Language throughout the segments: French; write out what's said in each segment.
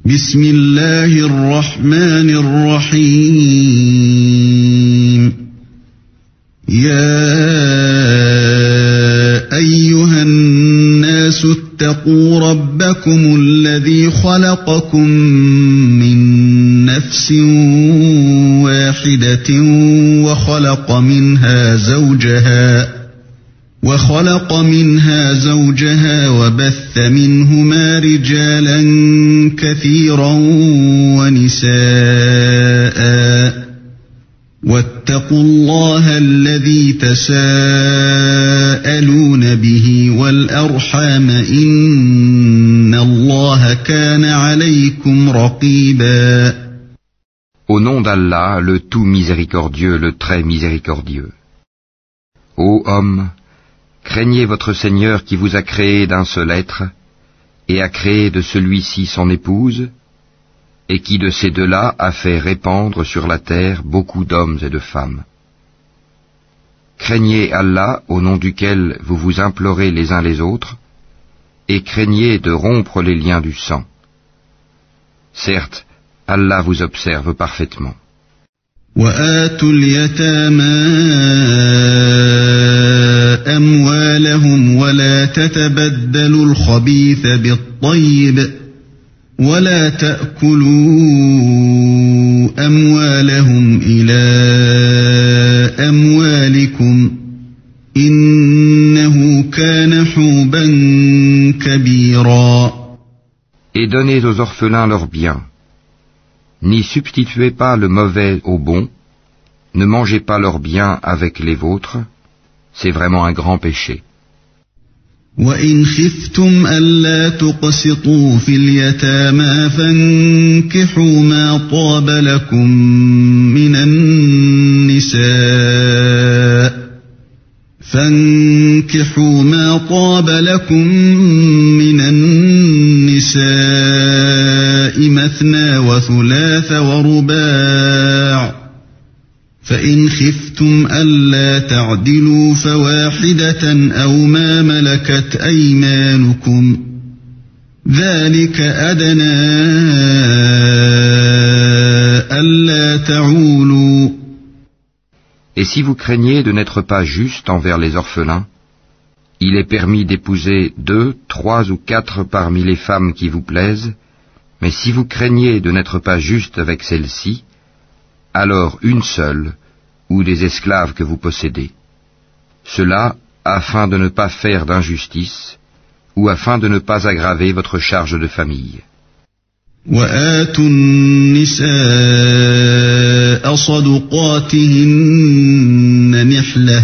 بسم الله الرحمن الرحيم يا أيها الناس اتقوا ربكم الذي خلقكم من نفس واحدة وخلق منها زوجها وبث منهما رجالا كثيرا ونساء واتقوا الله الذي تساءلون به والأرحام إن الله كان عليكم رقيبا. Au nom d'Allah, le tout miséricordieux, le très miséricordieux. Ô hommes, craignez votre Seigneur qui vous a créé d'un seul être, et a créé de celui-ci son épouse, et qui de ces deux-là a fait répandre sur la terre beaucoup d'hommes et de femmes. Craignez Allah au nom duquel vous vous implorez les uns les autres, et craignez de rompre les liens du sang. Certes, Allah vous observe parfaitement. وآتوا اليتامى أموالهم ولا تتبدلوا الخبيث بالطيب ولا تأكلوا أموالهم إلى أموالكم إنه كان حوبا كبيرا. Et donnez aux orphelins leurs biens. N'y substituez pas le mauvais au bon, ne mangez pas leurs biens avec les vôtres, c'est vraiment un grand péché. وَإِنْ خِفْتُمْ أَلَّا تُقْسِطُوا فِي الْيَتَامَى فَانكِحُوا ما طَابَ لَكُم مِّنَ النِّسَاءِ مَثْنَى وَثُلَاثَ وَرُبَاعَ فَإِنْ خِفْتُمْ أَلَّا تَعْدِلُوا فَوَاحِدَةً أَوْ مَا مَلَكَتْ أَيْمَانُكُمْ ذَلِكَ أَدْنَى أَلَّا تَعُولُوا. Et si vous craignez de n'être pas juste envers les orphelins, il est permis d'épouser 2, 3 ou 4 parmi les femmes qui vous plaisent, mais si vous craignez de n'être pas juste avec celles-ci, alors une seule, ou des esclaves que vous possédez. Cela afin de ne pas faire d'injustice, ou afin de ne pas aggraver votre charge de famille. وَآتُوا النِّسَاءَ صَدُقَاتِهِنَّ نِحْلَةً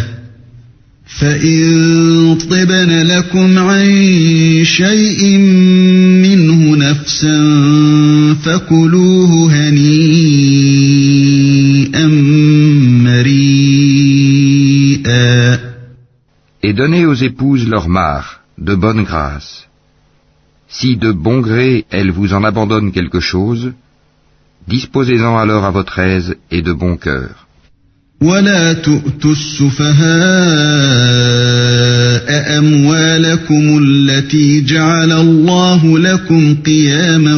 فَإِن طِبْنَ لَكُمْ عَن شَيْءٍ مِّنْهُ نَفْسًا فَكُلُوهُ هَنِيئًا مَّرِيئًا. Et donnez aux épouses leur mare, de bonne grâce. Si de bon gré elles vous en abandonnent quelque chose, disposez-en alors à votre aise et de bon cœur. ولا تؤتوا السفهاء أموالكم التي جعل الله لكم قياما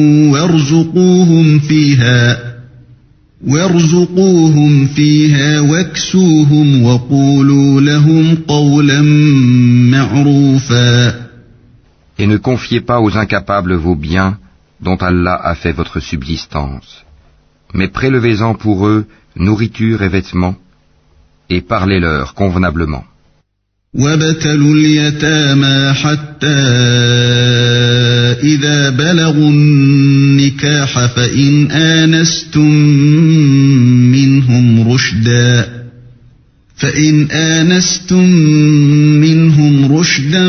وارزقوهم فيها واكسوهم وقولوا لهم قولا معروفا. Et ne confiez pas aux incapables vos biens dont Allah a fait votre subsistance, mais prélevez-en pour eux nourriture et vêtements, et parlez-leur convenablement. وَابْتَلُوا الْيَتَامَى حَتَّى إِذَا بَلَغُوا النِّكَاحَ فَإِنْ آنَسْتُم مِّنْهُمْ رُشْدًا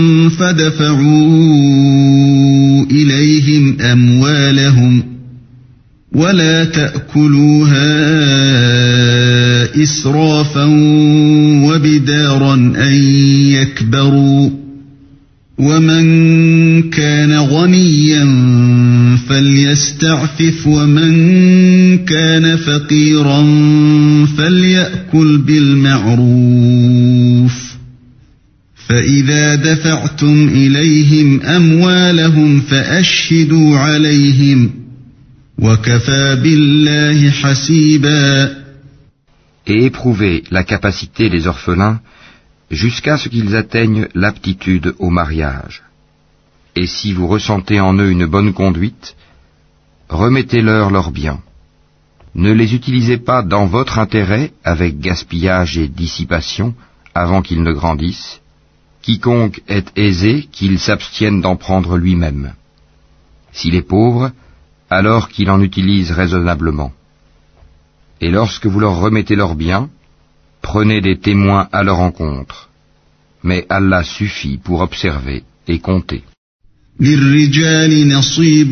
فَادْفَعُوا إِلَيْهِمْ أَمْوَالَهُمْ وَلَا تَأْكُلُوهَا إِسْرَافًا وَبِدَارًا أَن يَكْبَرُوا وَمَن كَانَ غَنِيًّا فَلْيَسْتَعْفِفْ وَمَن كَانَ فَقِيرًا فَلْيَأْكُلْ بِالْمَعْرُوفِ فإذا دفعتم إليهم أموالهم فأشهدوا عليهم وكفى بالله حسيبا. Et éprouvez la capacité des orphelins jusqu'à ce qu'ils atteignent l'aptitude au mariage. Et si vous ressentez en eux une bonne conduite, remettez-leur leurs biens. Ne les utilisez pas dans votre intérêt avec gaspillage et dissipation avant qu'ils ne grandissent. Quiconque est aisé, qu'il s'abstienne d'en prendre lui-même. S'il est pauvre, alors qu'il en utilise raisonnablement. Et lorsque vous leur remettez leurs biens, prenez des témoins à leur encontre. Mais Allah suffit pour observer et compter. للرجال نصيب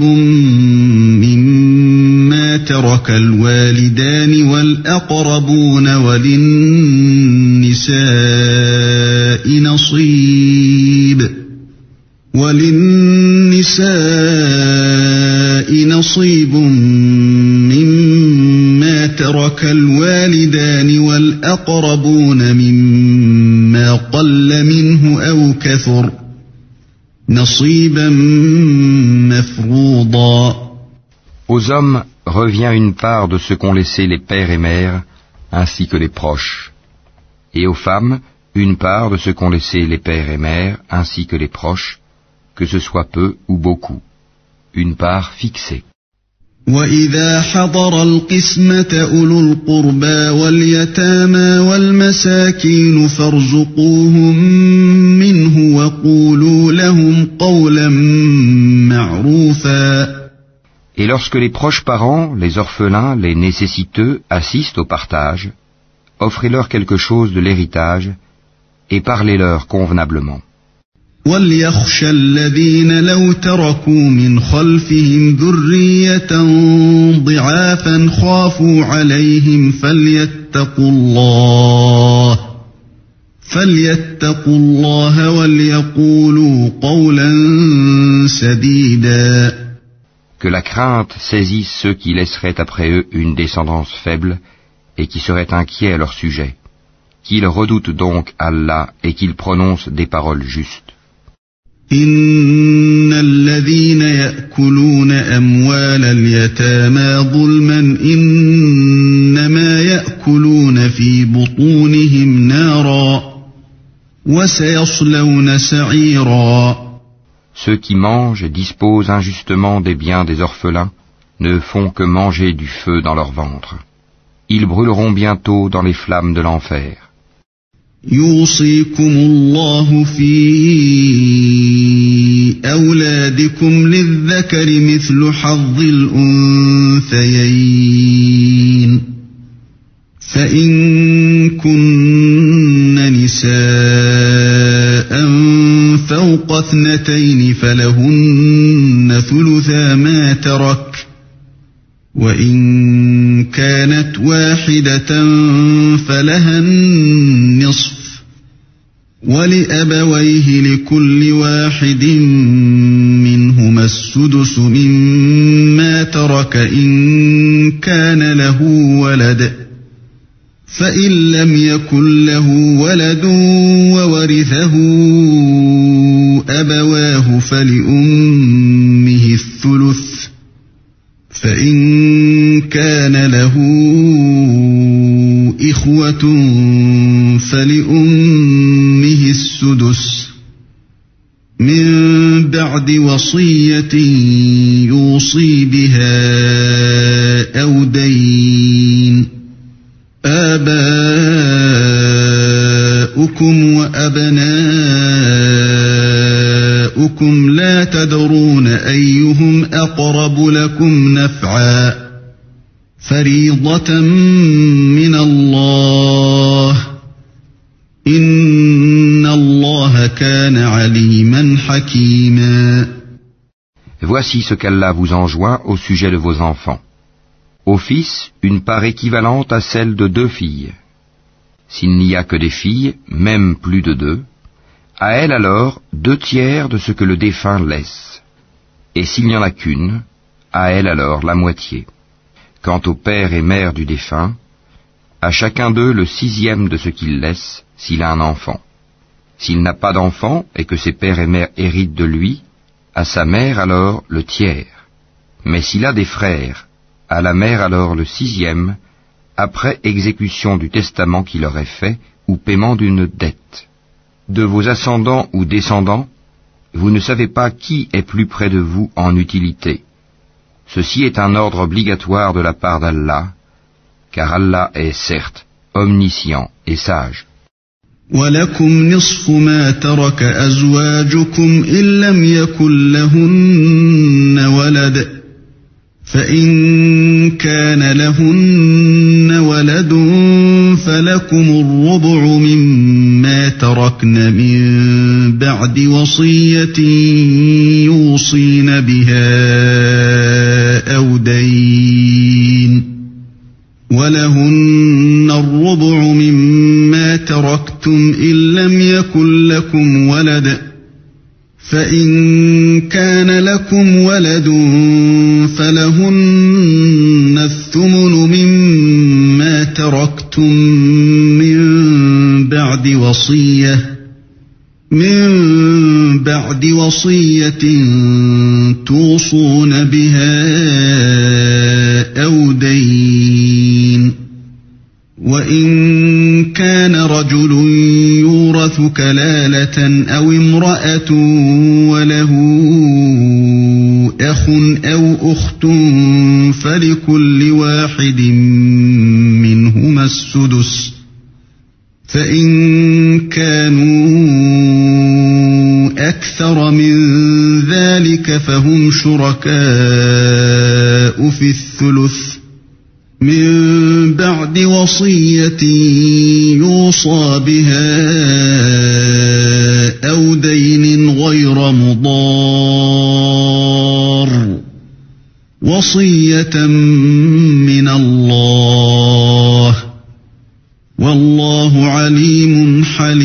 مما ترك الوالدان والأقربون وللنساء نصيب مما ترك الوالدان والأقربون مما قل منه أو كثر نصيبا مفروضا. Aux hommes revient une part de ce qu'ont laissé les pères et mères, ainsi que les proches, et aux femmes une part de ce qu'ont laissé les pères et mères, ainsi que les proches, que ce soit peu ou beaucoup, une part fixée. وَإِذَا حَضَرَ الْقِسْمَةَ أُولُو الْقُرْبَى وَالْيَتَامَى وَالْمَسَاكِينُ فَارْزُقُوهُم مِّنْهُ وَقُولُوا لَهُمْ قَوْلًا مَّعْرُوفًا. Et lorsque les proches parents, les orphelins, les nécessiteux assistent au partage, offrez-leur quelque chose de l'héritage et parlez-leur convenablement. وَلْيَخْشَ الَّذِينَ لَوْ تَرَكُوا مِنْ خَلْفِهِمْ ذُرِّيَّةً ضِعَافًا خَافُوا عَلَيْهِمْ فَلْيَتَّقُوا اللَّهَ وَلْيَقُولُوا قَوْلًا سَدِيدًا. Que la crainte saisisse ceux qui laisseraient après eux une descendance faible et qui seraient inquiets à leur sujet. Qu'ils redoutent donc Allah et qu'ils prononcent des paroles justes. إن الذين يأكلون أموال اليتامى ظلما إنما يأكلون في بطونهم نارا وسيصلون سعيرا. Ceux qui mangent et disposent injustement des biens des orphelins ne font que manger du feu dans leur ventre. Ils brûleront bientôt dans les flammes de l'enfer. يوصيكم الله في أولادكم للذكر مثل حظ الأنثيين فإن كن نساء فوق 2 فلهن ثلثا ما ترك وإن كانت واحدة فلها النصف ولأبويه لكل واحد منهما السدس مما ترك إن كان له ولد فإن لم يكن له ولد وورثه أبواه فلأمه الثلث فإن كان له إخوة فلأمه السدس من بعد وصية يوصي بها أو دين آباؤكم وأبناؤكم لا تدرون أيهم أقرب لكم نفعا فريضة من الله إن الله كان عليما حكيما. Voici ce qu'Allah vous enjoint au sujet de vos enfants. Au fils, une part équivalente à celle de 2 filles. S'il n'y a que des filles, même plus de 2, à elles alors 2/3 de ce que le défunt laisse. Et s'il n'y en a qu'une, à elle alors la moitié. Quant au père et mère du défunt, à chacun d'eux le 6e de ce qu'il laisse, s'il a un enfant. S'il n'a pas d'enfant et que ses pères et mères héritent de lui, à sa mère alors le tiers. Mais s'il a des frères, à la mère alors le 6e, après exécution du testament qu'il aurait fait ou paiement d'une dette. De vos ascendants ou descendants, vous ne savez pas qui est plus près de vous en utilité. Ceci est un ordre obligatoire de la part d'Allah, car Allah est certes omniscient et sage. وَلَكُمْ نِصْفُ مَا تَرَكَ أَزْوَاجُكُمْ إِن لَّمْ يَكُن لَّهُنَّ وَلَدٌ فَإِن كَانَ لَهُنَّ وَلَدٌ فَلَكُمُ الرُّبُعُ مِمَّا تَرَكْنَ مِن بَعْدِ وَصِيَّةٍ يُوصِينَ بِهَا أَوْ دَيْنٍ وَلَهُنَّ الرُّبُعُ مِمَّا تَرَكْتُمْ إِن لَّمْ يَكُن لَّكُمْ وَلَدٌ فَإِن كَانَ لَكُمْ وَلَدٌ فَلَهُنَّ الثُّمُنُ مِمَّا تَرَكْتُم من بعد وصية توصون بها أو دين وإن كان رجل يورث كلالة أو امرأة وله أخ أو أخت فلكل واحد منهما السدس فإن كانوا أكثر من ذلك فهم شركاء في الثلث من بعد وصية يوصى بها أو دين غير مضار وصية من الله والله عليم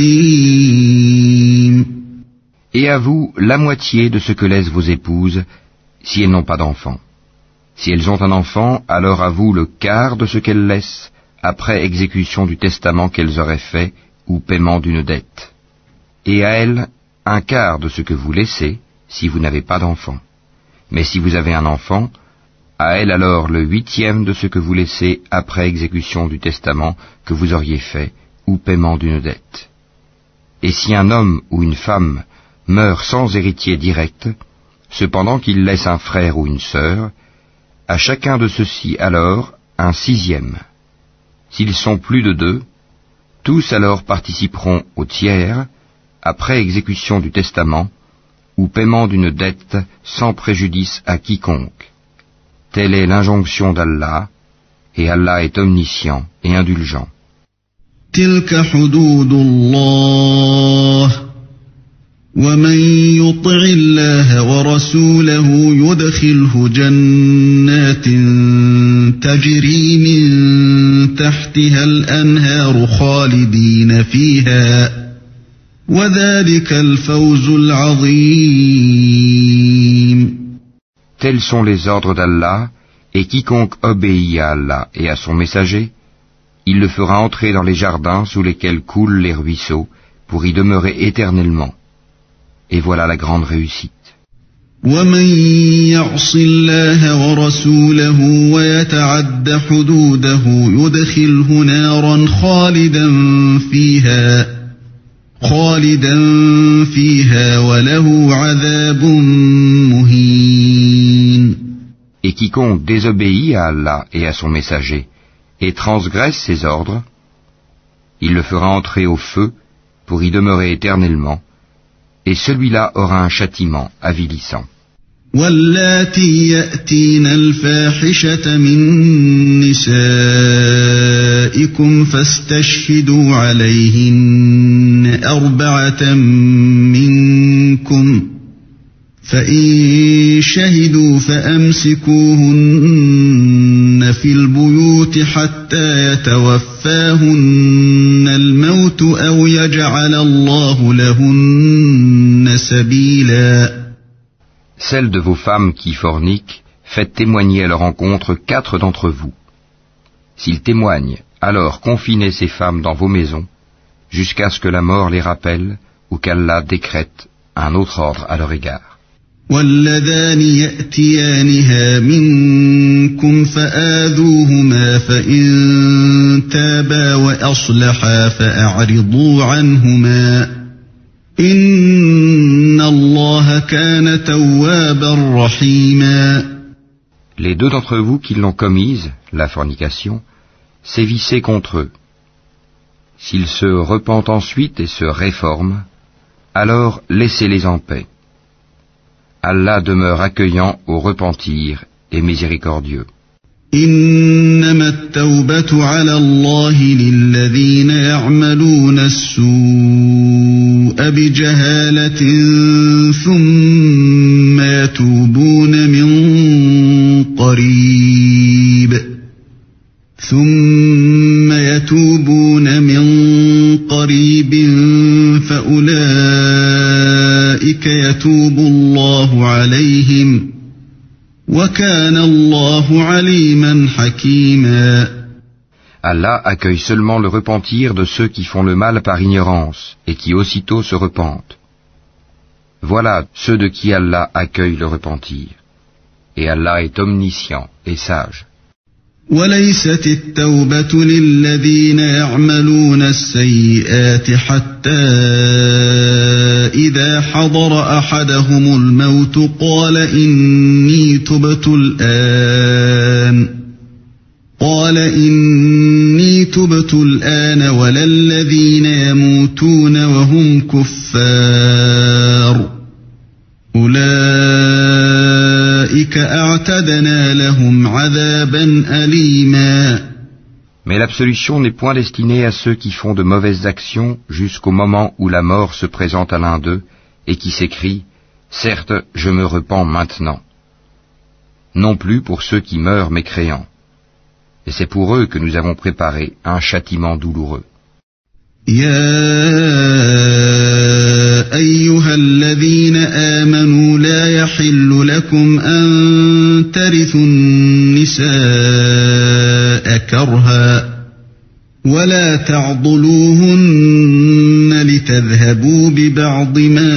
حليم. Et à vous la moitié de ce que laissent vos épouses, si elles n'ont pas d'enfant. Si elles ont un enfant, alors à vous le quart de ce qu'elles laissent, après exécution du testament qu'elles auraient fait, ou paiement d'une dette. Et à elles, un quart de ce que vous laissez, si vous n'avez pas d'enfant. Mais si vous avez un enfant, à elles alors le 8e de ce que vous laissez après exécution du testament que vous auriez fait, ou paiement d'une dette. Et si un homme ou une femme meurt sans héritier direct, cependant qu'il laisse un frère ou une sœur, à chacun de ceux-ci alors un 6e. S'ils sont plus de 2, tous alors participeront au tiers, après exécution du testament, ou paiement d'une dette sans préjudice à quiconque. Telle est l'injonction d'Allah, et Allah est omniscient et indulgent. تلك حدود الله ومن يطع الله ورسوله يدخله جنات تجري من تحتها الأنهار خالدين فيها وذلك الفوز العظيم. Tels sont les ordres d'Allah, et quiconque obéit à Allah et à son messager, il le fera entrer dans les jardins sous lesquels coulent les ruisseaux, pour y demeurer éternellement. Et voilà la grande réussite. وَمَن يَعْصِ اللَّهَ وَرَسُولَهُ وَيَتَعَدَّ حُدُودَهُ يُدْخِلْهُ نَارًا خالدا فيها وله عذاب مهين. Et quiconque désobéit à Allah et à son messager, et transgresse ses ordres, il le fera entrer au feu pour y demeurer éternellement, et celui-là aura un châtiment avilissant. واللاتي يأتين الفاحشة من نسائكم فاستشهدوا عليهن 4 منكم فإن شهدوا فأمسكوهن في البيوت حتى يتوفاهن الموت أو يجعل الله لهن سبيلا. Celles de vos femmes qui forniquent, faites témoigner à leur encontre 4 d'entre vous. S'ils témoignent, alors confinez ces femmes dans vos maisons, jusqu'à ce que la mort les rappelle, ou qu'Allah décrète un autre ordre à leur égard. واللذان يأتيانها منكم فآذوهما فإن تابا وأصلحا فأعرضوا عنهما إن الله كان توابا رحيما. Les deux d'entre vous qui l'ont commise, la fornication, sévissez contre eux. S'ils se repentent ensuite et se réforment, alors laissez-les en paix. Allah demeure accueillant au repentir et miséricordieux. إنما التوبة على الله للذين يعملون السوء بجهالة ثم يتوبون من قريب فأولئك يتوب الله عليهم وكان الله عليما حكيما. Allah accueille seulement le repentir de ceux qui font le mal par ignorance et qui aussitôt se repentent. Voilà ceux de qui Allah accueille le repentir. Et Allah est omniscient et sage. وليست التوبة للذين يعملون السيئات حتى إذا حضر أحدهم الموت قال إني تبت الآن ولا الذين يموتون وهم كفار أولئك أعتدنا لهم عذابا أليما. Mais l'absolution n'est point destinée à ceux qui font de mauvaises actions jusqu'au moment où la mort se présente à l'un d'eux et qui s'écrie « Certes, je me repens maintenant ». Non plus pour ceux qui meurent mécréants. Et c'est pour eux que nous avons préparé un châtiment douloureux. أيها الذين آمنوا لا يحل لكم أن ترثوا النساء كرها ولا تعضلوهن لتذهبوا ببعض ما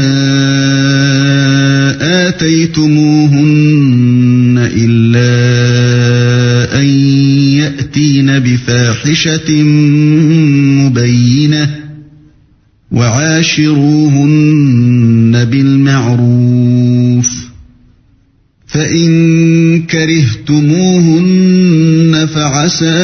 آتيتموهن إلا أن يأتين بفاحشة مبينة وعاشروهن بالمعروف فإن كرهتموهن فعسى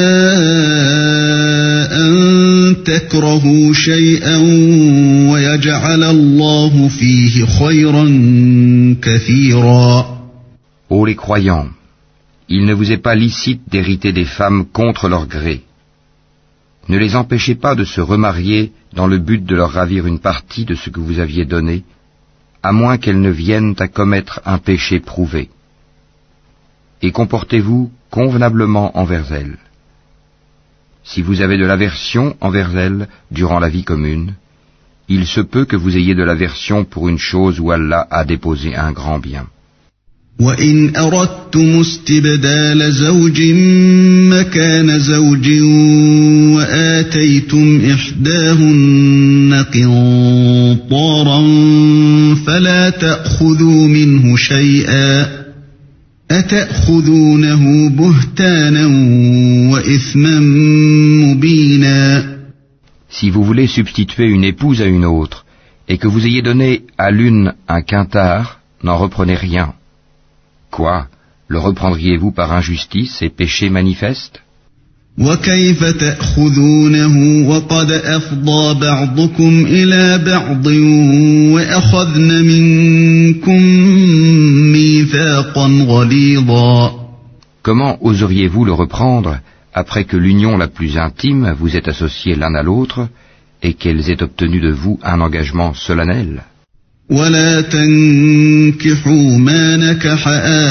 أن تكرهوا شيئا ويجعل الله فيه خيرا كثيرا. Ô les croyants, il ne vous est pas licite d'hériter des femmes contre leur gré. Ne les empêchez pas de se remarier dans le but de leur ravir une partie de ce que vous aviez donné, à moins qu'elles ne viennent à commettre un péché prouvé. Et comportez-vous convenablement envers elles. Si vous avez de l'aversion envers elles durant la vie commune, il se peut que vous ayez de l'aversion pour une chose où Allah a déposé un grand bien. وَإِنْ أَرَدْتُمُ اسْتِبْدَالَ زَوْجٍ مَّكَانَ زَوْجٍ وَآتَيْتُمْ إِحْدَاهُنَّ قِنطَارًا فَلَا تَأْخُذُوا مِنْهُ شَيْئًا أَتَأْخُذُونَهُ بُهْتَانًا وَإِثْمًا مُّبِينًا. Si vous voulez substituer une épouse à une autre, et que vous ayez donné à l'une un quintard, n'en reprenez rien. Quoi? Le reprendriez-vous par injustice et péché manifeste? وَكَيْفَ تَأْخُذُونَهُ وَقَدْ أَفْضَىٰ بَعْضُكُمْ إِلَىٰ بَعْضٍ وَأَخَذْنَ مِنكُم مِّيثَاقًا غَلِيظًا. Comment oseriez-vous le reprendre après que l'union la plus intime vous ait associés l'un à l'autre et qu'elles aient obtenu de vous un engagement solennel? ولا تنكحوا ما نكح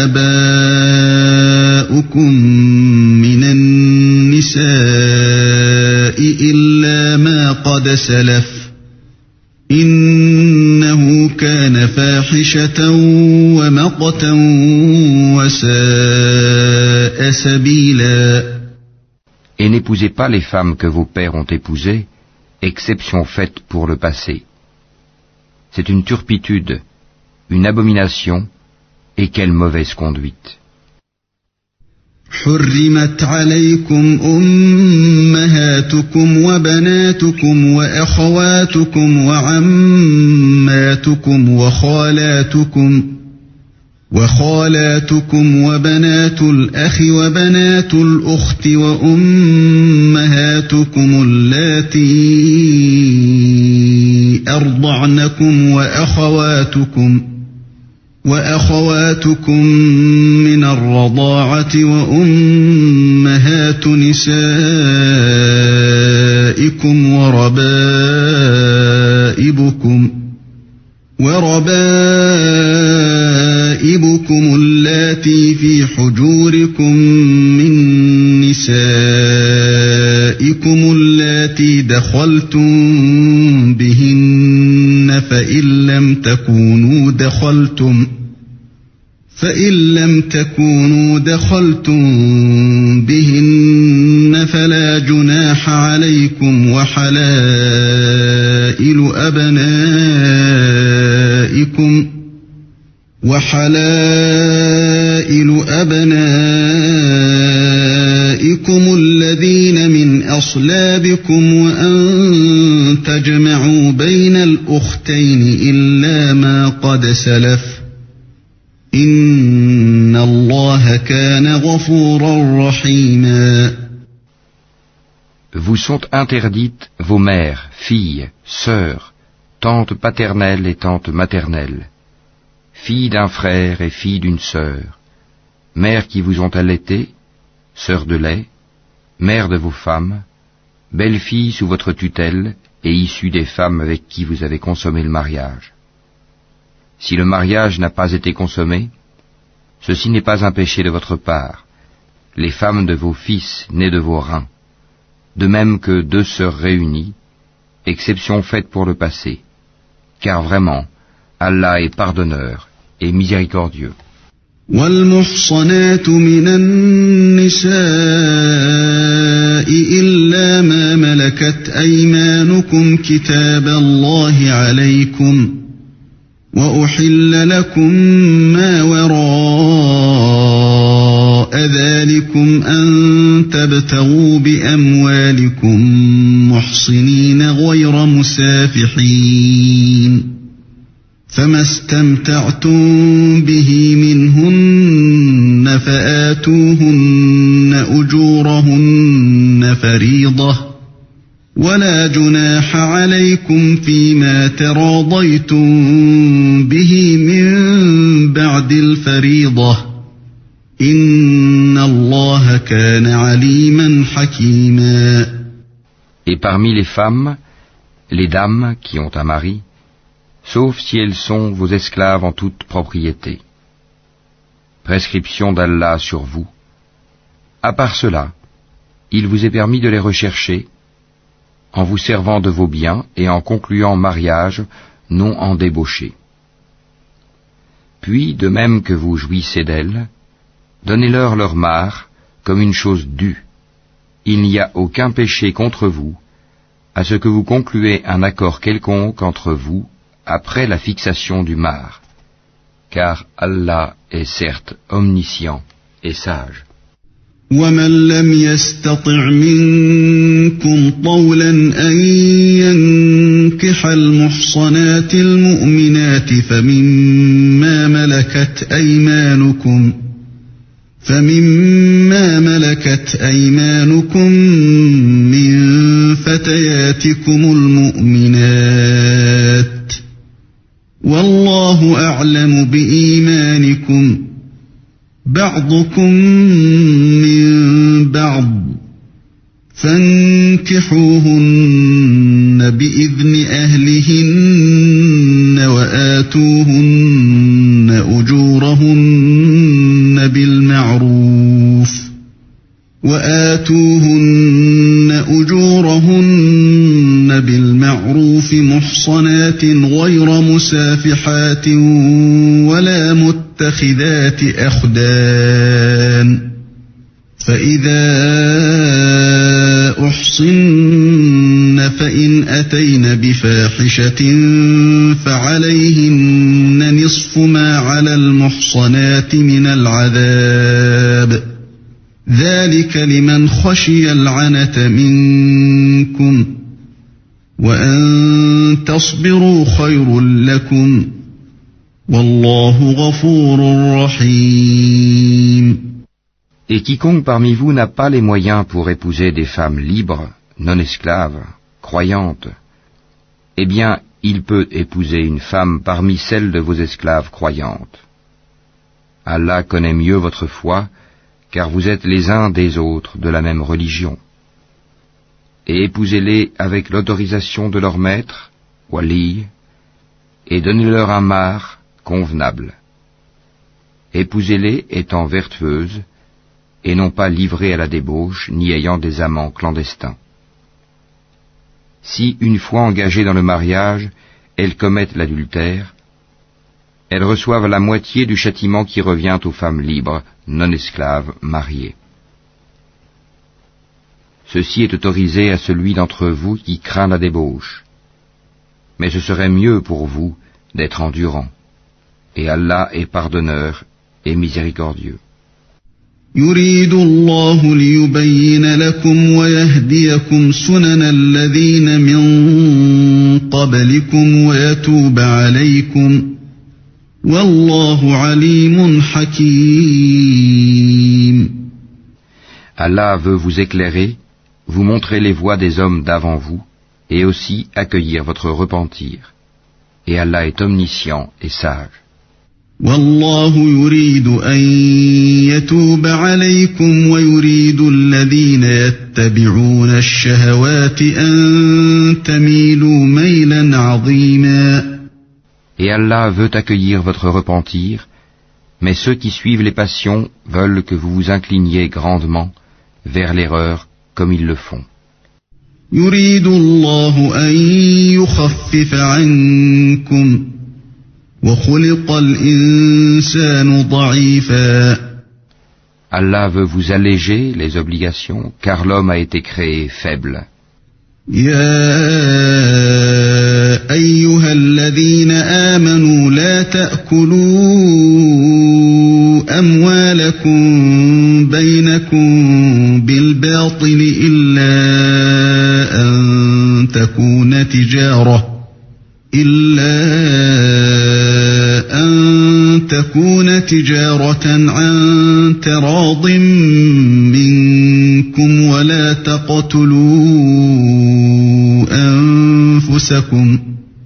آباؤكم من النساء إلا ما قد سلف إنه كان فاحشة ومقتا وساء سبيلا. Et n'épousez pas les femmes que vos pères ont épousées, exception faite pour le passé. C'est une turpitude, une abomination, et quelle mauvaise conduite. حرمت عليكم أمهاتكم وبناتكم وأخواتكم وعماتكم وخالاتكم وبنات الأخ وبنات الأخت وأمهاتكم اللاتي أرضعنكم وأخواتكم من الرضاعة وأمهات نسائكم وربائبكم اللاتي في حجوركم من نسائكم اللاتي دخلتم بهن فإن لم تكونوا دخلتم بهن فلا جناح عليكم وحلائل أبنائكم الذين من أصلابكم وأن تجمعوا بين الأختين إلا ما قد سلف إن الله كان غفورا رحيما. Vous sont interdites vos mères, filles, sœurs, tantes paternelles et tantes maternelles, filles d'un frère et filles d'une sœur, mères qui vous ont allaité, sœurs de lait, mères de vos femmes, belles-filles sous votre tutelle et issues des femmes avec qui vous avez consommé le mariage. Si le mariage n'a pas été consommé, ceci n'est pas un péché de votre part, les femmes de vos fils nés de vos reins, de même que deux sœurs réunies, exception faite pour le passé, car vraiment, Allah est pardonneur et miséricordieux. والمحصنات من النساء إلا ما ملكت أيمانكم كتاب الله عليكم وأحل لكم ما وراء ذلكم أن تبتغوا بأموالكم محصنين غير مسافحين فما استمتعتم به منهن فآتوهن أجورهن فريضة ولا جناح عليكم فيما تراضيتم به من بعد الفريضة إن الله كان عليما حكيما. Et parmi les femmes, les dames qui ont un mari, sauf si elles sont vos esclaves en toute propriété. Prescription d'Allah sur vous. À part cela, il vous est permis de les rechercher en vous servant de vos biens et en concluant mariage, non en débauché. Puis, de même que vous jouissez d'elles, donnez-leur leur mare comme une chose due. Il n'y a aucun péché contre vous, à ce que vous concluez un accord quelconque entre vous après la fixation du mar, car Allah est certes omniscient et sage. ومن لم يستطع منكم طولا أن ينكح المحصنات المؤمنات فمما ملكت أيمانكم من فتياتكم المؤمنات والله أعلم بإيمانكم بعضكم من بعض فانكحوهن بإذن أهلهن وآتوهن أجورهن بالمعروف محصنات غير مسافحات ولا متخذات أخدان فإذا أحصن فإن أتين بفاحشة فعليهن نصف ما على المحصنات من العذاب ذلك لمن خشي العنة منكم وأن تصبروا خير لكم والله غفور رحيم. Et quiconque parmi vous n'a pas les moyens pour épouser des femmes libres, non esclaves, croyantes, eh bien, il peut épouser une femme parmi celles de vos esclaves croyantes. Allah connaît mieux votre foi, car vous êtes les uns des autres de la même religion. Et épousez-les avec l'autorisation de leur maître, wali, et donnez-leur un mahr convenable. Épousez-les étant vertueuses, et non pas livrées à la débauche, ni ayant des amants clandestins. Si, une fois engagées dans le mariage, elles commettent l'adultère, elles reçoivent la moitié du châtiment qui revient aux femmes libres, non esclaves, mariées. Ceci est autorisé à celui d'entre vous qui craint la débauche. Mais ce serait mieux pour vous d'être endurant. Et Allah est pardonneur et miséricordieux. يريد الله ليبين لكم ويهديكم سنن الذين من قبلكم ويتوب عليكم والله عليم حكيم. Allah veut vous éclairer, vous montrer les voies des hommes d'avant vous, et aussi accueillir votre repentir. Et Allah est omniscient et sage. والله يريد أن يتوب عليكم ويريد الذين يتبعون الشهوات أن تميلوا ميلا عظيما. Et Allah veut accueillir votre repentir, mais ceux qui suivent les passions veulent que vous vous incliniez grandement vers l'erreur comme ils le font. يريد الله أن يخفف عنكم وخلق الإنسان ضعيفا. Allah veut vous alléger les obligations, car l'homme a été créé faible. يا أيها الذين آمنوا لا تأكلوا أموالكم بينكم بالباطل إلا أن تكون تجارة عن تراض منكم ولا تقتلوا أنفسكم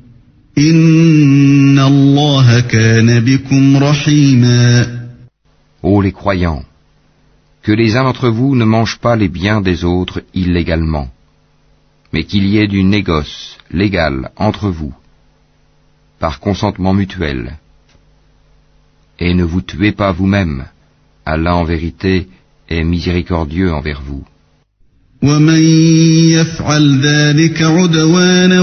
إن الله كان بكم رحيما. Ô les croyants, que les uns d'entre vous ne mangent pas les biens des autres illégalement, mais qu'il y ait du négoce légal entre vous, par consentement mutuel. Et ne vous tuez pas vous-même, Allah en vérité est miséricordieux envers vous. ومن يفعل ذلك عدوانا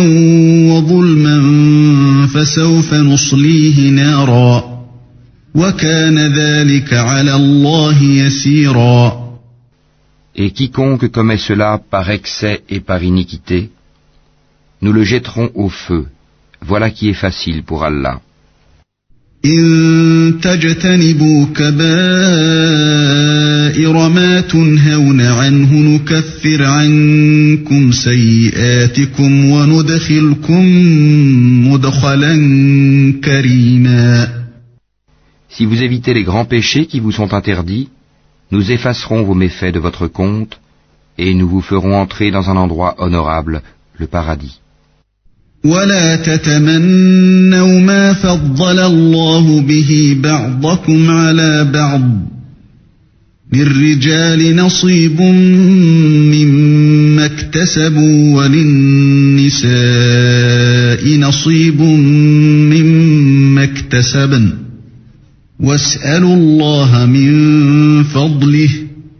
وظلما فسوف نصليه نارا وكان ذلك على الله يسيرا. Et quiconque commet cela par excès et par iniquité, nous le jetterons au feu. Voilà qui est facile pour Allah. إن تجتنبوا كبائر ما تنهون عنه نكفر عنكم سيئاتكم وندخلكم مدخلا كريما. Si vous évitez les grands péchés qui vous sont interdits, nous effacerons vos méfaits de votre compte et nous vous ferons entrer dans un endroit honorable, le paradis. ولا تتمنوا ما فضل الله به بعضكم على بعض للرجال نصيب مما اكتسبوا وللنساء نصيب مما اكتسبن واسألوا الله من فضله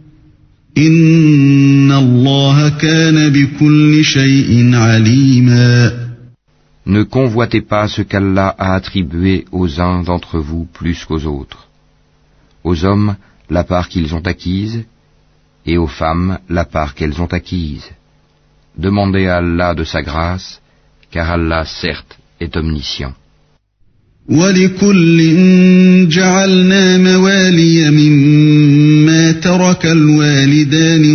إن الله كان بكل شيء عليما. Ne convoitez pas ce qu'Allah a attribué aux uns d'entre vous plus qu'aux autres. Aux hommes, la part qu'ils ont acquise, et aux femmes, la part qu'elles ont acquise. demandez à Allah de sa grâce, car Allah, certes, est omniscient. وَلِكُلٍّ جَعَلْنَا مَوَالِيَ مِمَّا تَرَكَ الْوَالِدَانِ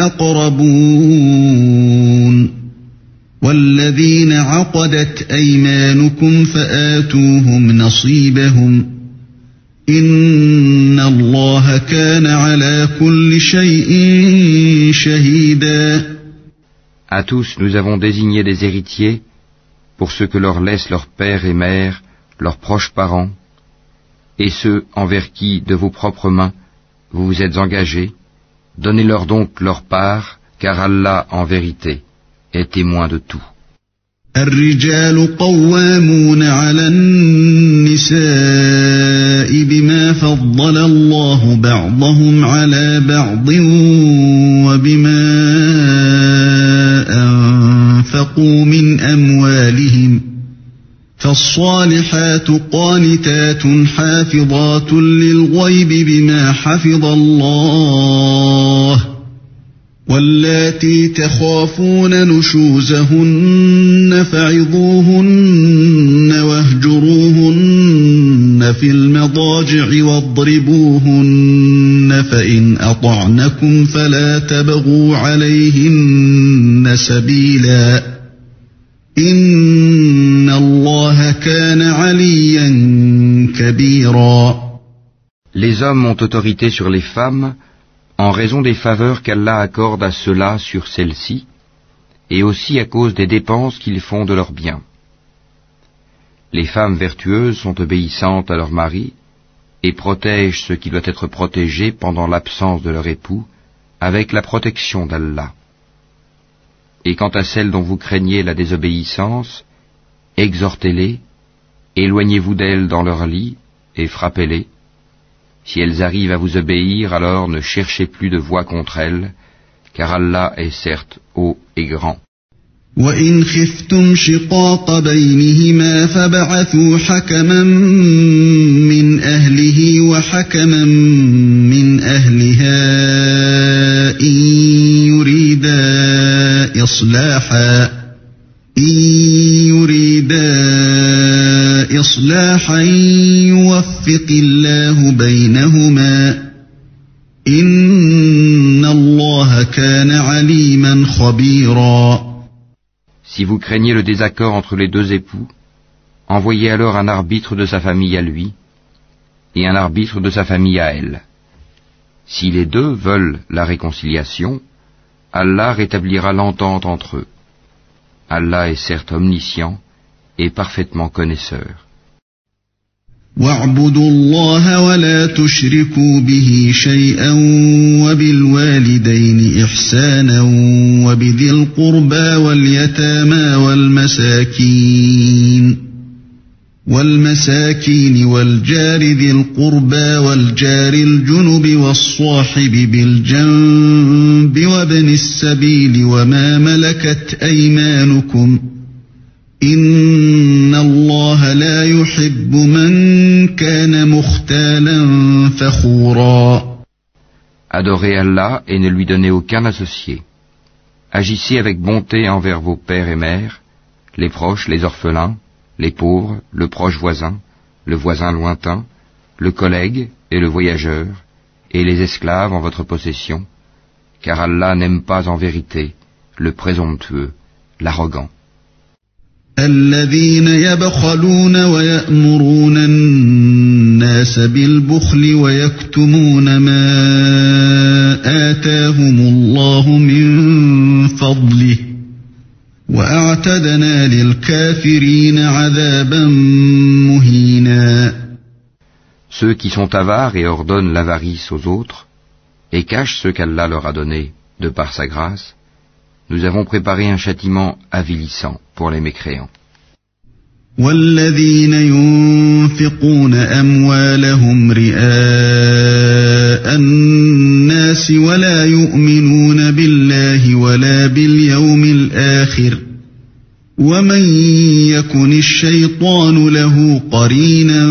وَالْأَقْرَبُونَ وَالَّذِينَ عَقَدَتْ أَيْمَانُكُمْ فَآتُوهُمْ نَصِيبَهُمْ إِنَّ اللَّهَ كَانَ عَلَى كُلِّ شَيْءٍ شَهِيدًا. À tous, nous avons désigné des héritiers pour ce que leur laissent leurs pères et mères, leurs proches parents, et ceux envers qui, de vos propres mains, vous vous êtes engagés, donnez-leur donc leur part, car Allah, en vérité, est témoin de tout. الرجال قوامون على النساء بما فضل الله بعضهم على بعض وبما أنفقوا من أموالهم فالصالحات قانتات حافظات للغيب بما حفظ الله واللاتي تخافون نشوزهن فعظوهن واهجروهن في المضاجع واضربوهن فإن أطعنكم فلا تبغوا عليهن سبيلا إن الله كان عليا كبيرا. Les hommes ont autorité sur les femmes en raison des faveurs qu'Allah accorde à ceux-là sur celles-ci, et aussi à cause des dépenses qu'ils font de leurs biens. Les femmes vertueuses sont obéissantes à leur mari, et protègent ce qui doit être protégé pendant l'absence de leur époux, avec la protection d'Allah. Et quant à celles dont vous craignez la désobéissance, exhortez-les, éloignez-vous d'elles dans leur lit, et frappez-les. Si elles arrivent à vous obéir, alors ne cherchez plus de voie contre elles, car Allah est certes haut et grand. وَإِنْ خِفْتُمْ شِقَاقَ بَيْنِهِمَا فَابْعَثُوا حَكَمًا مِّنْ أَهْلِهِ وَحَكَمًا مِّنْ أَهْلِهَا إِنْ يُرِيدَا إِصْلَاحًا يُوَفِّقِ اللَّهُ بَيْنَهُمَا إِنَّ اللَّهَ كَانَ عَلِيمًا خَبِيرًا. Si vous craignez le désaccord entre les deux époux, envoyez alors un arbitre de sa famille à lui, et un arbitre de sa famille à elle. Si les deux veulent la réconciliation, Allah rétablira l'entente entre eux. Allah est certes omniscient et parfaitement connaisseur. وَاعْبُدُوا اللَّهَ وَلَا تُشْرِكُوا بِهِ شَيْئًا وَبِالْوَالِدَيْنِ إِحْسَانًا وَبِذِي الْقُرْبَى وَالْيَتَامَى وَالْمَسَاكِينِ وَالْجَارِ ذِي الْقُرْبَى وَالْجَارِ الْجُنُبِ وَالصَّاحِبِ بِالْجَنبِ وَابْنِ السَّبِيلِ وَمَا مَلَكَتْ أَيْمَانُكُمْ إِنَّ اللَّهَ لَا يُحِبُّ مَنْ كَانَ مُخْتَالًا فَخُورًا. Adorez Allah et ne lui donnez aucun associé. Agissez avec bonté envers vos pères et mères, les proches, les orphelins, les pauvres, le proche voisin, le voisin lointain, le collègue et le voyageur, et les esclaves en votre possession, car Allah n'aime pas en vérité le présomptueux, l'arrogant. الذين يبخلون ويأمرون الناس بالبخل ويكتمون ما آتاهم الله من فضله وأعتدنا للكافرين عذابا مهينا. Ceux qui sont avares et ordonnent l'avarice aux autres et cachent ce qu'Allah leur a donné de par sa grâce, nous avons préparé un châtiment avilissant pour les mécréants. وَالَّذِينَ يُنْفِقُونَ أَمْوَالَهُمْ رِئَاءَ النَّاسِ وَلَا يُؤْمِنُونَ بِاللَّهِ وَلَا بِالْيَوْمِ الْآخِرِ وَمَنْ يَكُنِ الشَّيْطَانُ لَهُ قَرِينًا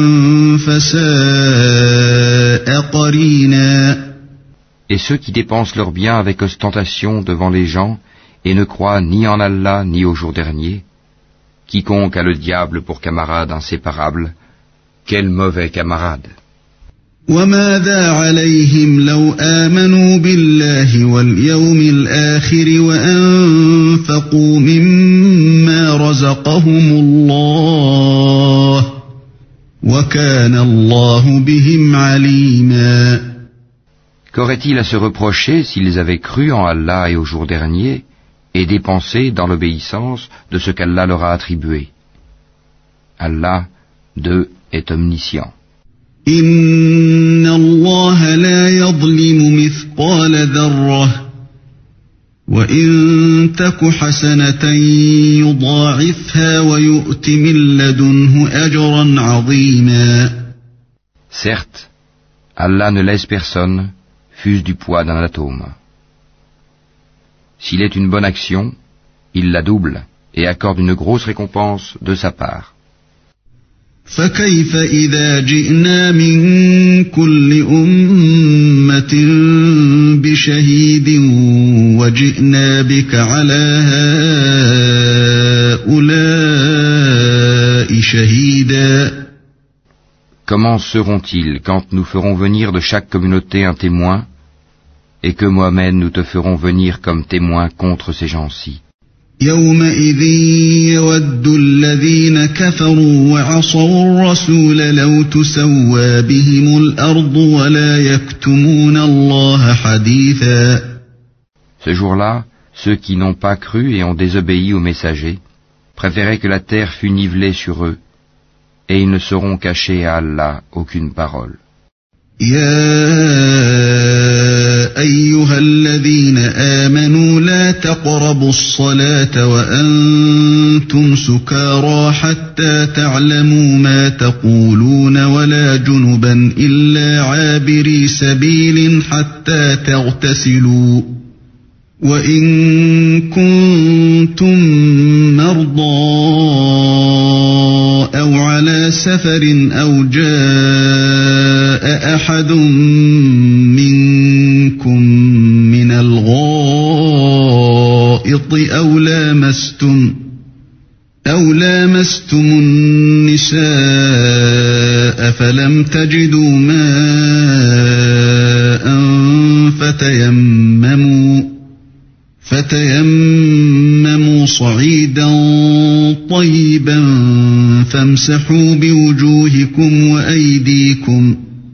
فَسَاءَ قَرِينًا. Et ceux qui dépensent leurs biens avec ostentation devant les gens et ne croit ni en Allah ni au jour dernier, quiconque a le diable pour camarade inséparable, quel mauvais camarade. وماذا عليهم لو آمنوا بالله واليوم الآخر وأنفقوا مما رزقهم الله وكان الله بهم عليما. Qu'aurait-il à se reprocher s'ils avaient cru en Allah et au jour dernier et dépensé dans l'obéissance de ce qu'Allah leur a attribué? Allah, d'eux, est omniscient. إن الله لا يظلم مثقال ذرة وإن تك حسنة يضاعفها ويؤت من لدنه أجرا عظيما. Certes, Allah ne laisse personne, fût-ce du poids d'un atome. S'il est une bonne action, il la double et accorde une grosse récompense de sa part. فكيف إذا جئنا من كل أمة بشهيد وجئنا بك على هؤلاء شهيدا. Comment seront-ils quand nous ferons venir de chaque communauté un témoin et que Mohammed nous te ferons venir comme témoin contre ces gens-ci? يومئذ يود الذين كفروا وعصوا الرسول لو تسوى بهم الأرض ولا يكتمون الله حديثا. Ce jour-là, ceux qui n'ont pas cru et ont désobéi aux messagers préféraient que la terre fût nivelée sur eux, et ils ne sauront cacher à Allah aucune parole. أيها الذين آمنوا لا تقربوا الصلاة وأنتم سكارى حتى تعلموا ما تقولون ولا جنبا إلا عابري سبيل حتى تغتسلوا وإن كنتم مرضى أو على سفر أو جاء أحد منكم من الغائط أو لامستم النساء فلم تجدوا ماء فتيمموا صعيدا طيبا فامسحوا بوجوهكم وأيديكم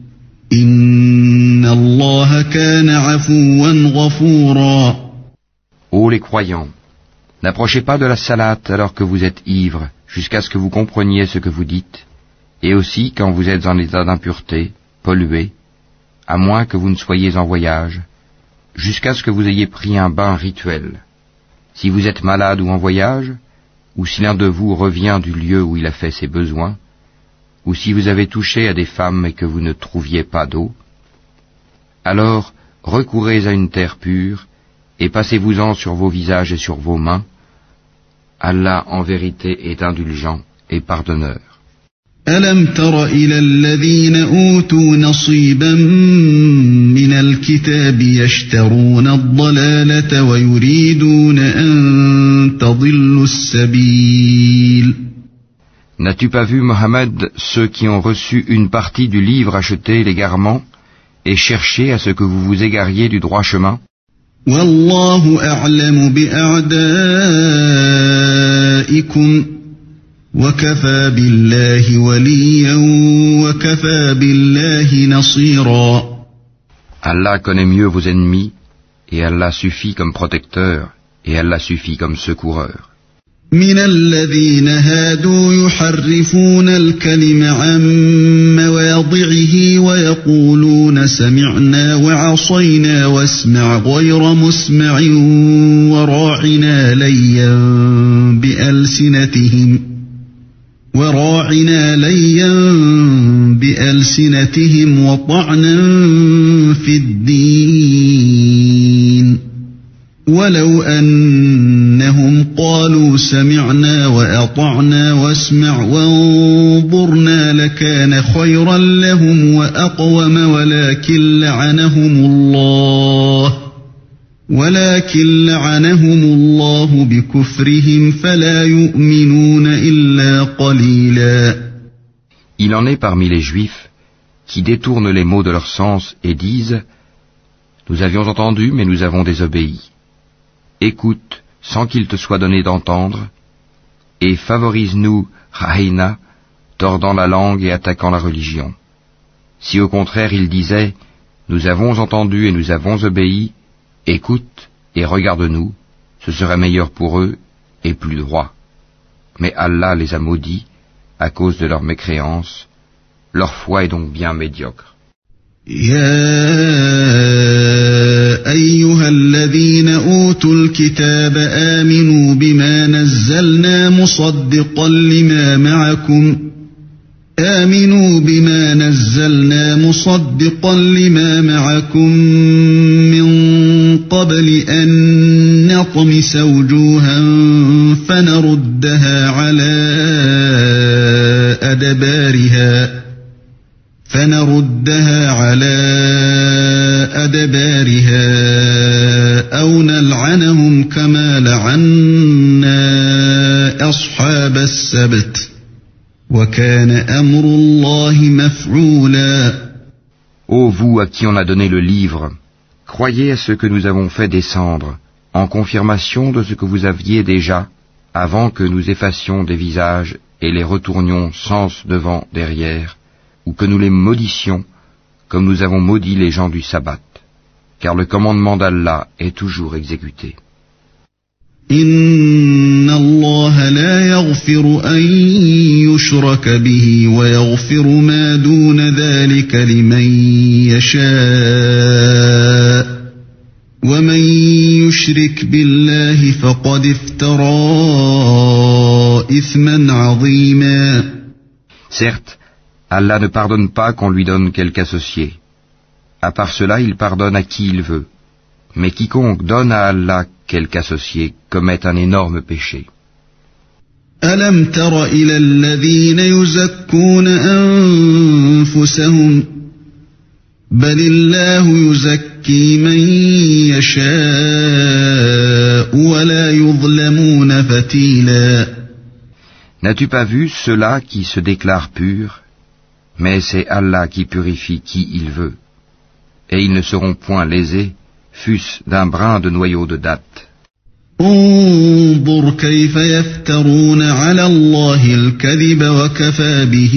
إن الله كان عفوا غفورا. Ô les croyants, n'approchez pas de la salate alors que vous êtes ivres, jusqu'à ce que vous compreniez ce que vous dites, et aussi quand vous êtes en état d'impureté, pollué, à moins que vous ne soyez en voyage, jusqu'à ce que vous ayez pris un bain rituel. Si vous êtes malade ou en voyage, ou si l'un de vous revient du lieu où il a fait ses besoins, ou si vous avez touché à des femmes et que vous ne trouviez pas d'eau, alors recourez à une terre pure et passez-vous-en sur vos visages et sur vos mains. Allah en vérité est indulgent et pardonneur. ألم تر إلى الذين أوتوا نصيبا من الكتاب يشترون الضلالة ويريدون أن تضلوا السبيل. N'as-tu pas vu, Mohammed, ceux qui ont reçu une partie du livre acheter l'égarement et chercher à ce que vous vous égariez du droit chemin? والله أعلم بأعدائكم وكفى بالله وليا وكفى بالله نصيرا. Allah connaît mieux vos ennemis, et Allah suffit comme protecteur, et Allah suffit comme secoureur. من الذين هادوا يحرفون الكلم عن مواضعه ويقولون سمعنا وعصينا واسمع غير مسمع وراعنا ليا بألسنتهم وطعنا في الدين ولو أنهم قالوا سمعنا وأطعنا واسمع وانظرنا لكان خيرا لهم وأقوم ولكن ولكن لعنهم الله بكفرهم فلا يؤمنون إلا قليلا. Il en est parmi les Juifs qui détournent les mots de leur sens et disent « Nous avions entendu, mais nous avons désobéi. » Écoute, sans qu'il te soit donné d'entendre, et favorise-nous, Raïna, tordant la langue et attaquant la religion. Si au contraire ils disaient « Nous avons entendu et nous avons obéi », écoute et regarde-nous, ce serait meilleur pour eux et plus droit. Mais Allah les a maudits à cause de leur mécréance, leur foi est donc bien médiocre. يا أيها الذين أوتوا الكتاب آمنوا بما نزلنا مصدقا لما معكم من قبل أن نطمس وجوها فنردها على أدبارها أو نلعنهم كما لعنا أصحاب السبت وكان أمر الله مفعولا. Ô vous à qui on a donné le livre, croyez à ce que nous avons fait descendre, en confirmation de ce que vous aviez déjà, avant que nous effacions des visages et les retournions sens devant, derrière, ou que nous les maudissions, comme nous avons maudit les gens du sabbat, car le commandement d'Allah est toujours exécuté. إن الله لا يغفر أن يشرك به ويغفر ما دون ذلك لمن يشاء ومن يشرك بالله فقد افترى إثما عظيما. Certes, Allah ne pardonne pas qu'on lui donne quelque associé. À part cela, il pardonne à qui il veut. Mais quiconque donne à Allah quelque associé commet un énorme péché. ألم تر إلى الذين يزكون أنفسهم بل الله يزكي من يشاء ولا يظلمون فتيلا. N'as-tu pas vu ceux-là qui se déclarent purs? Mais c'est Allah qui purifie qui il veut. Et ils ne seront point lésés, fût-ce d'un brin de noyau de date. انظر كيف يفترون على الله الكذب وكفى به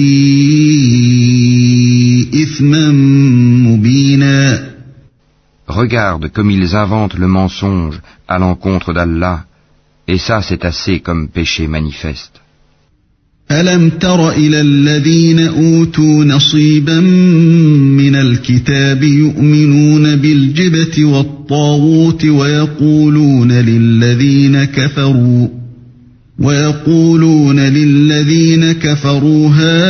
إثما مبينا. Regarde comme ils inventent le mensonge à l'encontre d'Allah, et ça c'est assez comme péché manifeste. ألم تر إلى الذين أوتوا نصيبا من الكتاب يؤمنون بالجبت والطاغوت ويقولون للذين كفروا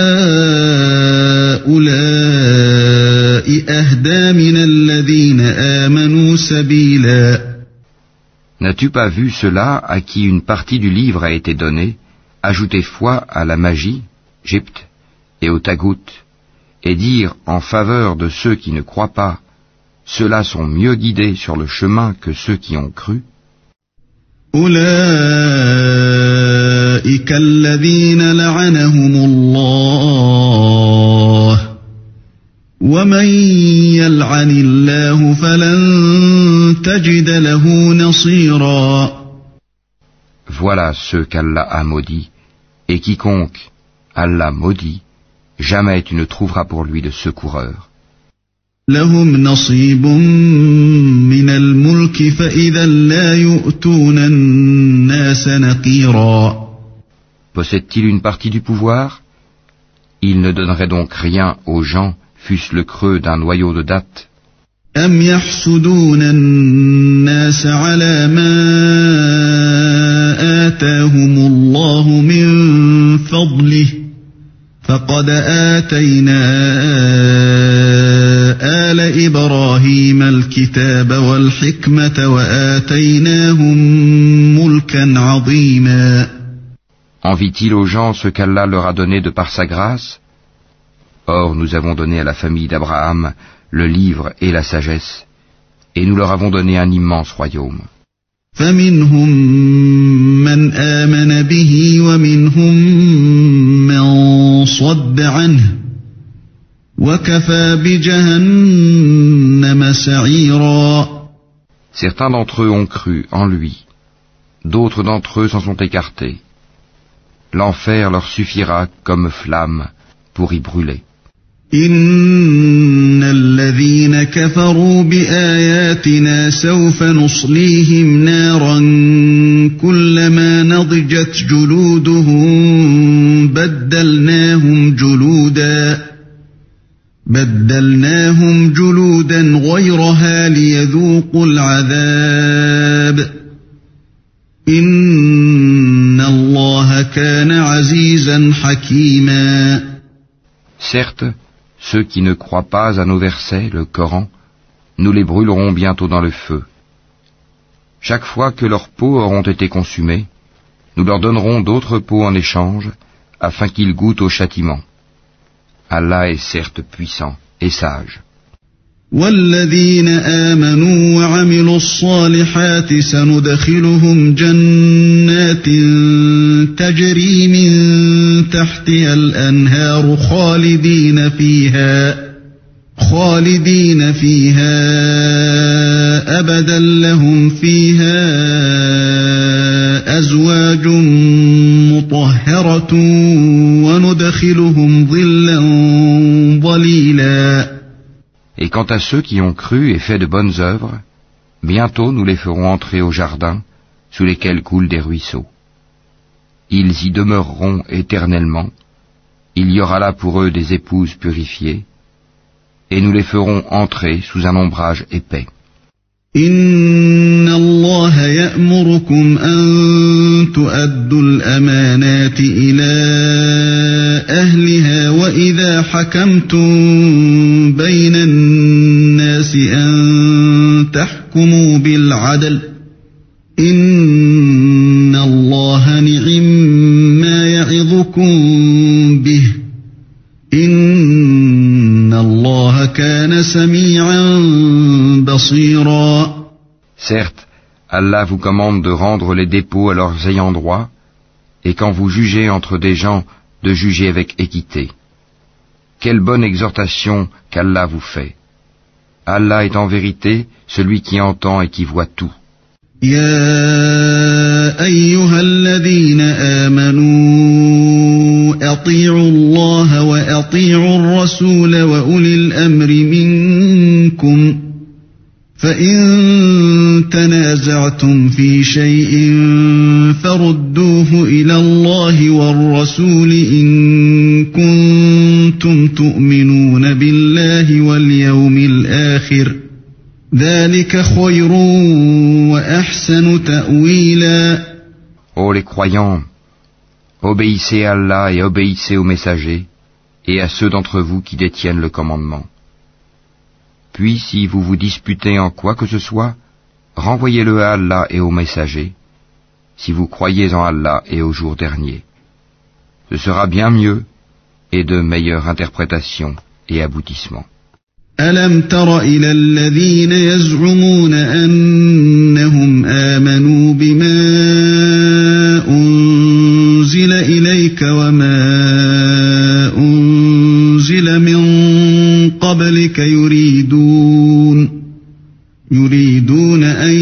هؤلاء أهدى من الذين آمنوا سبيلا. N'as-tu pas vu ceux-là à qui une partie du livre a été donnée, ajouter foi à la magie, Gypte, et au tagout, et dire en faveur de ceux qui ne croient pas, ceux-là sont mieux guidés sur le chemin que ceux qui ont cru. أولئك الذين لعنهم الله ومن يلعن الله فلن تجد له نصيرا. Voilà ceux qu'Allah a maudits, et quiconque Allah maudit, jamais tu ne trouveras pour lui de secoureur. لهم نصيب من الملك فإذا لا يؤتون الناس نقيرا. Possède-t-il une partie du pouvoir? Il ne donnerait donc rien aux gens, fût-ce le creux d'un noyau de date. أم يحسدون الناس على ما آتاهم الله من فضله فقد آتينا آل إبراهيم الكتاب والحكمة وآتيناهم ملكا عظيما. Envie-t-il aux gens ce qu'Allah leur a donné de par sa grâce? Or nous avons donné à la famille d'Abraham le livre et la sagesse, Et nous leur avons donné un immense royaume. فمنهم من آمن به ومنهم من صد عنه وكفى بجهنم سعيرا. Certains d'entre eux ont cru en lui, d'autres d'entre eux s'en sont écartés. L'enfer leur suffira comme flamme pour y brûler. إن الذين كفروا بآياتنا سوف نصليهم نارا كلما نضجت جلودهم بدلناهم جلودا غيرها ليذوقوا العذاب إن الله كان عزيزا حكيما. Certes, ceux qui ne croient pas à nos versets, le Coran, nous les brûlerons bientôt dans le feu. Chaque fois que leurs peaux auront été consumées, nous leur donnerons d'autres peaux en échange, afin qu'ils goûtent au châtiment. Allah est certes puissant et sage. والذين آمنوا وعملوا الصالحات سندخلهم جنات تجري من تحتها الأنهار خالدين فيها أبدا لهم فيها أزواج مطهرة وندخلهم ظلا ظليلا. Et quant à ceux qui ont cru et fait de bonnes œuvres, bientôt nous les ferons entrer au jardin, sous lesquels coulent des ruisseaux. Ils y demeureront éternellement, il y aura là pour eux des épouses purifiées, et nous les ferons entrer sous un ombrage épais. Inna Allah ya'murukum an tu'addu al-amanati ila ahliha wa idha hakamtum bayna an-nasi an tahkumu bil-'adl. Inna Allah ni'ma ya'idhukum bih. Inna Allah kana sami'an basira. Certes, Allah vous commande de rendre les dépôts à leurs ayants droit, et quand vous jugez entre des gens, de juger avec équité. Quelle bonne exhortation qu'Allah vous fait. Allah est en vérité celui qui entend et qui voit tout. يا أيها الذين آمنوا أطيعوا الله وأطيعوا الرسول وأولي الأمر منكم فإن تنازعتم في شيء فردوه إلى الله والرسول إن كنتم تؤمنون بالله واليوم الآخر ذلك خير وأحسن تأويلا. Ô les croyants, obéissez à Allah et obéissez aux messagers et à ceux d'entre vous qui détiennent le commandement. Puis si vous vous disputez en quoi que ce soit, renvoyez-le à Allah et aux messagers, si vous croyez en Allah et au jour dernier. Ce sera bien mieux et de meilleure interprétation et aboutissement. ألم تر إلى الذين يزعمون أنهم آمنوا بما أنزل إليك وما أنزل من قبلك يريدون أن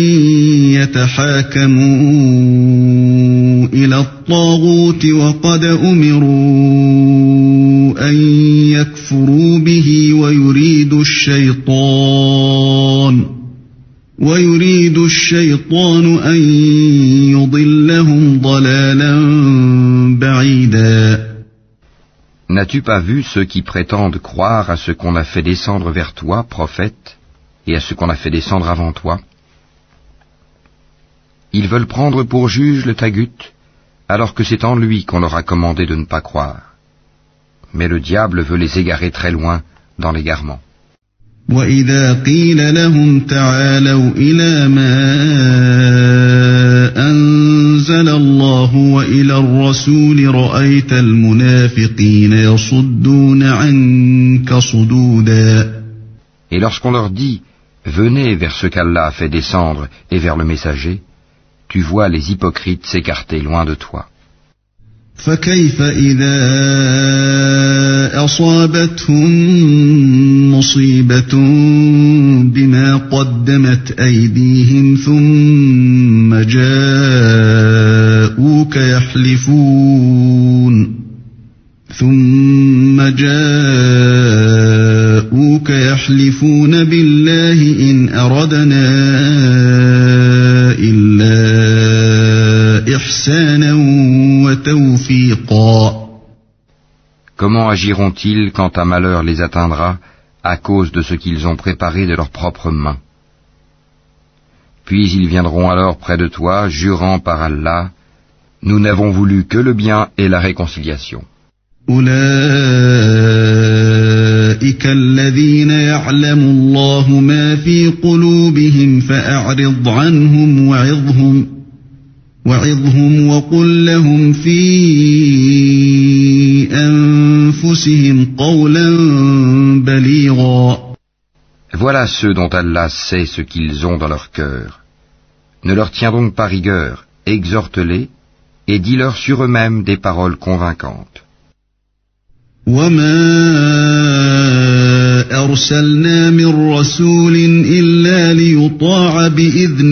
يتحاكموا إلى الطاغوت وقد أمروا أن يكفروا به ويريد الشيطان أن يضلهم ضلالا بعيدا. N'as-tu pas vu ceux qui prétendent croire à ce qu'on a fait descendre vers toi, prophète, et à ce qu'on a fait descendre avant toi? Ils veulent prendre pour juge le tagut, alors que c'est en lui qu'on leur a commandé de ne pas croire. Mais le diable veut les égarer très loin dans l'égarement. وَإِذَا قِيلَ لَهُمْ تَعَالَوْا إِلَى مَا أَنزَلَ اللَّهُ وَإِلَى الرَّسُولِ رَأَيْتَ الْمُنَافِقِينَ يَصُدُّونَ عَنكَ صُدُودًا. Et lorsqu'on leur dit, Venez vers ce qu'Allah a fait descendre et vers le messager, tu vois les hypocrites s'écarter loin de toi. فكيف إذا أصابتهم مصيبة بما قدمت أيديهم ثم جاءوك يحلفون بالله إن أردنا إلا إحسانا وتوفيقا. Comment agiront-ils quand un malheur les atteindra à cause de ce qu'ils ont préparé de leurs propres mains? Puis ils viendront alors près de toi, jurant par Allah, nous n'avons voulu que le bien et la réconciliation. أولئك الذين يعلم الله ما في قلوبهم فأعرض عنهم وعظهم وقل لهم في أنفسهم قولا بليغا. Voilà ceux dont Allah sait ce qu'ils ont dans leur cœur. Ne leur tiens donc pas rigueur, exhorte-les et dis-leur sur eux-mêmes des paroles convaincantes. وما أرسلنا من رسول إلا ليطاع بإذن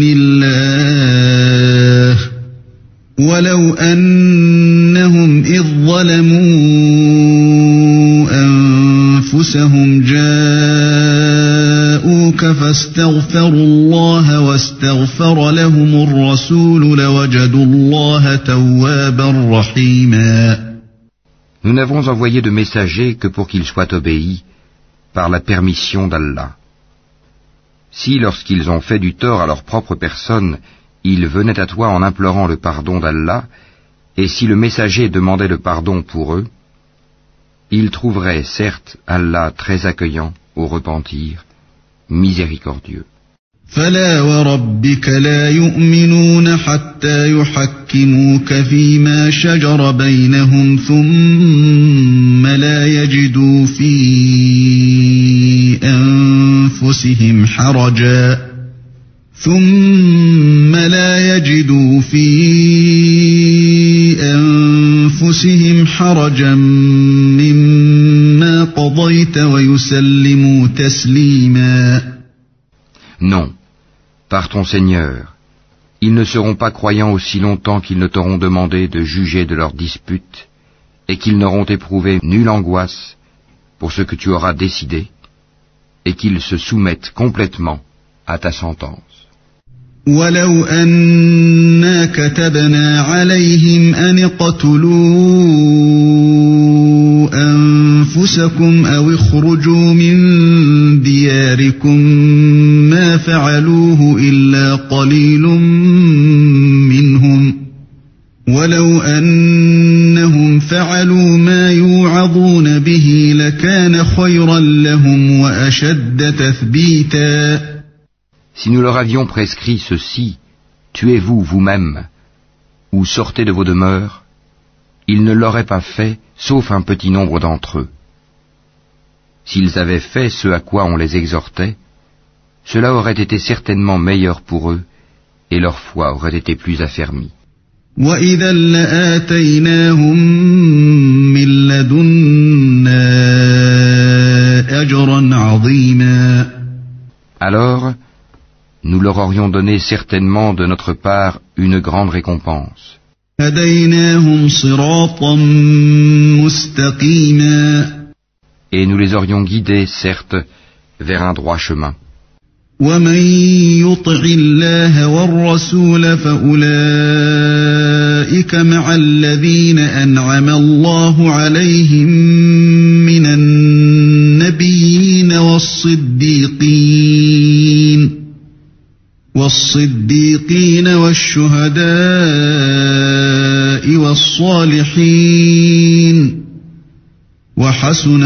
الله ولو أنهم إذ ظلموا أنفسهم جاءوك فاستغفروا الله واستغفر لهم الرسول لوجدوا الله توابا رحيما. Nous n'avons envoyé de messagers que pour qu'ils soient obéis par la permission d'Allah. Si, lorsqu'ils ont fait du tort à leur propre personne, ils venaient à toi en implorant le pardon d'Allah, et si le messager demandait le pardon pour eux, ils trouveraient certes Allah très accueillant au repentir, miséricordieux. فلا وربك لا يؤمنون حتى يحكموك فيما شجر بينهم ثم لا يجدوا في أنفسهم حرجا مما قضيت ويسلموا تسليما. Non, par ton Seigneur, ils ne seront pas croyants aussi longtemps qu'ils ne t'auront demandé de juger de leurs disputes et qu'ils n'auront éprouvé nulle angoisse pour ce que tu auras décidé et qu'ils se soumettent complètement à ta sentence. ولو أنا كتبنا عليهم أن اقتلوا أنفسكم أو اخرجوا من دياركم ما فعلوه إلا قليل منهم ولو أنهم فعلوا ما يوعظون به لكان خيرا لهم وأشد تثبيتا. Si nous leur avions prescrit ceci, tuez-vous vous-même, ou sortez de vos demeures, ils ne l'auraient pas fait, sauf un petit nombre d'entre eux. S'ils avaient fait ce à quoi on les exhortait, cela aurait été certainement meilleur pour eux, et leur foi aurait été plus affermie. وَإِذًا لَآتَيْنَاهُمْ مِن لَّدُنَّا أَجْرًا عَظِيمًا. Alors, nous leur aurions donné certainement de notre part une grande récompense. هَدَيْنَاهُمْ صِرَاطًا مُّسْتَقِيمًا. Et nous les aurions guidés, certes, vers un droit chemin. وَمَن يُطِعِ اللَّهَ وَالرَّسُولَ فَأُولَٰئِكَ مَعَ الَّذِينَ أَنْعَمَ اللَّهُ عَلَيْهِم مِّنَ النَّبِيِّينَ والصديقين والشهداء والصالحين وحسن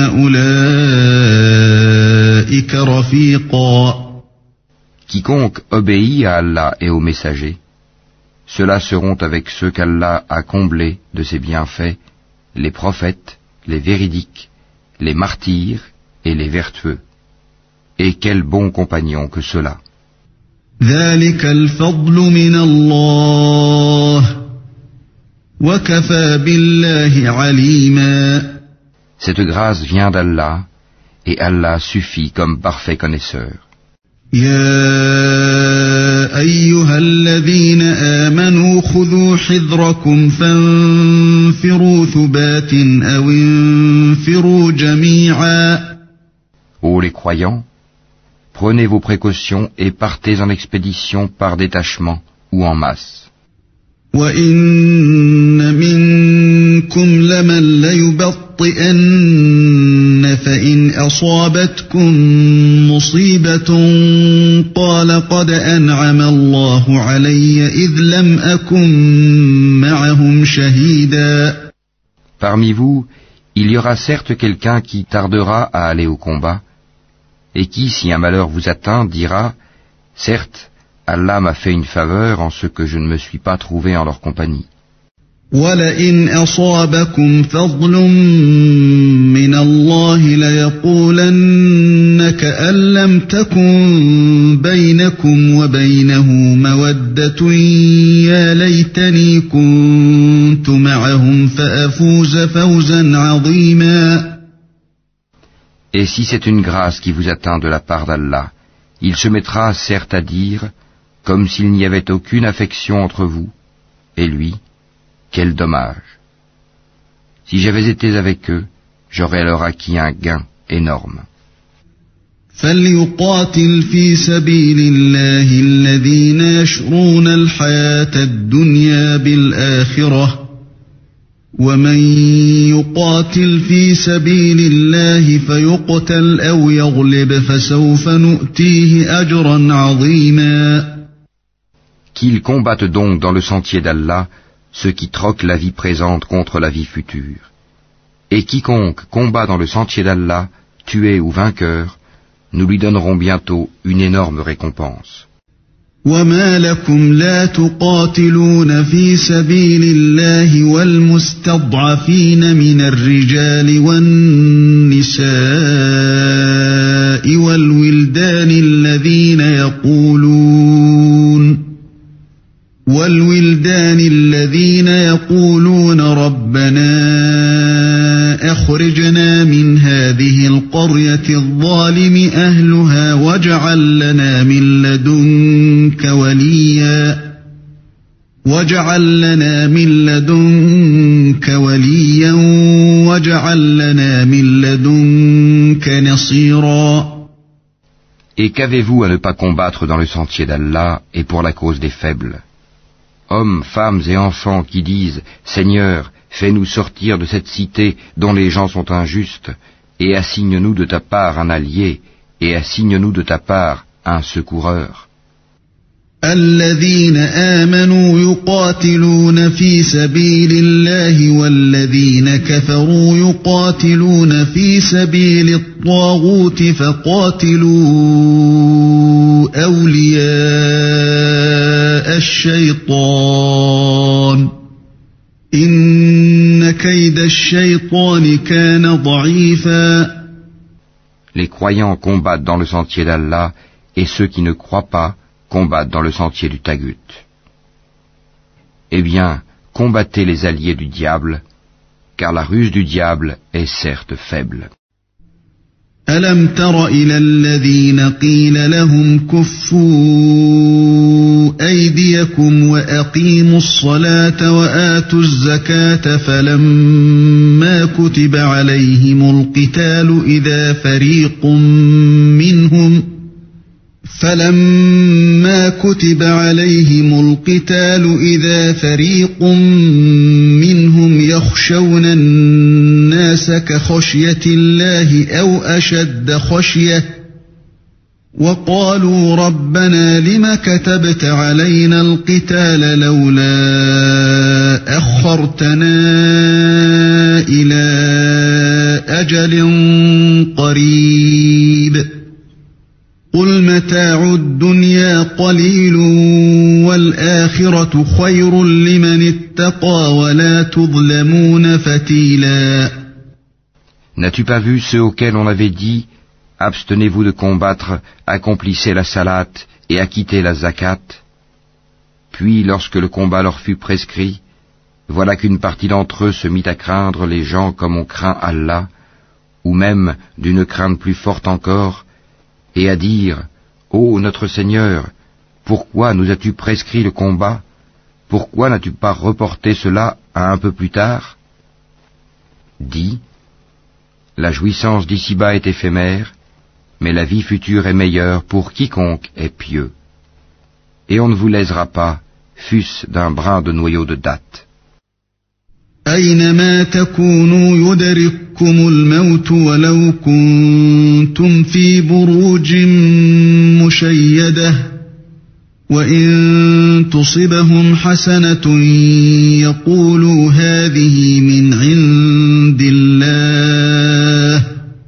أولئك رفيقا. Quiconque obéit à Allah et aux messagers, ceux-là seront avec ceux qu'Allah a comblés de ses bienfaits, les prophètes, les véridiques, les martyrs et les vertueux. Et quel bon compagnon que cela. ذلك الفضل من الله وكفى بالله عليما. Cette grâce vient d'Allah, et Allah suffit comme parfait connaisseur. يا أيها الذين آمنوا خذوا حذركم فانفروا ثبات أو انفروا جميعا. Ô les croyants, prenez vos précautions et partez en expédition par détachement ou en masse. وَإِنَّ مِنكُمْ لَمَن لَّيُبَطِّئَنَّ فَإِنْ أَصَابَتْكُم مُّصِيبَةٌ قَالَ قَدْ أَنْعَمَ اللَّهُ عَلَيَّ إِذْ لَمْ أَكُن مَّعَهُمْ شَهِيدًا. Parmi vous, il y aura certes quelqu'un qui tardera à aller au combat, et qui, si un malheur vous atteint, dira « Certes, Allah m'a fait une faveur en ce que je ne me suis pas trouvé en leur compagnie. » وَلَئِنْ أَصَابَكُمْ فَضْلٌ مِّنَ اللَّهِ لَيَقُولَنَّ كَأَن لَّمْ تَكُن بَيْنَكُمْ وَبَيْنَهُ مَوَدَّةٌ يَا لَيْتَنِي كُنتُ مَعَهُمْ فَأَفُوزَ فَوْزًا عَظِيمًا. Et si c'est une grâce qui vous atteint de la part d'Allah, il se mettra certes à dire, comme s'il n'y avait aucune affection entre vous et lui, quel dommage. Si j'avais été avec eux, j'aurais alors acquis un gain énorme. فَلْيُقَاتِلْ فِي سَبِيلِ اللَّهِ الَّذِينَ يَشْرُونَ الْحَيَاةَ الدُّنْيَا بِالْآخِرَةِ وَمَن يُقَاتِلْ فِي سَبِيلِ اللَّهِ فَيُقْتَلْ أَوْ يَغْلِبْ فَسَوْفَ نُؤْتِيهِ أَجْرًا عَظِيمًا. Qu'ils combattent donc dans le sentier d'Allah ceux qui troquent la vie présente contre la vie future. Et quiconque combat dans le sentier d'Allah, tué ou vainqueur, nous lui donnerons bientôt une énorme récompense. وَمَا لَكُمْ لَا تُقَاتِلُونَ فِي سَبِيلِ اللَّهِ وَالْمُسْتَضْعَفِينَ مِنَ الرِّجَالِ وَالنِّسَاءِ وَالْوِلْدَانِ الَّذِينَ يَقُولُونَ رَبَّنَا أَخْرِجْنَا مِنْ هَذِهِ الْقَرْيَةِ الظَّالِمِ أَهْلُهَا وَاجْعَل لَّنَا مِن لَّدُنكَ وَلِيًّا وَاجْعَل لَّنَا مِن لَّدُنكَ نَصِيرًا. Et qu'avez-vous à ne pas combattre dans le sentier d'Allah et pour la cause des faibles? Hommes, femmes et enfants qui disent « Seigneur, fais-nous sortir de cette cité dont les gens sont injustes, et assigne-nous de ta part un allié, et assigne-nous de ta part un secoureur. » الذين آمنوا يقاتلون في سبيل الله والذين كفروا يقاتلون في سبيل الطاغوت فقاتلوا أولياء الشيطان إن كيد الشيطان كان ضعيفا. Les croyants combattent dans le sentier d'Allah et ceux qui ne croient pas combattent dans le sentier du Tagut. Eh bien, combattez les alliés du diable, car la ruse du diable est certes faible. ألم تر إلى الذين قيل لهم كفوا أيديكم وأقيموا الصلاة وآتوا الزكاة فلما كتب عليهم القتال إذا فريق منهم يخشون الناس كخشية الله أو أشد خشية وقالوا ربنا لم كتبت علينا القتال لولا أخرتنا إلى أجل قريب قل متاع الدنيا قليل والآخرة خير لمن اتقى ولا تظلمون فتيلا. N'as-tu pas vu ceux auxquels on avait dit abstenez-vous de combattre, accomplissez la salate et acquittez la zakat. Puis, lorsque le combat leur fut prescrit, voilà qu'une partie d'entre eux se mit à craindre les gens comme on craint Allah, ou même d'une crainte plus forte encore, et à dire « Ô notre Seigneur, pourquoi nous as-tu prescrit le combat? Pourquoi n'as-tu pas reporté cela à un peu plus tard ?» Dis « La jouissance d'ici-bas est éphémère, mais la vie future est meilleure pour quiconque est pieux. Et on ne vous lésera pas, fût-ce d'un brin de noyau de date. » أينما تكونوا يدرككم الموت ولو كنتم في بروج مشيدة وإن تصبهم حسنة يقولوا هذه من عند الله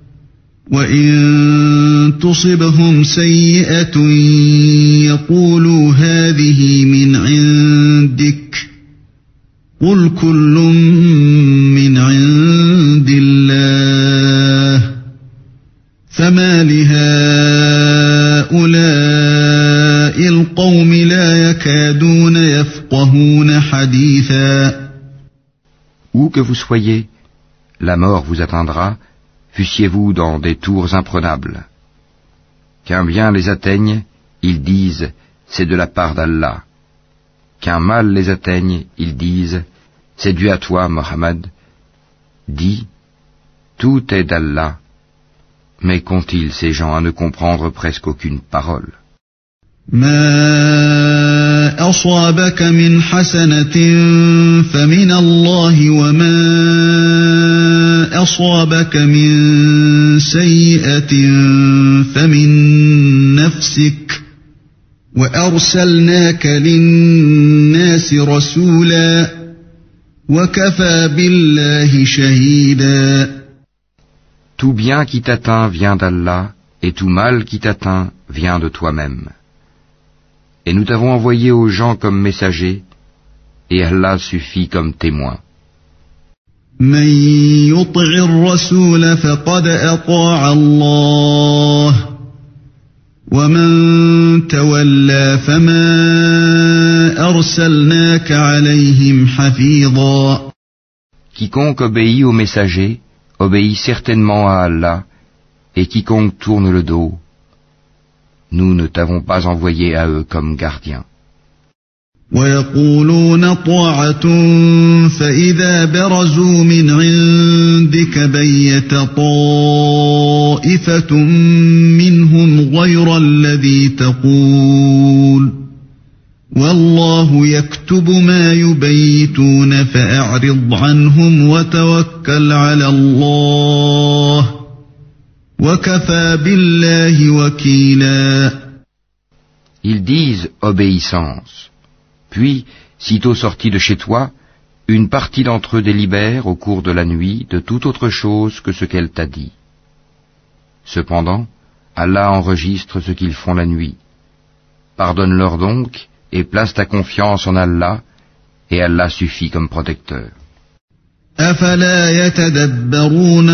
وإن تصبهم سيئة يقولوا هذه من عندك قل كل من عند الله فما لهؤلاء القوم لا يكادون يفقهون حديثا. Où que vous soyez, la mort vous atteindra, fussiez-vous dans des tours imprenables. Qu'un bien les atteigne, ils disent « c'est de la part d'Allah ». Qu'un mal les atteigne, ils disent « c'est dû à toi, Mohammed ». Dis « tout est d'Allah ». Mais qu'ont-ils ces gens à ne comprendre presque aucune parole? ما أصابك من حسنة فمن الله وما أصابك من سيئة فمن نفسك وأرسلناك للناس رسولا وكفى بالله شهيدا. Tout bien qui t'atteint vient d'Allah, et tout mal qui t'atteint vient de toi-même. Et nous t'avons envoyé aux gens comme messagers, et Allah suffit comme témoin. من يطع الرسول فقد أطاع الله ومن تولى فما أرسلناك عليهم حفيظا. Quiconque obéit aux messagers obéit certainement à Allah, et quiconque tourne le dos, nous ne t'avons pas envoyé à eux comme gardiens. ويقولون طاعة فإذا برزوا من عندك بيت طائفة منهم غير الذي تقول والله يكتب ما يبيتون فأعرض عنهم وتوكل على الله وكفى بالله وكيلا. Ils disent obéissance. Puis, sitôt sortis de chez toi, une partie d'entre eux délibère au cours de la nuit de toute autre chose que ce qu'elle t'a dit. Cependant, Allah enregistre ce qu'ils font la nuit. Pardonne-leur donc et place ta confiance en Allah, et Allah suffit comme protecteur. أفلا يتدبرون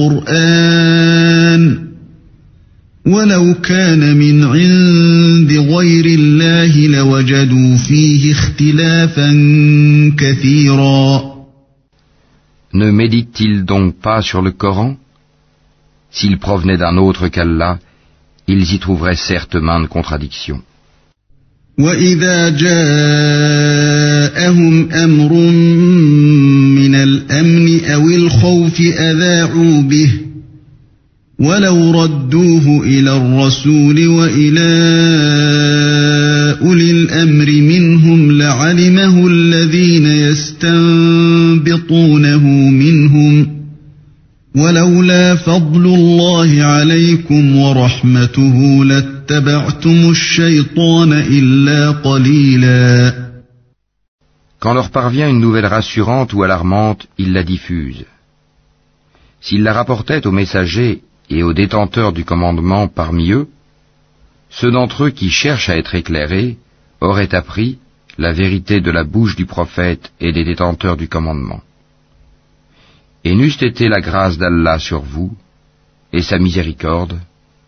القرآن ولو كان من عند غير الله لوجدوا فيه اختلافا كثيرا. Ne méditent-ils donc pas sur le Coran? S'il provenait d'un autre qu'Allah, ils y trouveraient certes maintes contradictions. وإذا جاءهم أمر من الأمن أو الخوف أذاعوا به ولو ردوه إلى الرسول وإلى أولي الأمر منهم لعلمه الذين يستنبطونه منهم ولولا فضل الله عليكم ورحمته لاتبعتم الشيطان إلا قليلا. Quand leur parvient une nouvelle rassurante ou alarmante, ils la diffusent. S'ils la rapportaient aux messagers et aux détenteurs du commandement parmi eux, ceux d'entre eux qui cherchent à être éclairés auraient appris la vérité de la bouche du prophète et des détenteurs du commandement. Et n'eût été la grâce d'Allah sur vous, et sa miséricorde,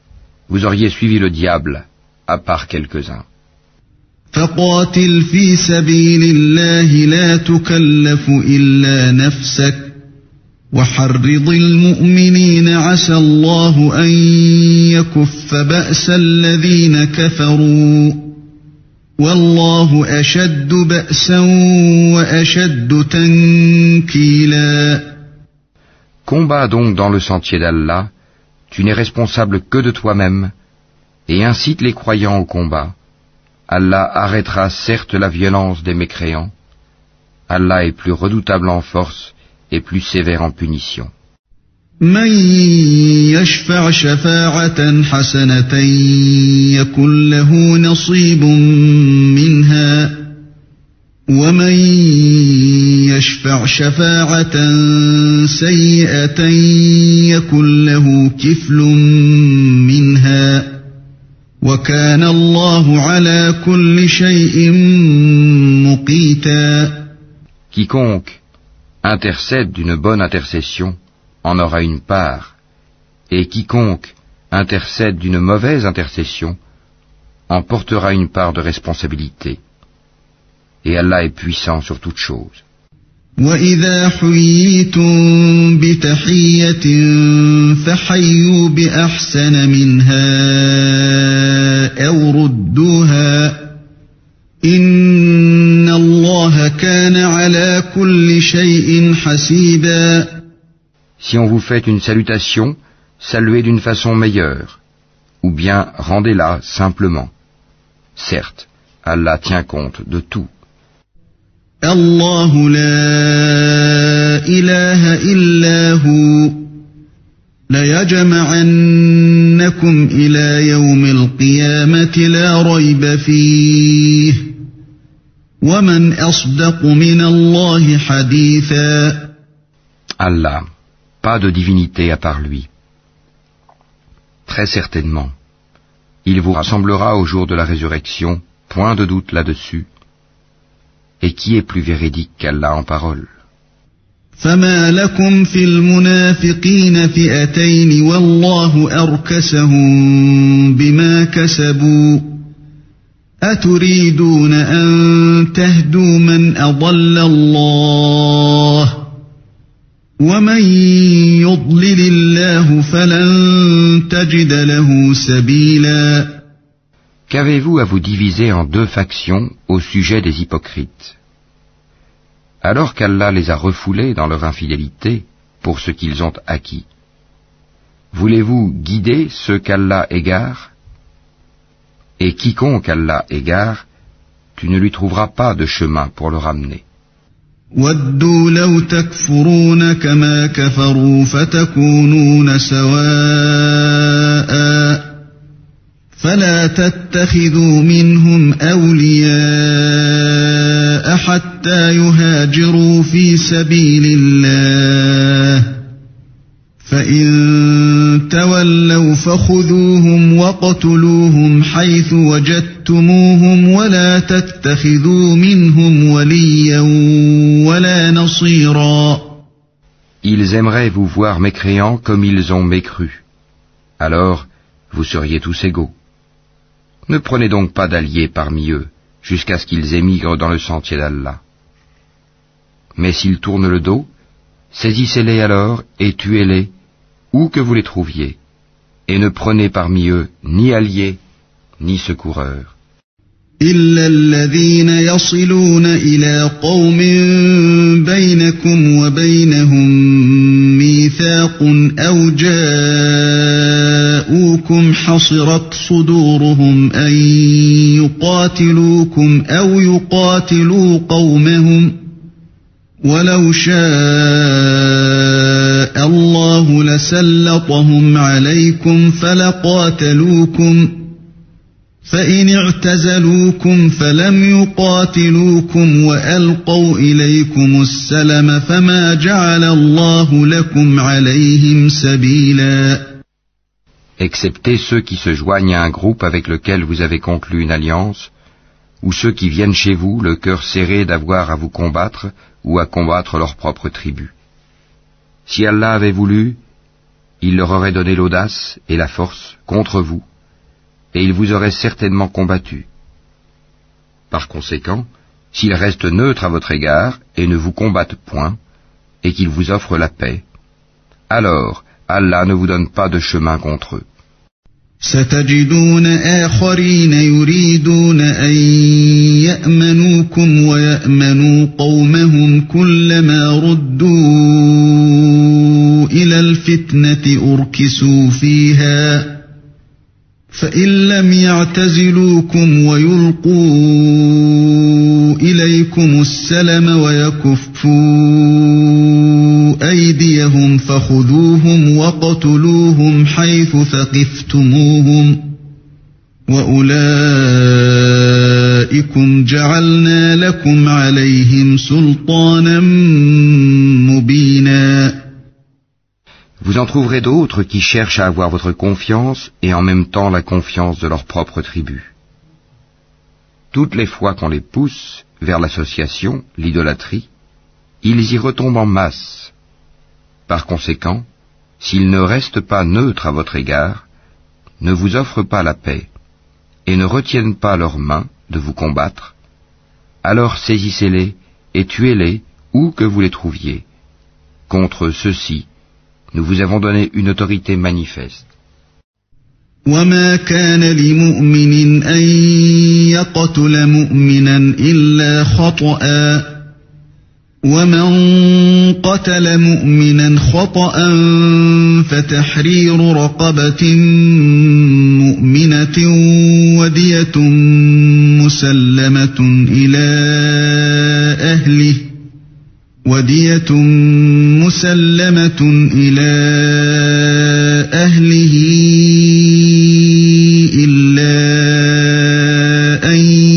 vous auriez suivi le diable, à part quelques-uns. فقاتل في سبيل الله لا تكلف إلا نفسك وحرض المؤمنين عسى الله أن يكف بأس الذين كفروا والله أشد بأسا وأشد تنكيلا. Combat donc dans le sentier d'Allah, tu n'es responsable que de toi-même, et incite les croyants au combat. Allah arrêtera certes la violence des mécréants. Allah est plus redoutable en force et plus sévère en punition. من يشفع شفاعة حسنة يكن له نصيب منها ومن يشفع شفاعة سيئة يكن له كفل منها وكان الله على كل شيء مقيتا. Quiconque intercède d'une bonne intercession en aura une part, et quiconque intercède d'une mauvaise intercession en portera une part de responsabilité. Et Allah est puissant sur toutes choses. وَإِذَا حُيِّيتُم بِتَحِيَّةٍ فَحَيُّوا بِأَحْسَنَ مِنْهَا أَوْ رُدُّوهَا إِنَّ اللَّهَ كَانَ عَلَى كُلِّ شَيْءٍ حَسِيبًا. Si on vous fait une salutation, saluez d'une façon meilleure, ou bien rendez-la simplement. Certes, Allah tient compte de tout. الله لا إله إلا هو ليجمعنكم إلى يوم القيامة لا ريب فيه ومن أصدق من الله حديثا. Allah, pas de divinité à part lui. Très certainement, il vous rassemblera au jour de la résurrection, point de doute là-dessus. Et qui est plus véridique qu'Allah en parole? فما لكم في المنافقين فئتين والله أركسهم بما كسبوا أتريدون أن تهدوا من أضل الله ومن يضلل الله فلن تجد له سبيلا. Qu'avez-vous à vous diviser en deux factions au sujet des hypocrites? Alors qu'Allah les a refoulés dans leur infidélité pour ce qu'ils ont acquis. Voulez-vous guider ceux qu'Allah égare? Et quiconque Allah égare, tu ne lui trouveras pas de chemin pour le ramener. وَدُّوا لَوْ تَكْفُرُونَ كَمَا كَفَرُوا فَتَكُونُونَ سَوَاءً فلا تتخذوا منهم أولياء حتى يهاجروا في سبيل الله فإن تولوا فخذوهم وقتلوهم حيث وجدتموهم ولا تتخذوا منهم وليا ولا نصيرا. Ils aimeraient vous voir mécréants comme ils ont mécru. Alors, vous seriez tous égaux. Ne prenez donc pas d'alliés parmi eux, jusqu'à ce qu'ils émigrent dans le sentier d'Allah. Mais s'ils tournent le dos, saisissez-les alors et tuez-les, où que vous les trouviez, et ne prenez parmi eux ni alliés, ni secoureurs. إلا الذين يصلون إلى قوم بينكم وبينهم ميثاق أو جاءوكم حصرت صدورهم أن يقاتلوكم أو يقاتلوا قومهم ولو شاء الله لسلطهم عليكم فلقاتلوكم فإن اعتزلوكم فلم يقاتلوكم وألقوا إليكم السلم فما جعل الله لكم عليهم سبيلا. Excepté ceux qui se joignent à un groupe avec lequel vous avez conclu une alliance, ou ceux qui viennent chez vous le cœur serré d'avoir à vous combattre ou à combattre leur propre tribu. Si Allah avait voulu, il leur aurait donné l'audace et la force contre vous, et il vous aurait certainement combattu. Par conséquent, s'ils restent neutres à votre égard et ne vous combattent point, et qu'ils vous offrent la paix, alors Allah ne vous donne pas de chemin contre eux. ستجدون آخرين يريدون أن يأمنوكم ويأمنوا قومهم كلما ردوا إلى الفتنة أركسوا فيها فإن لم يعتزلوكم ويلقوا إليكم السلم ويكفوا أيديهم فخذوهم وقتلوهم حيث ثقفتموهم وأولئكم جعلنا لكم عليهم سلطانا مبينا. Vous en trouverez d'autres qui cherchent à avoir votre confiance et en même temps la confiance de leur propre tribu. Toutes les fois qu'on les pousse vers l'association, l'idolâtrie, ils y retombent en masse. Par conséquent, s'ils ne restent pas neutres à votre égard, ne vous offrent pas la paix, et ne retiennent pas leurs mains de vous combattre, alors saisissez-les et tuez-les où que vous les trouviez. Contre ceux-ci, nous vous avons donné une autorité manifeste. وما كان لمؤمن أن يقتل مؤمنا إلا خطأ ومن قتل مؤمنا خطأ فتحرير رقبة مؤمنة ودية مسلمة إلى أهله إلا أن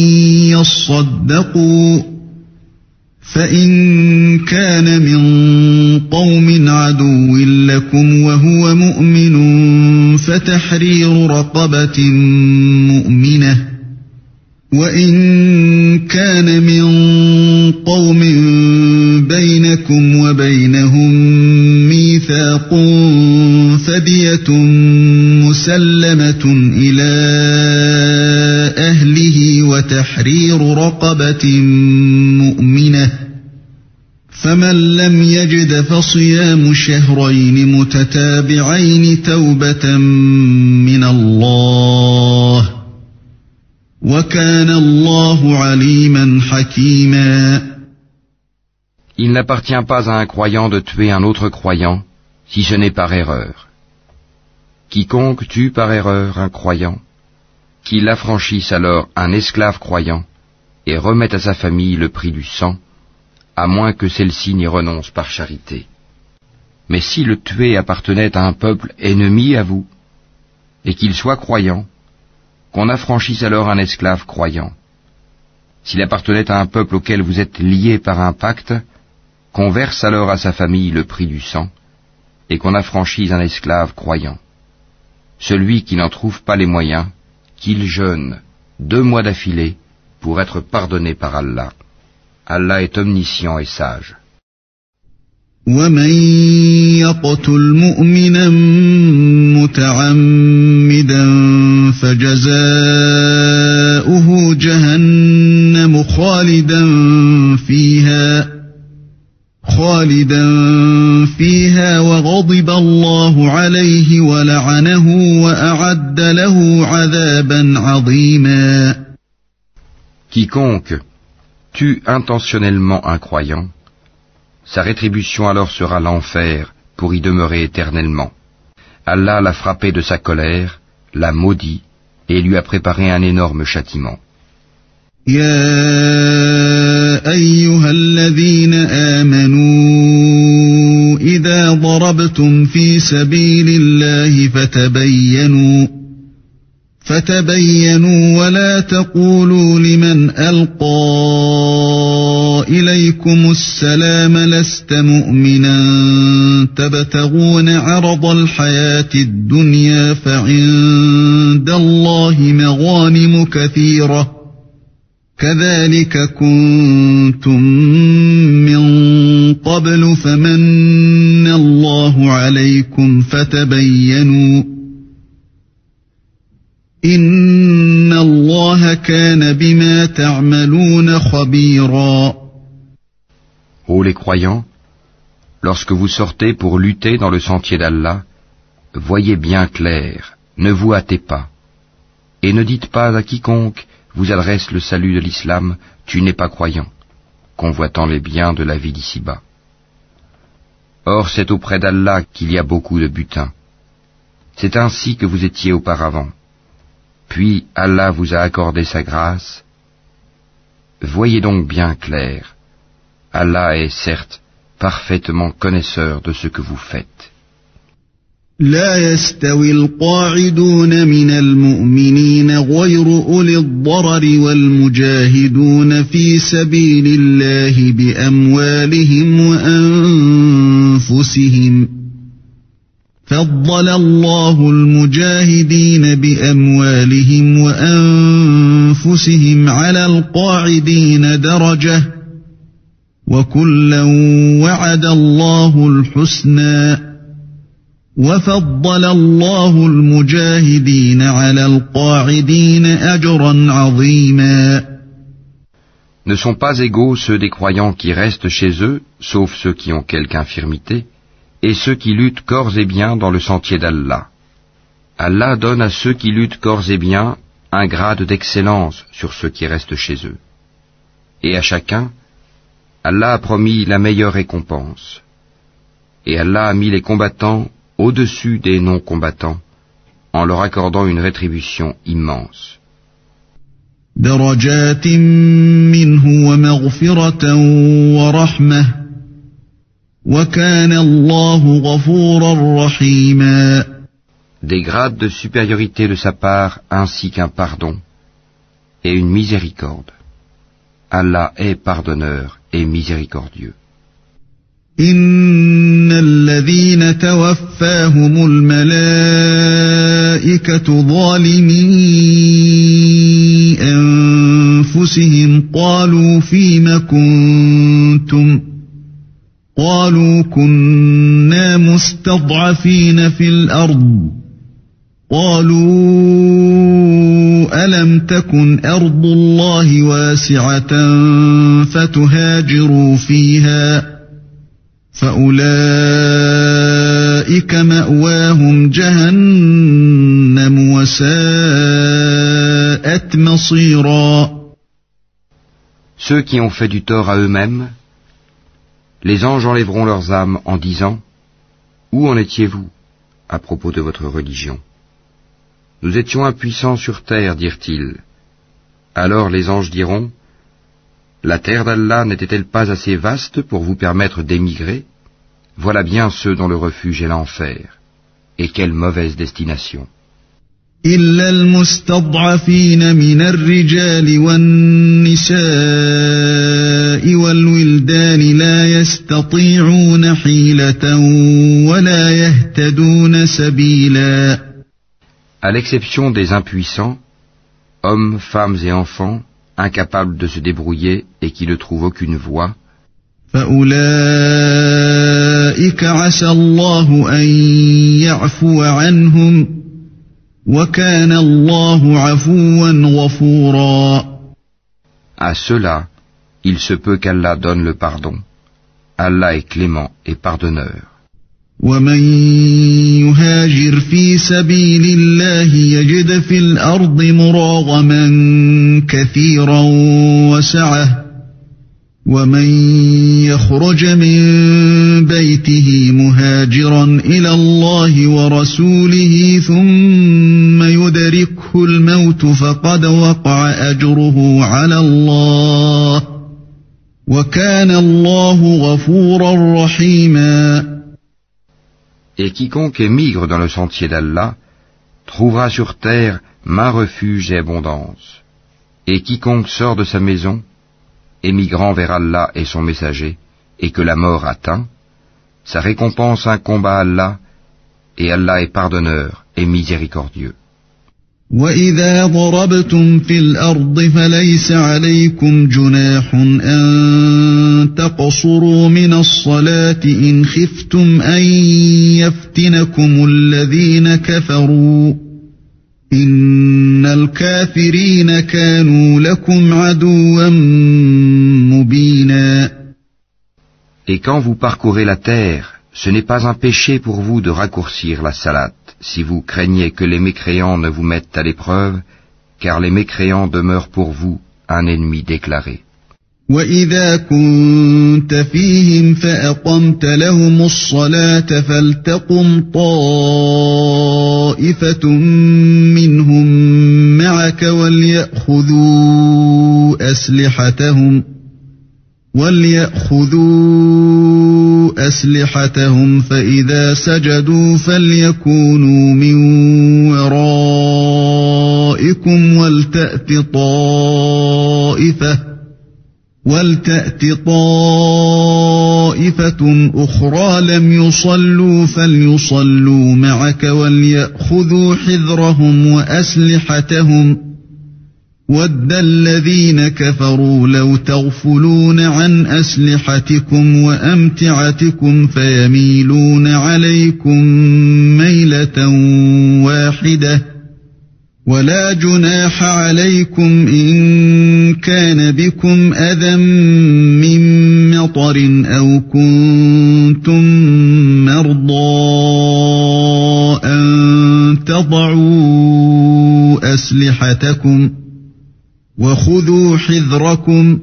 يصدقوا فإن كان من قوم عدو لكم وهو مؤمن فتحرير رقبة مؤمنة وإن كان من قوم بينكم وبينهم ميثاق فدية مسلمة إلى أهله وتحرير رقبة مؤمنة فمن لم يجد فصيام شهرين متتابعين توبة من الله وكان الله عليما حكيما. Il n'appartient pas à un croyant de tuer un autre croyant, si ce n'est par erreur. Quiconque tue par erreur un croyant, qu'il affranchisse alors un esclave croyant, et remette à sa famille le prix du sang, à moins que celle-ci n'y renonce par charité. Mais si le tué appartenait à un peuple ennemi à vous, et qu'il soit croyant, qu'on affranchisse alors un esclave croyant. S'il appartenait à un peuple auquel vous êtes liés par un pacte, qu'on verse alors à sa famille le prix du sang, et qu'on affranchisse un esclave croyant. Celui qui n'en trouve pas les moyens, qu'il jeûne 2 mois d'affilée pour être pardonné par Allah. Allah est omniscient et sage. ومن يقتل مؤمنا متعمدا فجزاؤه جهنم خالدا فيها وغضب الله عليه ولعنه وأعد له عذابا عظيما. Quiconque tue intentionnellement un croyant, sa rétribution alors sera l'enfer pour y demeurer éternellement. Allah l'a frappé de sa colère, l'a maudit et lui a préparé un énorme châtiment. يا أيها الذين آمنوا إذا ضربتم في سبيل الله فتبينوا ولا تقولوا لمن ألقى إليكم السلام لست مؤمنا تبتغون عرض الحياة الدنيا فعند الله مغانم كثيرة كذلك كنتم من قبل فمن الله عليكم فتبينوا إن الله كان بما تعملون خبيرا. Ô les croyants, lorsque vous sortez pour lutter dans le sentier d'Allah, voyez bien clair, ne vous hâtez pas, et ne dites pas à quiconque vous adresse le salut de l'islam, tu n'es pas croyant, convoitant les biens de la vie d'ici-bas. Or c'est auprès d'Allah qu'il y a beaucoup de butin. C'est ainsi que vous étiez auparavant. Puis Allah vous a accordé sa grâce. Voyez donc bien clair. Allah est certes parfaitement connaisseur de ce que vous faites. لا يستوي القاعدون من المؤمنين غير أولي الضرر والمجاهدون في سبيل الله بأموالهم وأنفسهم فضل الله المجاهدين بأموالهم وأنفسهم على القاعدين درجة وكلا وعد الله الحسنى وفضل الله المجاهدين على القاعدين أجرا عظيما. Ne sont pas égaux ceux des croyants qui restent chez eux, sauf ceux qui ont quelque infirmité, et ceux qui luttent corps et biens dans le sentier d'Allah. Allah donne à ceux qui luttent corps et biens un grade d'excellence sur ceux qui restent chez eux. Et à chacun, Allah a promis la meilleure récompense. Et Allah a mis les combattants au-dessus des non-combattants, en leur accordant une rétribution immense. درجات منه ومغفرة ورحمة وكان الله غفورا رحيما. Des grades de supériorité de sa part ainsi qu'un pardon et une miséricorde. Allah est pardonneur et miséricordieux. إن الذين توفاهم الملائكة ظالمي أنفسهم قالوا فيم كنتم قالوا كنا مستضعفين في الأرض قالوا ألم تكن أرض الله واسعة فتهاجروا فيها فأولئك مأواهم جهنم وساءت مصيرا. Ceux qui ont fait du tort à eux-mêmes, les anges enlèveront leurs âmes en disant « Où en étiez-vous à propos de votre religion ? Nous étions impuissants sur terre, dirent-ils. Alors les anges diront « La terre d'Allah n'était-elle pas assez vaste pour vous permettre d'émigrer ? Voilà bien ceux dont le refuge est l'enfer. Et quelle mauvaise destination !» إلا المستضعفين من الرجال والنساء والولدان لا يستطيعون حيلة ولا يهتدون سبيلا. À l'exception des impuissants, hommes, femmes et enfants, incapables de se débrouiller et qui ne trouvent aucune voie, فأولئك عسى الله أن يعفو عنهم وكان الله عفوا غفورا. à ceux-là, il se peut qu'Allah donne le pardon. Allah est clément et pardonneur. ومن يهاجر في سبيل الله يجد في الأرض مراغما كثيرا وسعة ومن يخرج من بيته مهاجرا إلى الله ورسوله ثم يدركه الموت فقد وقع أجره على الله وكان الله غفورا رحيما. Et quiconque émigre dans le sentier d'Allah trouvera sur terre maint refuge et abondance. Et quiconque sort de sa maison, émigrant vers Allah et son messager, et que la mort atteint, sa récompense incombe à Allah, et Allah est pardonneur et miséricordieux. وَإِذَا ضَرَبْتُمْ فِي الْأَرْضِ فَلَيْسَ عَلَيْكُمْ جُنَاحٌ أَن تَقْصُرُوا مِنَ الصَّلَاةِ إِنْ خِفْتُمْ أَن يَفْتِنَكُمُ الَّذِينَ كَفَرُوا إِنَّ الكافرين كانوا لكم عدوا مبينا. Et quand vous parcourez la terre, ce n'est pas un péché pour vous de raccourcir la salate, si vous craignez que les mécréants ne vous mettent à l'épreuve, car les mécréants demeurent pour vous un ennemi déclaré. وَإِذَا كُنْتَ فِيهِمْ فَأَقَمْتَ لَهُمُ الصَّلَاةَ فَلْتَقُمْ طَائِفَةٌ مِّنْهُمْ مَعَكَ وَلْيَأْخُذُوا أَسْلِحَتَهُمْ فَإِذَا سَجَدُوا فَلْيَكُونُوا مِنْ وَرَائِكُمْ وَلْتَأْتِ طَائِفَةٌ أُخْرَى لَمْ يُصَلُّوا فَلْيُصَلُّوا مَعَكَ وَلْيَأْخُذُوا حِذْرَهُمْ وَأَسْلِحَتَهُمْ وَدَّ الَّذِينَ كَفَرُوا لَوْ تَغْفُلُونَ عَنْ أَسْلِحَتِكُمْ وَأَمْتِعَتِكُمْ فَيَمِيلُونَ عَلَيْكُمْ مَيْلَةً وَاحِدَةً وَلَا جُنَاحَ عَلَيْكُمْ إِن كَانَ بِكُمْ أَذًى مِّن مَّطَرٍ أَوْ كُنتُم مَّرْضَىٰ أَن تَضَعُوا أَسْلِحَتَكُمْ وَخُذُوا حِذْرَكُمْ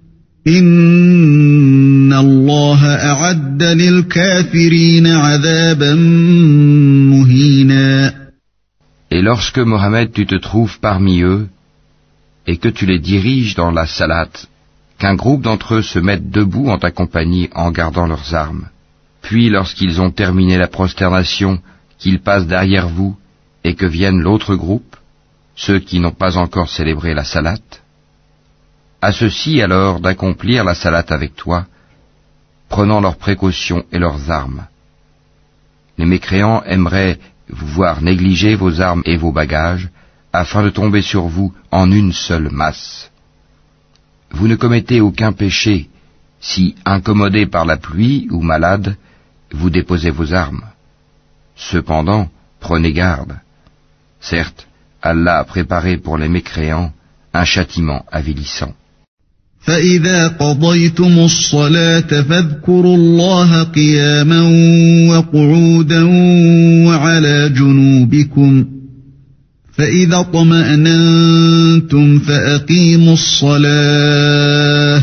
إِنَّ اللَّهَ أَعَدَّ لِلْكَافِرِينَ عَذَابًا مُّهِينًا. Et lorsque, Mohammed, tu te trouves parmi eux, et que tu les diriges dans la salate, qu'un groupe d'entre eux se mette debout en ta compagnie en gardant leurs armes, puis lorsqu'ils ont terminé la prosternation, qu'ils passent derrière vous, et que vienne l'autre groupe, ceux qui n'ont pas encore célébré la salate, à ceux-ci alors d'accomplir la salate avec toi, prenant leurs précautions et leurs armes. Les mécréants aimeraient vous voir négliger vos armes et vos bagages, afin de tomber sur vous en une seule masse. Vous ne commettez aucun péché, si, incommodé par la pluie ou malade, vous déposez vos armes. Cependant, prenez garde. Certes, Allah a préparé pour les mécréants un châtiment avilissant. فَإِذَا قَضَيْتُمُ الصَّلَاةَ فَاذْكُرُوا اللَّهَ قِيَامًا وَقُعُودًا وَعَلَى جُنُوبِكُمْ فَإِذَا اطْمَأْنَنْتُمْ فَأَقِيمُوا الصَّلَاةَ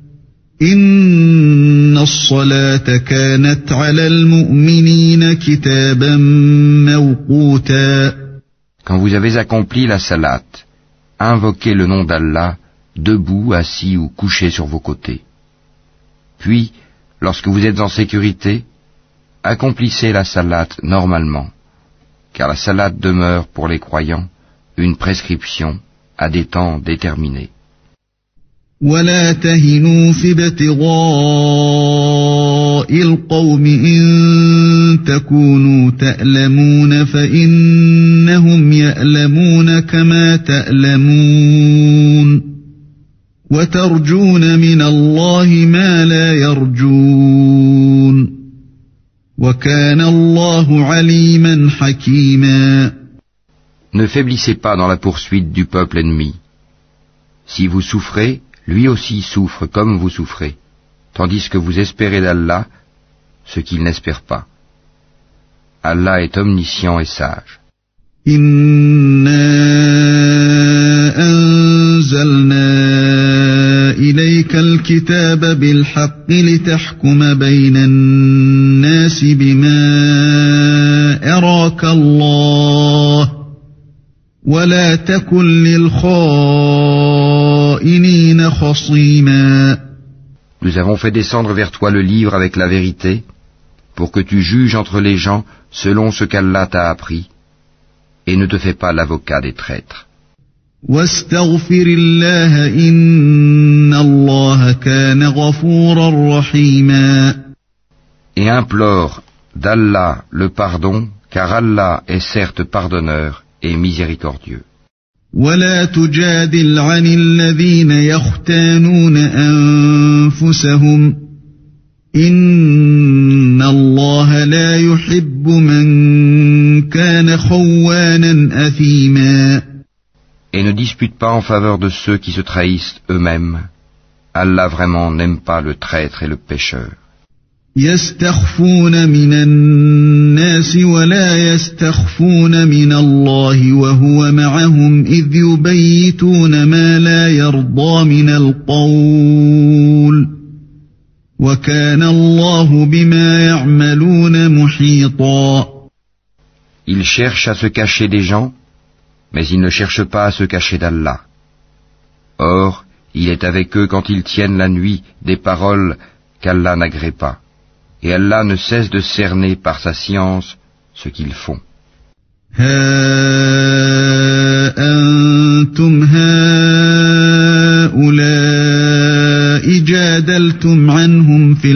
إِنَّ الصَّلَاةَ كَانَتْ عَلَى الْمُؤْمِنِينَ كِتَابًا مَوْقُوتًا. Quand vous avez accompli la salate, invoquez le nom d'Allah, debout, assis ou couché sur vos côtés. Puis, lorsque vous êtes en sécurité, accomplissez la salate normalement, car la salate demeure pour les croyants une prescription à des temps déterminés. وَلَا تَهِنُوا فِي ابْتِغَاءِ الْقَوْمِ إِن تَكُونُوا تَأْلَمُونَ فَإِنَّهُمْ يَأْلَمُونَ كَمَا تَأْلَمُونَ وَتَرْجُونَ مِنَ اللَّهِ مَا لَا يَرْجُونَ وَكَانَ اللَّهُ عَلِيمًا حَكِيمًا. Ne faiblissez pas dans la poursuite du peuple ennemi. Si vous souffrez, lui aussi souffre comme vous souffrez, tandis que vous espérez d'Allah ce qu'il n'espère pas. Allah est omniscient et sage. إليك الكتاب بالحق لتحكم بين الناس بما أراك الله ولا تكن للخائنين خصيما. Nous avons fait descendre vers toi le livre avec la vérité, pour que tu juges entre les gens selon ce qu'Allah t'a appris, et ne te fais pas l'avocat des traîtres. واستغفر الله إن الله كان غفورا رحيما. Et implore d'Allah le pardon, car Allah est certes pardonneur et miséricordieux. ولا تجادل عن الذين يختانون أنفسهم إن الله لا يحب من كان خوانا أثيما. Et ne dispute pas en faveur de ceux qui se trahissent eux-mêmes. Allah vraiment n'aime pas le traître et le pécheur. يستخفون من الناس ولا يستخفون من الله وهو معهم إذ يبيتون ما لا يرضى من القول وكان الله بما يعملون محيطا. Ils cherchent à se cacher des gens, mais ils ne cherchent pas à se cacher d'Allah. Or, il est avec eux quand ils tiennent la nuit des paroles qu'Allah n'agrée pas. Et Allah ne cesse de cerner par sa science ce qu'ils font. ها أنتم هؤلاء جادلتم عنهم في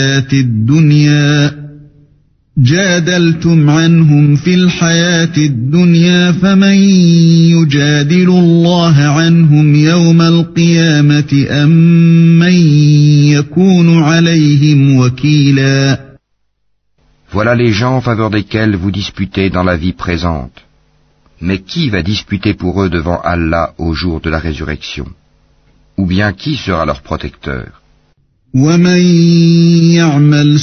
الحياة الدنيا فمن يجادل الله عنهم يوم القيامة أم من يكون عليهم وكيلا. Voilà les gens en faveur desquels vous disputez dans la vie présente. Mais qui va disputer pour eux devant Allah au jour de la résurrection? Ou bien qui sera leur protecteur? ومن يعمل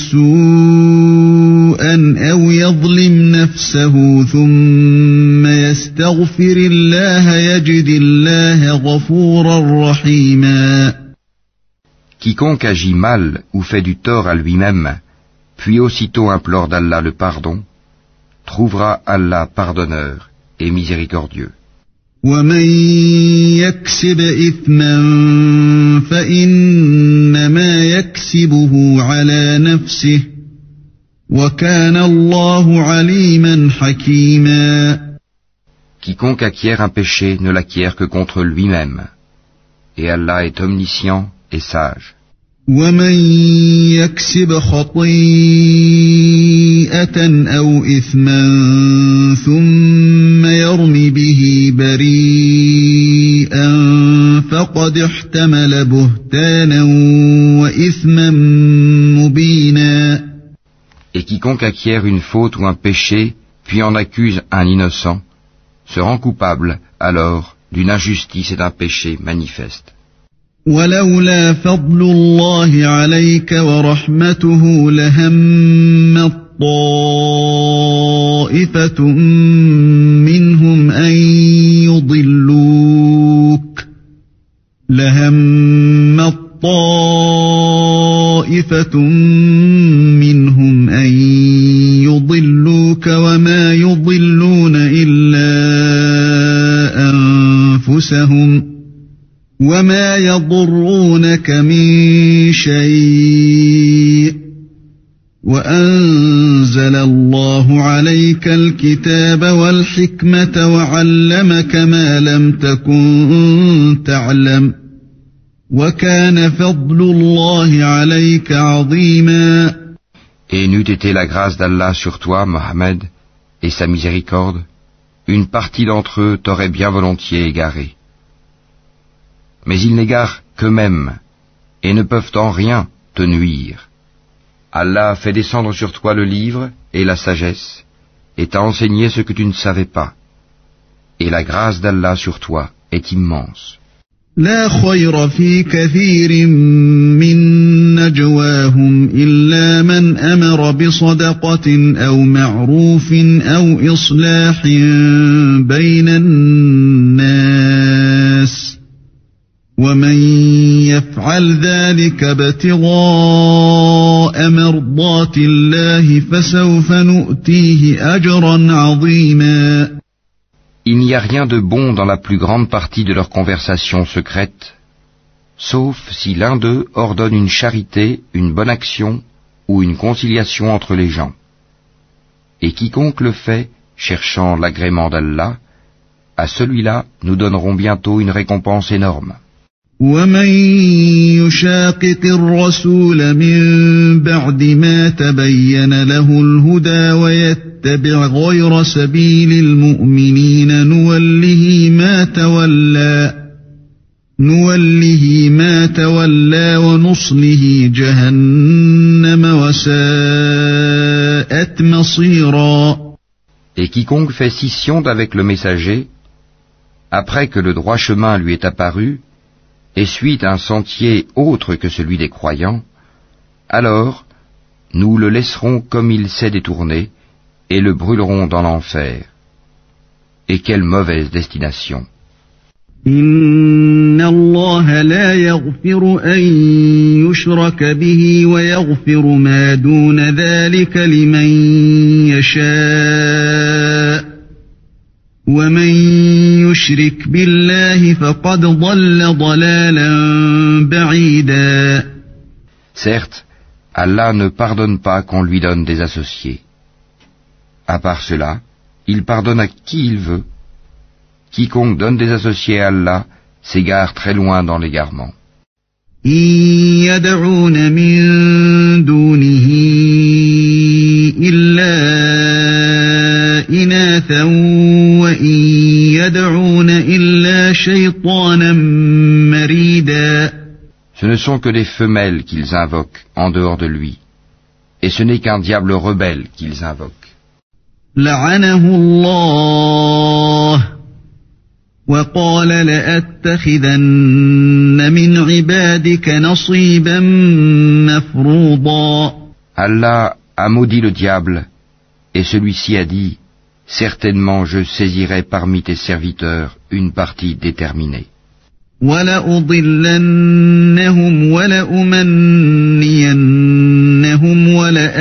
سوءا أو يظلم نفسه ثم يستغفر الله يجد الله غفورا رحيما. Quiconque agit mal ou fait du tort à lui-même, puis aussitôt implore d'Allah le pardon, trouvera Allah pardonneur et miséricordieux. ومن يكسب إثما فإنما يكسبه على نفسه وكان الله عليما حكيما. Quiconque acquiert un péché ne l'acquiert que contre lui-même, et Allah est omniscient et sage. ومن يكسب خطيئة أو إثما ثم يرم به بريئا فقد احتمل بهتانا وإثما مبينا. Et quiconque acquiert une faute ou un péché, puis en accuse un innocent, se rend coupable alors d'une injustice et d'un péché manifeste. ولولا فضل الله عليك ورحمته لهم طائفة منهم أن يضلوك وما يضلون إلا أنفسهم وما يضرونك من شيء وأنزل الله عليك الكتاب والحكمة وعلمك ما لم تكن تعلم وكان فضل الله عليك عظيما. Et n'eût été la grâce d'Allah sur toi, Mohammed, et sa miséricorde, une partie d'entre eux t'aurait bien volontiers égaré. Mais ils n'égarent qu'eux-mêmes, et ne peuvent en rien te nuire. Allah a fait descendre sur toi le livre et la sagesse, et t'a enseigné ce que tu ne savais pas. Et la grâce d'Allah sur toi est immense. لا خير في كثير من نجواهم إلا من أمر بصدقة أو معروف أو إصلاح بين الناس ومن يفعل ذلك ابتغاء مرضات الله فسوف نؤتيه أجرا عظيما. Il n'y a rien de bon dans la plus grande partie de leur conversation secrète, sauf si l'un d'eux ordonne une charité, une bonne action ou une conciliation entre les gens. Et quiconque le fait, cherchant l'agrément d'Allah, à celui-là nous donnerons bientôt une récompense énorme. ومن يشاقق الرسول من بعد ما تبين له الهدى ويتبع غير سبيل المؤمنين نوله ما تولى ونصله جهنم وساءت مصيرا. Et quiconque fait scission d'avec le messager, après que le droit chemin lui est apparu, et suit un sentier autre que celui des croyants, alors nous le laisserons comme il s'est détourné, et le brûlerons dans l'enfer. Et quelle mauvaise destination! إن الله لا يغفر أن يشرك به ويغفر ما دون ذلك لمن يشاء ومن يشرك بالله فقد ضل ضلالا بعيدا. Certes, Allah ne pardonne pas qu'on lui donne des associés. À part cela, il pardonne à qui il veut. Quiconque donne des associés à Allah s'égare très loin dans l'égarement. إن يدعون من دونه إلا إناثا وإن يدعون إلا شيطانا مريدا. Ce ne sont que des femelles qu'ils invoquent en dehors de lui, et ce n'est qu'un diable rebelle qu'ils invoquent. لعنه الله وقال لأتخذن من عبادك نصيبا مفروضا. Allah a maudit le diable, et celui-ci a dit, certainement je saisirai parmi tes serviteurs une partie déterminée. وَلَأُضِلَّنَّهُمْ وَلَأُمَنِّيَنَّهُمْ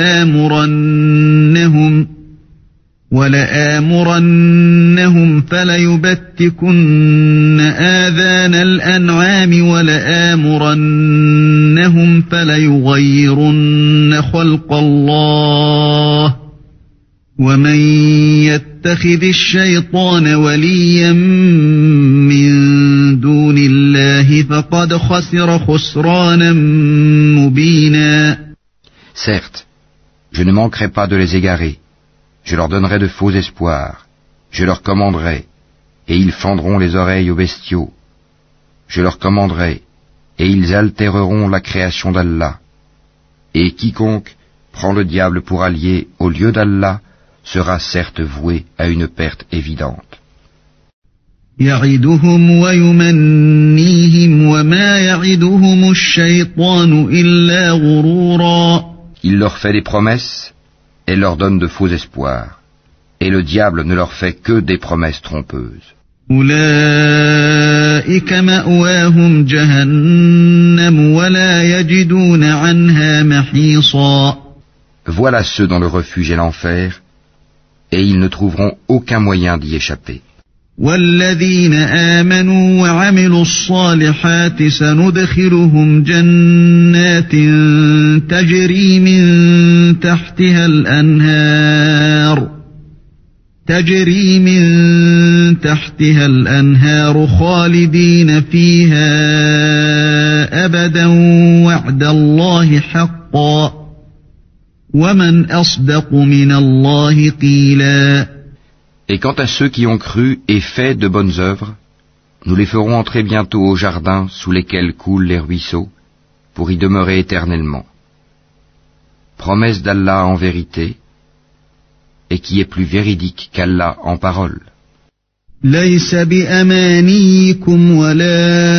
وَلَآمُرَنَّهُمْ فَلَيُبَتِّكُنَّ آذَانَ الْأَنْعَامِ وَلَآمُرَنَّهُمْ فَلَيُغَيِّرُنَّ خَلْقَ اللَّهِ وَمَنْ يَتَّخِذِ الشَّيْطَانَ وَلِيًّا مِّن دُونِ اللَّهِ فَقَدْ خَسِرَ خُسْرَانًا مُبِينًا. Certes, je ne manquerai pas de les égarer. Je leur donnerai de faux espoirs, je leur commanderai, et ils fendront les oreilles aux bestiaux. Je leur commanderai, et ils altéreront la création d'Allah. Et quiconque prend le diable pour allié au lieu d'Allah sera certes voué à une perte évidente. يَعِدُهُمْ وَيُمَنِّيهِمْ وَمَا يَعِدُهُمُ الشَّيْطَانُ إِلَّا غُرُورًا. Il leur fait des promesses et leur donne de faux espoirs, et le diable ne leur fait que des promesses trompeuses. أُولَئِكَ مَأْوَاهُمْ جَهَنَّمُ وَلَا يَجِدُونَ عَنْهَا مَحِيصًا. Voilà ceux dont le refuge est l'enfer, et ils ne trouveront aucun moyen d'y échapper. وَالَّذِينَ آمَنُوا وَعَمِلُوا الصَّالِحَاتِ سَنُدْخِلُهُمْ جَنَّاتٍ تَجْرِي مِن تحتها الأنهار خالدين فيها أبدا وعد الله حقا ومن أصدق من الله قيلا. Et quant à ceux qui ont cru et fait de bonnes œuvres, nous les ferons entrer bientôt au jardin sous lesquels coulent les ruisseaux, pour y demeurer éternellement. Promesse d'Allah en vérité, et qui est plus véridique qu'Allah en parole. ليس بأمانيكم ولا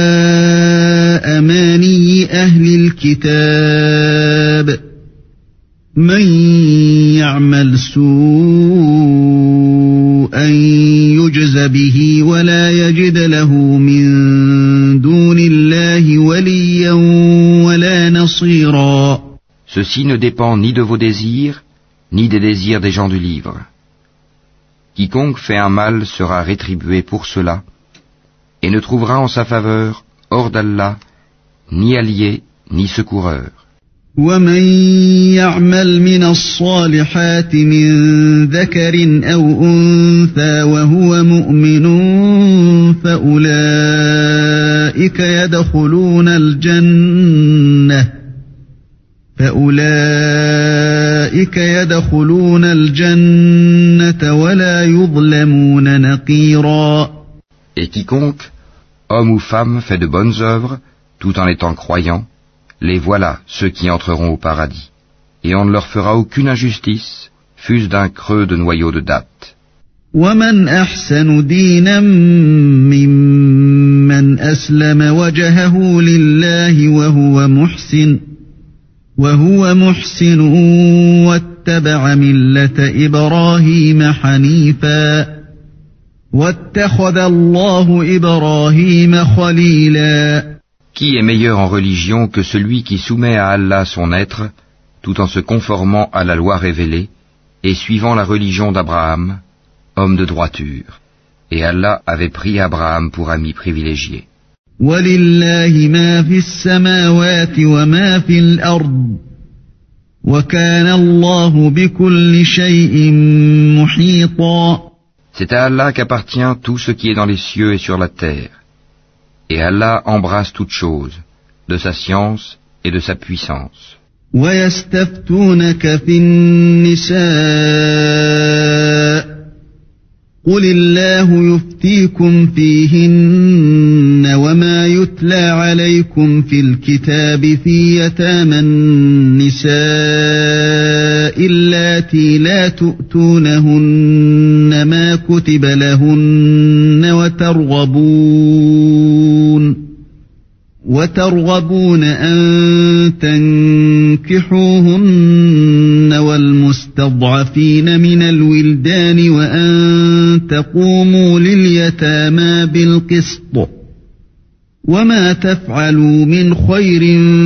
أماني أهل الكتاب من يعمل سوءا يجز به ولا يجد له من دون الله وليا ولا نصيرا. Ceci ne dépend ni de vos désirs, ni des désirs des gens du livre. Quiconque fait un mal sera rétribué pour cela, et ne trouvera en sa faveur, hors d'Allah, ni allié, ni secoureur. وَمَنْ يَعْمَلْ مِنَ الصَّالِحَاتِ مِنْ ذَكَرٍ أَوْ أُنْثَى وَهُوَ مُؤْمِنٌ فَأُولَئِكَ يدخلون الجنة ولا يظلمون نقيرا. Et quiconque, homme ou femme, fait de bonnes œuvres, tout en étant croyant, les voilà ceux qui entreront au paradis, et on ne leur fera aucune injustice, fût-ce d'un creux de noyau de dattes. ومن أحسن دينا ممن أسلم وجهه لله وهو محسن واتبع ملة إبراهيم حنيفا واتخذ الله إبراهيم خليلا. Qui est meilleur en religion que celui qui soumet à Allah son être, tout en se conformant à la loi révélée, et suivant la religion d'Abraham, homme de droiture. Et Allah avait pris Abraham pour ami privilégié. وَلِلَّهِ مَا فِي السَّمَاوَاتِ وَمَا فِي الْأَرْضِ وَكَانَ اللَّهُ بِكُلِّ شَيْءٍ مُحِيطًا. C'est à Allah qu'appartient tout ce qui est dans les cieux et sur la terre. Et Allah embrasse toutes choses, de sa science et de sa puissance. وَيَسْتَفْتُونَكَ فِي النِّسَاءِ قُلِ اللَّهُ يُفْتِيكُمْ فِيهِنَّ وَمَا يُتْلَى عَلَيْكُمْ فِي الْكِتَابِ فِي يَتَامَى النِّسَاءِ اللَّاتِي لَا تُؤْتُونَهُنَّ مَا كُتِبَ لَهُنَّ وترغبون أن تنكحوهن والمستضعفين من الولدان وأن تقوموا لليتامى بالقسط وما تفعلوا من خير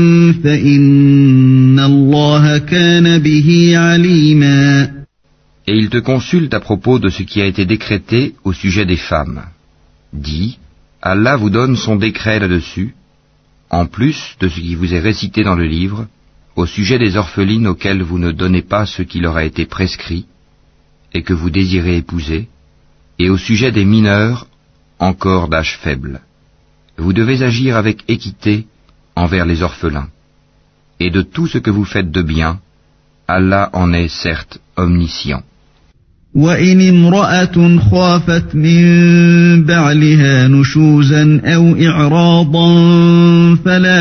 فإن الله كان به عليما. Et il te consulte à propos de ce qui a été décrété au sujet des femmes. Dis, Allah vous donne son décret là-dessus, en plus de ce qui vous est récité dans le livre, au sujet des orphelines auxquelles vous ne donnez pas ce qui leur a été prescrit, et que vous désirez épouser, et au sujet des mineurs, encore d'âge faible. Vous devez agir avec équité envers les orphelins. Et de tout ce que vous faites de bien, Allah en est certes omniscient. وَإِنِ امْرَأَةٌ خَافَتْ مِنْ بَعْلِهَا نُشُوزًا أَوْ إِعْرَاضًا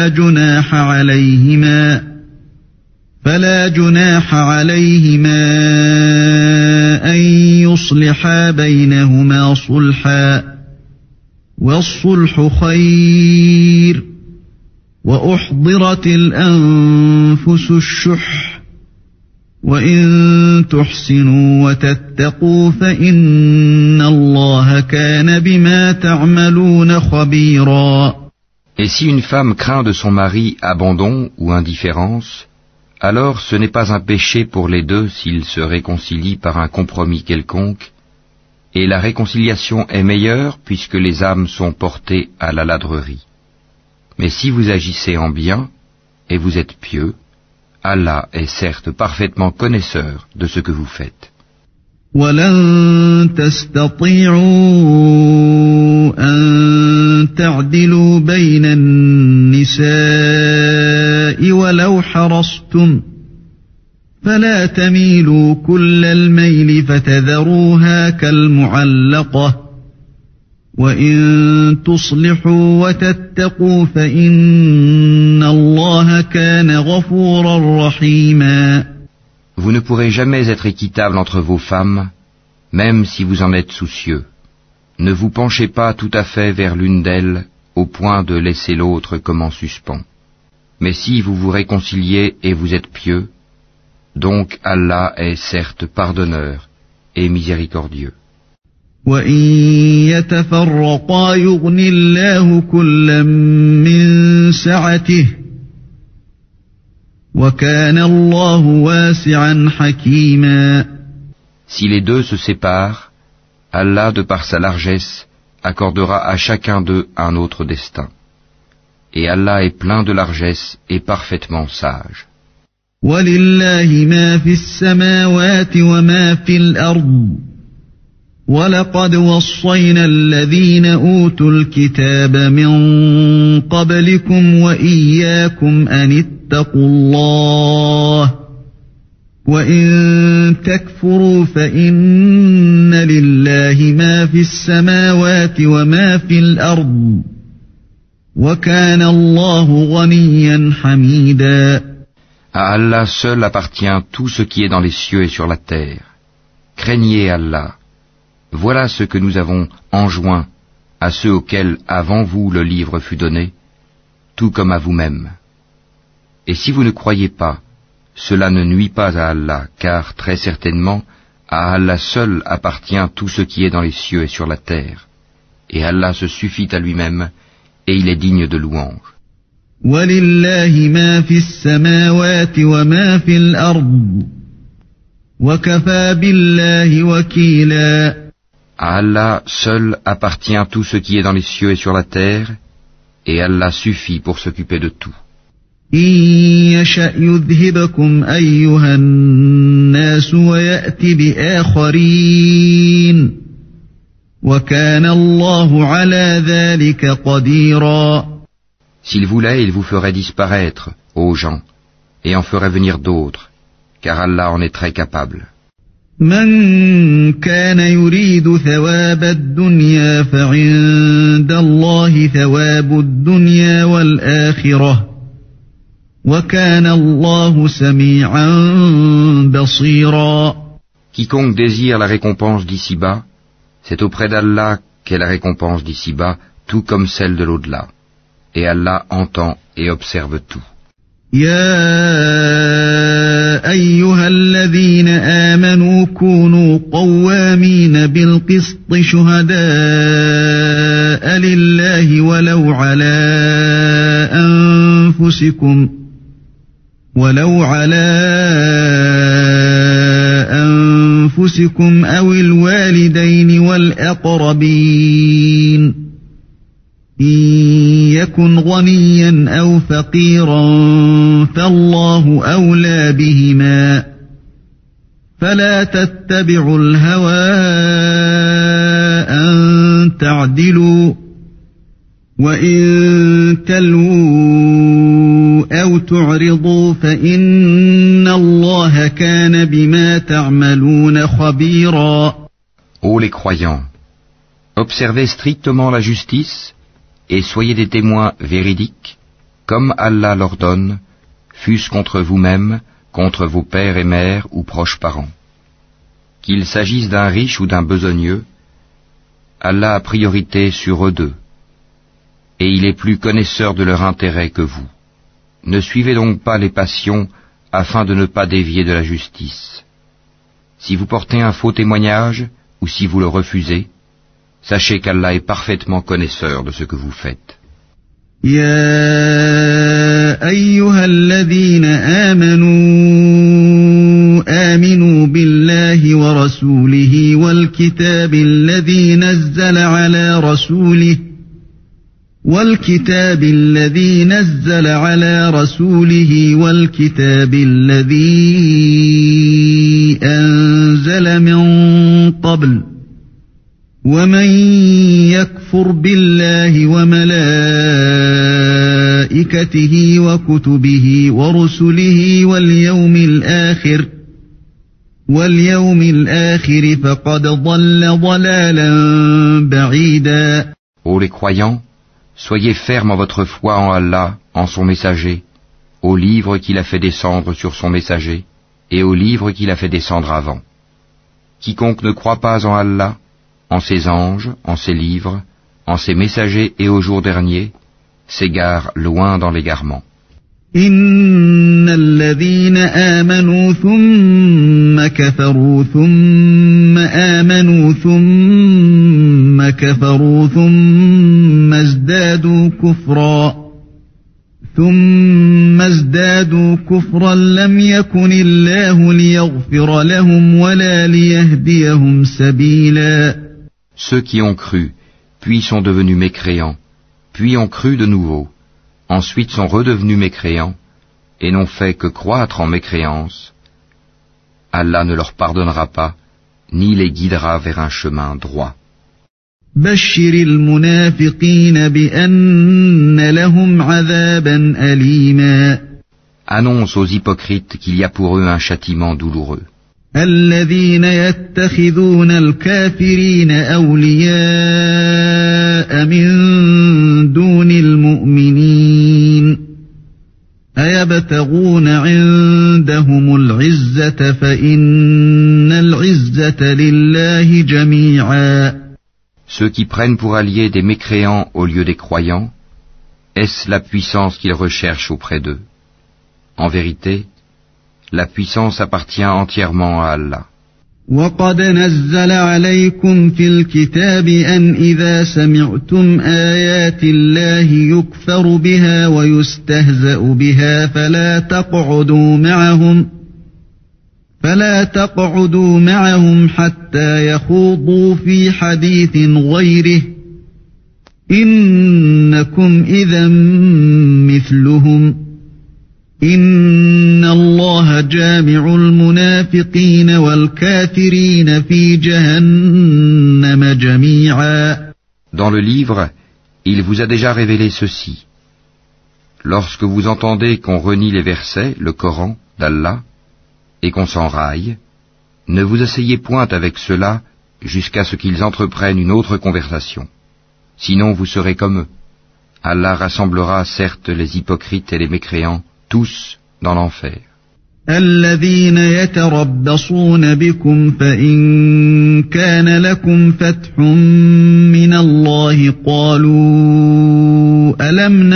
فَلَا جُنَاحَ عَلَيْهِمَا أَنْ يُصْلِحَا بَيْنَهُمَا صُلْحًا وَالصُّلْحُ خَيْرٌ وَأُحْضِرَتِ الْأَنْفُسُ الشُّحَّ وَإِن تُحْسِنُوا وَتَتَّقُوا فَإِنَّ اللَّهَ كَانَ بِمَا تَعْمَلُونَ خَبِيرًا. Et si une femme craint de son mari abandon ou indifférence, alors ce n'est pas un péché pour les deux s'ils se réconcilient par un compromis quelconque, et la réconciliation est meilleure puisque les âmes sont portées à la ladrerie. Mais si vous agissez en bien, et vous êtes pieux, Allah est certes parfaitement connaisseur de ce que vous faites. وَلَن تَسْتَطِيعُوا أَن تَعْدِلُوا بَيْنَ النِّسَاءِ وَلَوْ حَرَصْتُمْ فَلَا تَمِيلُوا كُلَّ الْمَيْلِ فَتَذَرُوهَا كَالْمُعَلَّقَةِ وَإِن تُصْلِحُوا وَتَتَّقُوا فَإِنَّ اللَّهَ كَانَ غَفُورًا رَحِيمًا. Vous ne pourrez jamais être équitable entre vos femmes, même si vous en êtes soucieux. Ne vous penchez pas tout à fait vers l'une d'elles, au point de laisser l'autre comme en suspens. Mais si vous vous réconciliez et vous êtes pieux, donc Allah est certes pardonneur et miséricordieux. وَإِن يَتَفَرَّقَا يُغْنِ اللَّهُ كُلًّا مِّن سَعَتِهِ وَكَانَ اللَّهُ وَاسِعًا حَكِيمًا. Si les deux se séparent, Allah, de par sa largesse, accordera à chacun d'eux un autre destin. Et Allah est plein de largesse et parfaitement sage. وَلِلَّهِ مَا فِي السَّمَاوَاتِ وَمَا فِي الْأَرْضِ وَلَقَدْ وَصَّيْنَا الَّذِينَ أُوتُوا الْكِتَابَ مِنْ قَبْلِكُمْ وَإِيَّاكُمْ أَنِ اتَّقُوا اللَّهَ وَإِن تَكْفُرُوا فَإِنَّ لِلَّهِ مَا فِي السَّمَاوَاتِ وَمَا فِي الْأَرْضِ وَكَانَ اللَّهُ غَنِيًّا حَمِيدًا. À Allah seul appartient tout ce qui est dans les cieux et sur la terre. Craignez Allah. Voilà ce que nous avons enjoint à ceux auxquels avant vous le livre fut donné, tout comme à vous-même. Et si vous ne croyez pas, cela ne nuit pas à Allah, car très certainement, à Allah seul appartient tout ce qui est dans les cieux et sur la terre. Et Allah se suffit à lui-même, et il est digne de louange. وَلِلَّهِ مَا فِي السَّمَاوَاتِ وَمَا فِي الْأَرْضِ وَكَفَى بِاللَّهِ وَكِيلًا. À Allah seul appartient tout ce qui est dans les cieux et sur la terre, et Allah suffit pour s'occuper de tout. إِن يَشَأْ يُذْهِبْكُمْ أَيُّهَا النَّاسُ وَيَأْتِ بِآخَرِينَ وَكَانَ اللَّهُ عَلَى ذَلِكَ قَدِيرًا. S'il voulait, il vous ferait disparaître, ô gens, et en ferait venir d'autres, car Allah en est très capable. من كان يريد ثواب الدنيا فعند الله ثواب الدنيا والآخرة وكان الله سميعا بصيرا. Quiconque désire la récompense d'ici-bas, c'est auprès d'Allah qu'est la récompense d'ici-bas, tout comme celle de l'au-delà. Et Allah entend et observe tout. يا أيها الذين آمنوا كونوا قوامين بالقسط شهداء لله ولو على أنفسكم أو الوالدين والأقربين إن يكن غنيا أو فقيرا فالله أولى بهما فلا تتبعوا الهوى أن تعدلوا وإن تلووا أو تعرضوا فإن الله كان بما تعملون خبيرا. Ô les croyants, observez strictement la justice et soyez des témoins véridiques, comme Allah l'ordonne, fût-ce contre vous-même, contre vos pères et mères ou proches parents. Qu'il s'agisse d'un riche ou d'un besogneux, Allah a priorité sur eux deux, et il est plus connaisseur de leur intérêt que vous. Ne suivez donc pas les passions afin de ne pas dévier de la justice. Si vous portez un faux témoignage, ou si vous le refusez, sachez qu'Allah est parfaitement connaisseur de ce que vous faites. يا أيها الذين آمنوا آمنوا بالله ورسوله والكتاب الذي نزل على رسوله والكتاب الذي أنزل من قبل ومن يكفر بالله وملائكته وكتبه ورسله واليوم الآخر فقد ضل ضلالا بعيدا. Ô les croyants, soyez fermes en votre foi en Allah, en son messager, au livre qu'il a fait descendre sur son messager, et au livre qu'il a fait descendre avant. Quiconque ne croit pas en Allah, en ses anges, en ses livres, en ses messagers et au jour dernier, s'égare loin dans l'égarement. إن الذين آمنوا ثم كفروا ثم آمنوا ثم كفروا ثم ازدادوا كفرا لم يكن الله ليغفر لهم ولا ليهديهم سبيلا. Ceux qui ont cru, puis sont devenus mécréants, puis ont cru de nouveau, ensuite sont redevenus mécréants, et n'ont fait que croître en mécréance, Allah ne leur pardonnera pas, ni les guidera vers un chemin droit. بشر المنافقين بأن لهم عذابا أليما. Annonce aux hypocrites qu'il y a pour eux un châtiment douloureux. الذين يتخذون الكافرين أولياء من دون المؤمنين أيبتغون عندهم العزة فإن العزة لله جميعا. Ceux qui prennent pour alliés des mécréants au lieu des croyants, est-ce la puissance qu'ils recherchent auprès d'eux? En vérité, la puissance appartient entièrement à Allah. وقد نزل عليكم في الكتاب أن إذا سمعتم آيات الله يكفر بها ويستهزأ بها فلا تقعدوا معهم حتى يخوضوا في حديث غيره إنكم إذا مثلهم إن الله جامع المنافقين والكافرين في جهنم جميعا. Dans le livre, il vous a déjà révélé ceci. Lorsque vous entendez qu'on renie les versets, le Coran, d'Allah, et qu'on s'enraille, ne vous asseyez point avec ceux-là jusqu'à ce qu'ils entreprennent une autre conversation. Sinon vous serez comme eux. Allah rassemblera certes les hypocrites et les mécréants, tous dans l'enfer. الذين يتربصون بكم فإن كان لكم فتح من الله قالوا ألم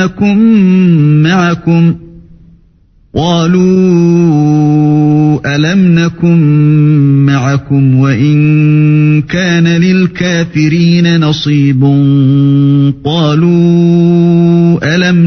نكن معكم وإن كان للكافرين نصيب قالوا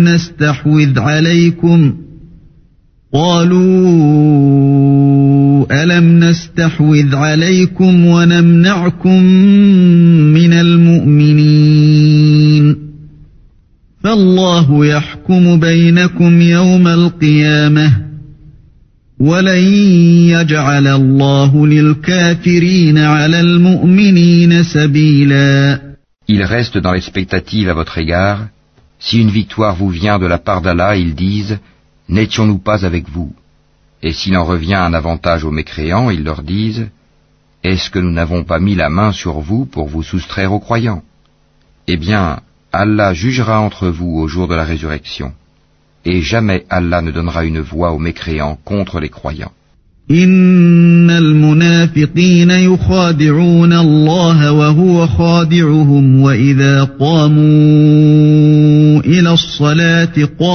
ألم نستحوذ عليكم ونمنعكم من المؤمنين فالله يحكم بينكم يوم القيامة ولن يجعل الله للكافرين على المؤمنين سبيلا. Ils restent dans l'expectative à votre égard. Si une victoire vous vient de la part d'Allah, ils disent « N'étions-nous pas avec vous ?» Et s'il en revient un avantage aux mécréants, ils leur disent « Est-ce que nous n'avons pas mis la main sur vous pour vous soustraire aux croyants ?» Eh bien, Allah jugera entre vous au jour de la résurrection. Et jamais Allah ne donnera une voix aux mécréants contre les croyants. إن المنافقين يخادعون الله وهو خادعهم وإذا قاموا إلى الصلاة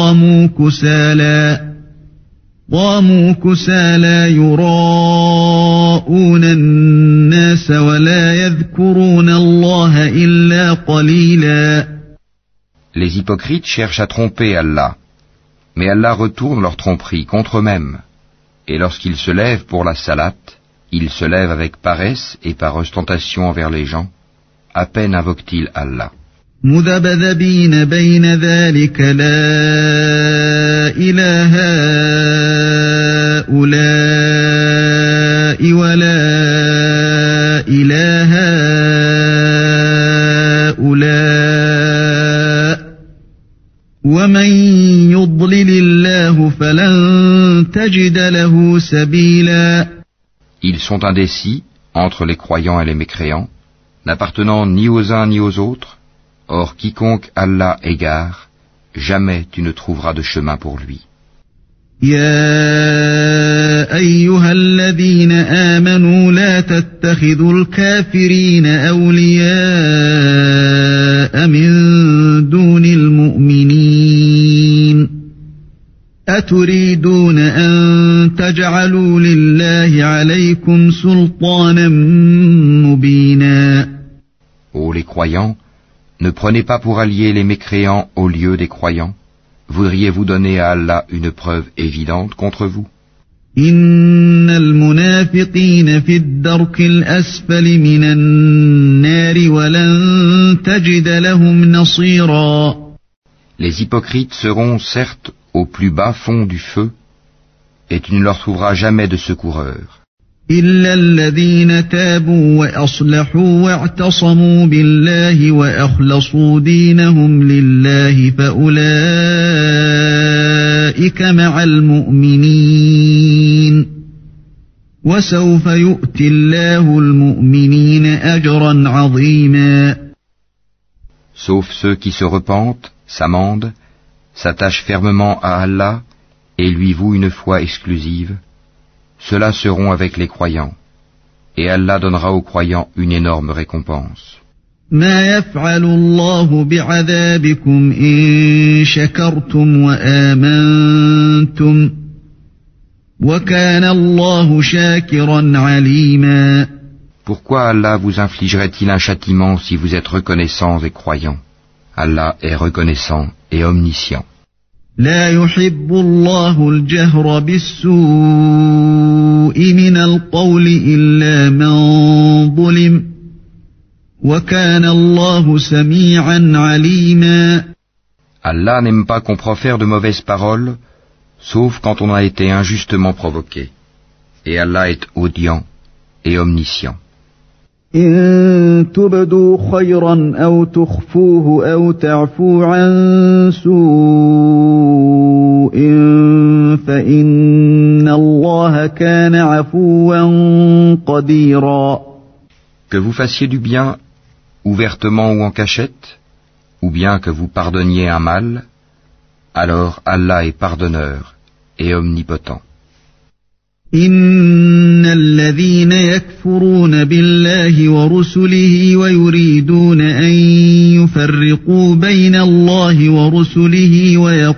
قاموا كسالى يراءون الناس ولا يذكرون الله إلا قليلا. Les hypocrites cherchent à tromper Allah, mais Allah retourne leur tromperie contre eux-mêmes. Et lorsqu'ils se lèvent pour la salate, ils se lèvent avec paresse et par ostentation envers les gens. À peine invoquent-ils Allah. مذبذبين بين ذلك لا إله هؤلاء ولا إله هؤلاء ومن يضلل الله فلن تجد له سبيلا. Ils sont indécis entre les croyants et les mécréants, n'appartenant ni aux uns ni aux autres. Or quiconque Allah égare, jamais tu ne trouveras de chemin pour lui. يا أيها الذين آمنوا لا تتخذوا الكافرين أولياء من دون المؤمنين أتريدون أن تجعلوا لله عليكم سلطانا مبينا. Ô les croyants, ne prenez pas pour alliés les mécréants au lieu des croyants. Voudriez-vous donner à Allah une preuve évidente contre vous? إن المنافقين في الدرك الأسفل من النار ولن تجد لهم نصيرا. Les hypocrites seront certes au plus bas fond du feu, et tu ne leur trouveras jamais de secoureur. إلا الذين تابوا وأصلحوا واعتصموا بالله وأخلصوا دينهم لله فأولئك مع المؤمنين وسوف يؤتي الله المؤمنين أجرا عظيما. Sauf ceux qui se repentent, s'amendent, s'attachent fermement à Allah et lui vouent une foi exclusive, ceux-là seront avec les croyants, et Allah donnera aux croyants une énorme récompense. ما يفعل الله بعذابكم إن شكرتم وآمنتم وكان الله شاكرا عليما. Pourquoi Allah vous infligerait-il un châtiment si vous êtes reconnaissants et croyants? Allah est reconnaissant et omniscient. لا يحب الله الجهر بالسوء من القول إلا من ظلم وكان الله سميعا عليما. Allah n'aime pas qu'on profère de mauvaises paroles, sauf quand on a été injustement provoqué. Et Allah est audient et omniscient. إن تبدوا خيرا أو تخفوه أو تعفو عن سوء فإن الله كان عفوا قديرا. Que vous fassiez du bien, ouvertement ou en cachette, ou bien que vous pardonniez un mal, alors Allah est pardonneur et omnipotent. إن الذين يكفرون بالله ورسله ويريدون أن يفرقوا بين الله ورسله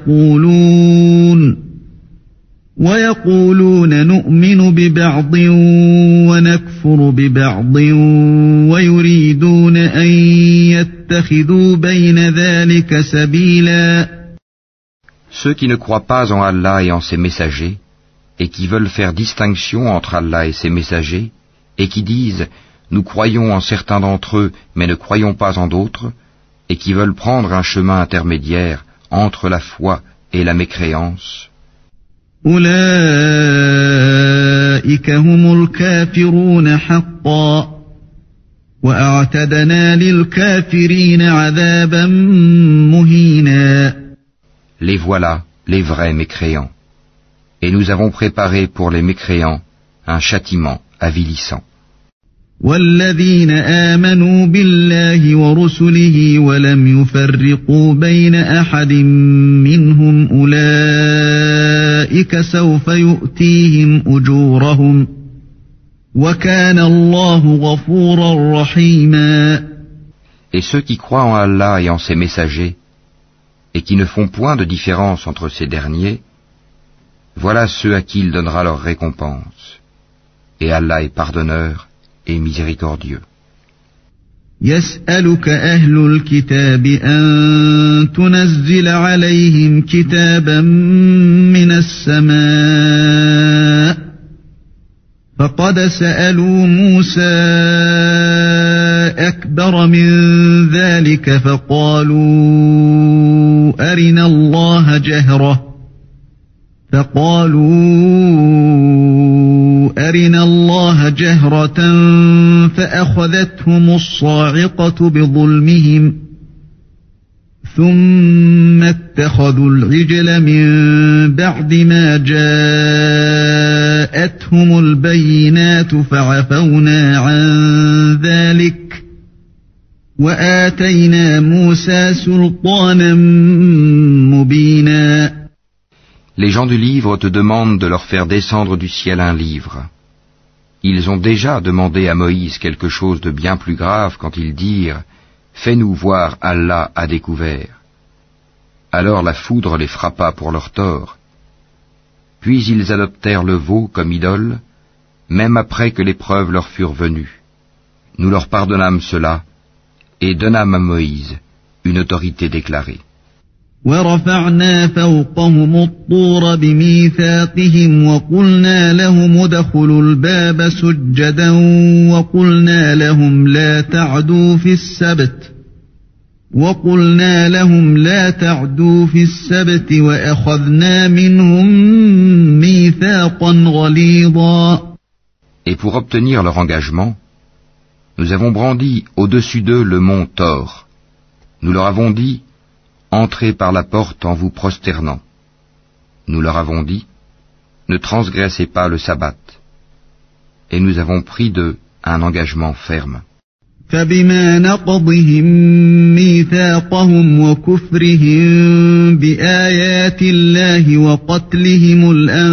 ويقولون نؤمن ببعض ونكفر ببعض ويريدون أن يتخذوا بين ذلك سبيلا. Ceux qui ne croient pas en Allah et en ses messagers, et qui veulent faire distinction entre Allah et ses messagers, et qui disent « Nous croyons en certains d'entre eux, mais ne croyons pas en d'autres », et qui veulent prendre un chemin intermédiaire entre la foi et la mécréance. أولئك هم الكافرون حقا وأعتدنا للكافرين عذابا مهينا. Les voilà, les vrais mécréants. Et nous avons préparé pour les mécréants un châtiment avilissant. والذين آمنوا بالله ورسله ولم يفرقوا بين أحد منهم أولئك سوف يؤتيهم أجورهم وكان الله غفورا رحيما. Et ceux qui croient en Allah et en ses messagers, et qui ne font point de différence entre ces derniers, voilà ceux à qui il donnera leur récompense. Et Allah est pardonneur et miséricordieux. يسألك أهل الكتاب أن تنزل عليهم كتابا من السماء فقد سألوا موسى أكبر من ذلك فقالوا أرنا الله جهرة فأخذتهم الصاعقة بظلمهم ثم اتخذوا العجل من بعد ما جاءتهم البينات فعفونا عن ذلك وآتينا موسى سلطانا مبينا. Les gens du livre te demandent de leur faire descendre du ciel un livre. Ils ont déjà demandé à Moïse quelque chose de bien plus grave quand ils dirent « Fais-nous voir Allah à découvert ». Alors la foudre les frappa pour leur tort. Puis ils adoptèrent le veau comme idole, même après que les preuves leur furent venues. Nous leur pardonnâmes cela et donnâmes à Moïse une autorité déclarée. ورفعنا فوقهم الطور بميثاقهم وقلنا لهم ادخلوا الباب سجدا وقلنا لهم لا تعدوا في السبت وأخذنا منهم ميثاقا غليظا. Et pour obtenir leur engagement, nous avons brandi au-dessus d'eux le mont Thor. Nous leur avons dit entrez par la porte en vous prosternant. Nous leur avons dit, ne transgressez pas le sabbat. Et nous avons pris d'eux un engagement ferme. فبما نقضهم ميثاقهم وكفرهم بآيات الله وقتلهم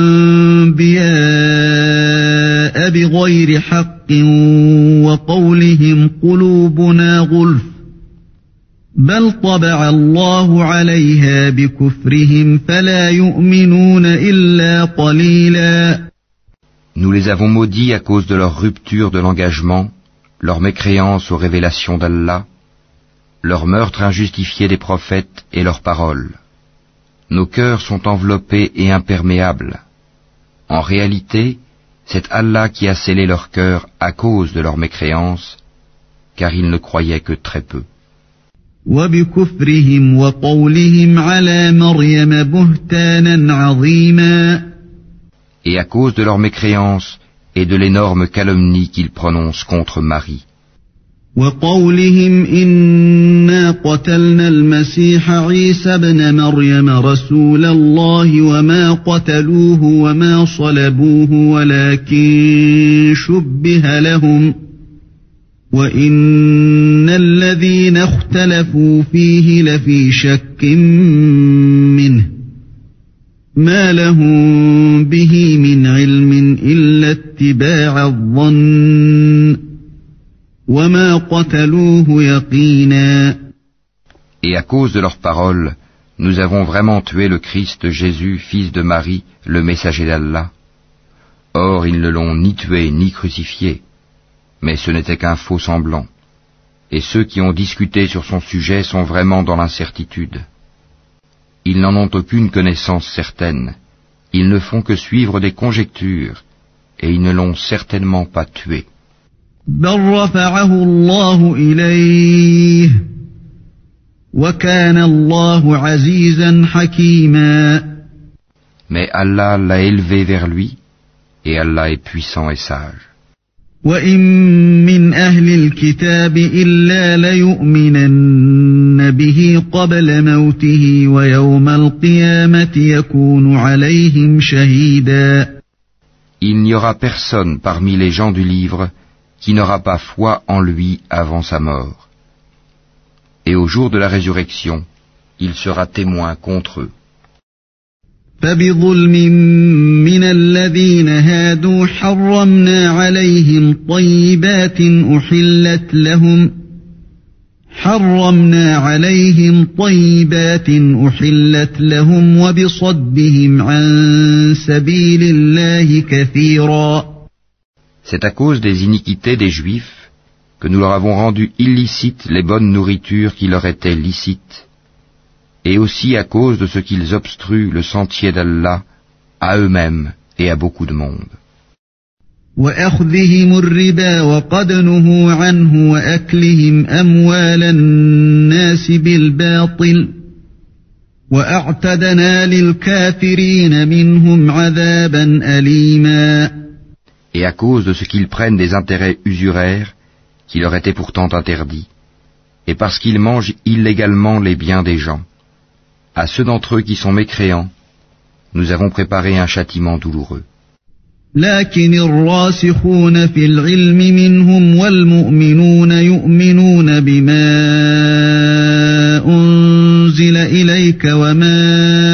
الأنبياء بغير حق وقولهم قلوبنا غلف بل طبع الله عليها بكفرهم فلا يؤمنون إلا قليلا. Nous les avons maudits à cause de leur rupture de l'engagement, leur mécréance aux révélations d'Allah, leur meurtre injustifié des prophètes et leurs paroles. Nos cœurs sont enveloppés et imperméables. En réalité, c'est Allah qui a scellé leur cœur à cause de leur mécréance, car ils ne croyaient que très peu. وبكفرهم وقولهم على مريم بهتانا عظيما. Et à cause de leur mécréance et de l'énorme calomnie qu'ils prononcent contre Marie. وقولهم إنا قتلنا المسيح عيسى ابن مريم رسول الله وما قتلوه وما صلبوه ولكن شبه لهم وإن الذين اختلفوا فيه لفي شك منه ما لهم به من علم إلا اتباع الظن وما قتلوه يقينا. Et à cause de leurs paroles, nous avons vraiment tué le Christ Jésus, fils de Marie, le messager d'Allah. Or, ils ne l'ont ni tué ni crucifié, mais ce n'était qu'un faux semblant. Et ceux qui ont discuté sur son sujet sont vraiment dans l'incertitude. Ils n'en ont aucune connaissance certaine. Ils ne font que suivre des conjectures, et ils ne l'ont certainement pas tué. بل رفعه الله إليه وكان الله عزيزا حكيما. Mais Allah l'a élevé vers lui, et Allah est puissant et sage. وإن من أهل الكتاب إلا ليؤمنن به قبل موته ويوم القيامة يكون عليهم شهيدا. Il n'y aura personne parmi les gens du livre qui n'aura pas foi en lui avant sa mort. Et au jour de la résurrection, il sera témoin contre eux. فبظلم من الذين هادوا حرمنا عليهم طيبات أحلت لهم وبصدهم عن سبيل الله كثيرا. C'est à cause des iniquités des Juifs que nous leur avons rendu illicites les bonnes nourritures qui leur étaient licites, et aussi à cause de ce qu'ils obstruent le sentier d'Allah à eux-mêmes et à beaucoup de monde. وأخذهم الربا وقد نهوا عنه وأكلهم أموال الناس بالباطل وأعتدنا للكافرين منهم عذابا أليما. Et à cause de ce qu'ils prennent des intérêts usuraires qui leur étaient pourtant interdits, et parce qu'ils mangent illégalement les biens des gens, à ceux d'entre eux qui sont mécréants, nous avons préparé un châtiment douloureux. لكن الراسخون في العلم منهم والمؤمنون يؤمنون بما أنزل إليك وما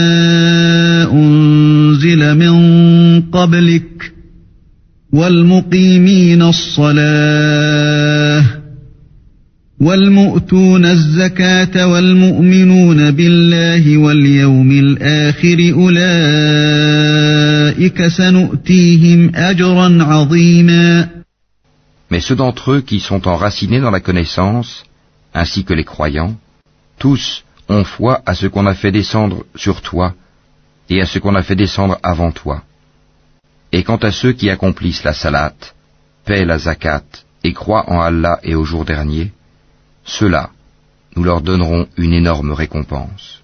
أنزل من قبلك والمقيمين الصلاة والمؤتون الزكاة والمؤمنون بالله واليوم الآخر أولئك سنؤتيهم أجرا عظيما. Mais ceux d'entre eux qui sont enracinés dans la connaissance, ainsi que les croyants, tous ont foi à ce qu'on a fait descendre sur toi et à ce qu'on a fait descendre avant toi. Et quant à ceux qui accomplissent la salat, paient la zakat et croient en Allah et au jour dernier, ceux-là, nous leur donnerons une énorme récompense.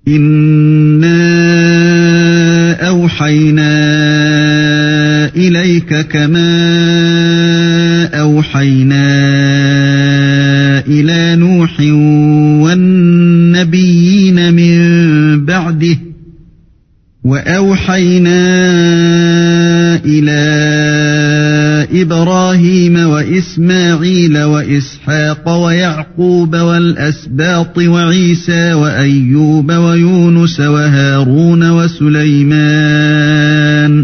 إِنَّا أَوْحَيْنَا إِلَيْكَ كَمَا أَوْحَيْنَا إِلَى نُوحٍ وَالنَّبِيِّينَ مِن بَعْدِهِ وَأَوْحَيْنَا إِلَى إبراهيم وإسماعيل وإسحاق ويعقوب والأسباط وعيسى وأيوب ويونس وهارون وسليمان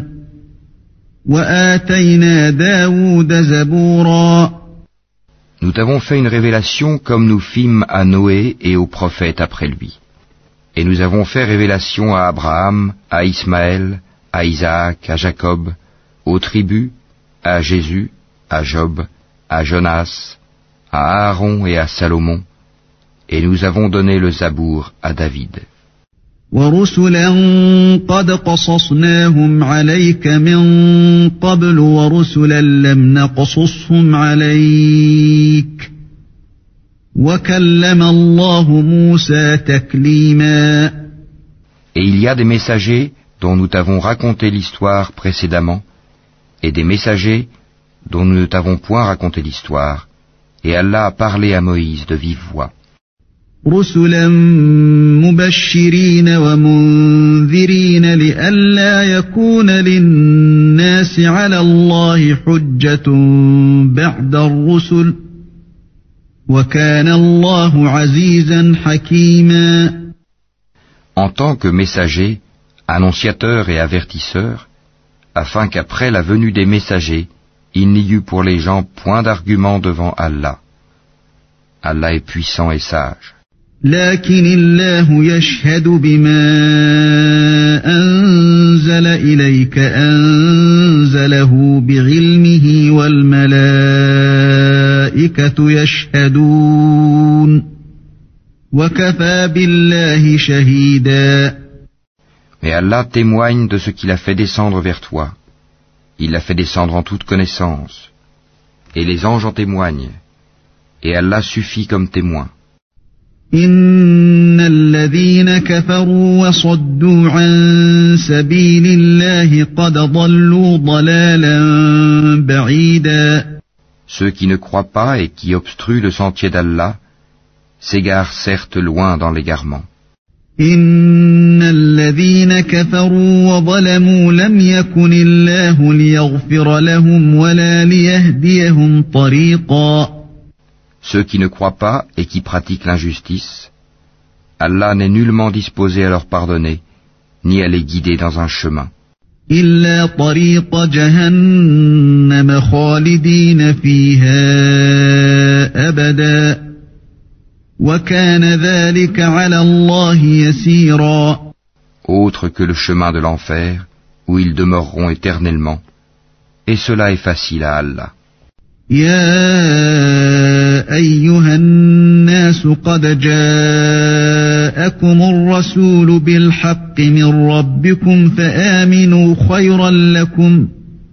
وآتينا داود زبورا. Nous t'avons fait une révélation comme nous fîmes à Noé et aux prophètes après lui. Et nous avons fait révélation à Abraham, à Ismaël, à Isaac, à Jacob, aux tribus, à Jésus, à Job, à Jonas, à Aaron et à Salomon. Et nous avons donné le Zabour à David. وَرُسُلًا قَدْ قَصَصْنَاهُمْ عَلَيْكَ مِن قَبْلُ وَرُسُلًا لَّمْ نَقْصُصْهُمْ عَلَيْكَ وَكَلَّمَ اللَّهُ مُوسَى تَكْلِيمًا. Et il y a des messagers dont nous t'avons raconté l'histoire précédemment, et des messagers dont nous ne t'avons point raconté l'histoire, et Allah a parlé à Moïse de vive voix. رُسُلًا مُبَشِّرِينَ وَمُنذِرِينَ لِئَلَّا يَكُونَ لِلنَّاسِ عَلَى اللَّهِ حُجَّةٌ بَعْدَ الرُّسُلِ وَكَانَ اللَّهُ عَزِيزًا حَكِيمًا. En tant que messager, annonciateur et avertisseur, afin qu'après la venue des messagers, il n'y eût pour les gens point d'argument devant Allah. Allah est puissant et sage. لكن الله يشهد بما أنزل إليك أنزله بعلمه والملائكة يشهدون وكفى بالله شهيدا. Mais Allah témoigne de ce qu'il a fait descendre vers toi. Il l'a fait descendre en toute connaissance. Et les anges en témoignent. Et Allah suffit comme témoin. إن الذين كفروا وصدوا عن سبيل الله قد ضلوا ضلالا بعيدا. Ceux qui ne croient pas et qui obstruent le sentier d'Allah s'égarent certes loin dans l'égarement. إن الذين كفروا وظلموا لم يكن الله ليغفر لهم ولا ليهديهم طريقا. Ceux qui ne croient pas et qui pratiquent l'injustice, Allah n'est nullement disposé à leur pardonner, ni à les guider dans un chemin. إلا طريق جهنم خالدين فيها أبدا وكان ذلك على الله يسيرا. Autre que le chemin de l'enfer, où ils demeureront éternellement, et cela est facile à Allah. يا أيها الناس قد جاءكم الرسول بالحق من ربكم فآمنوا خيرا لكم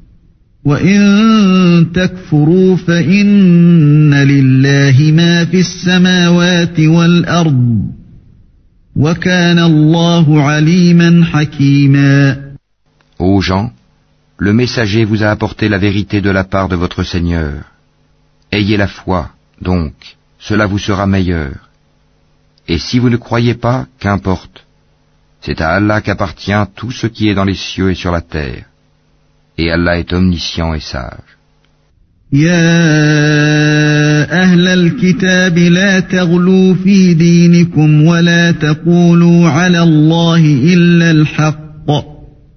وإن تكفروا فإن لله ما في السماوات والأرض وكان الله عليما حكيما. Ô gens, le messager vous a apporté la vérité de la part de votre Seigneur. Ayez la foi, donc, cela vous sera meilleur. Et si vous ne croyez pas, qu'importe. C'est à Allah qu'appartient tout ce qui est dans les cieux et sur la terre. Et Allah est omniscient et sage. يا أهل الكتاب لا تغلوا في دينكم ولا تقولوا على الله إلا الحق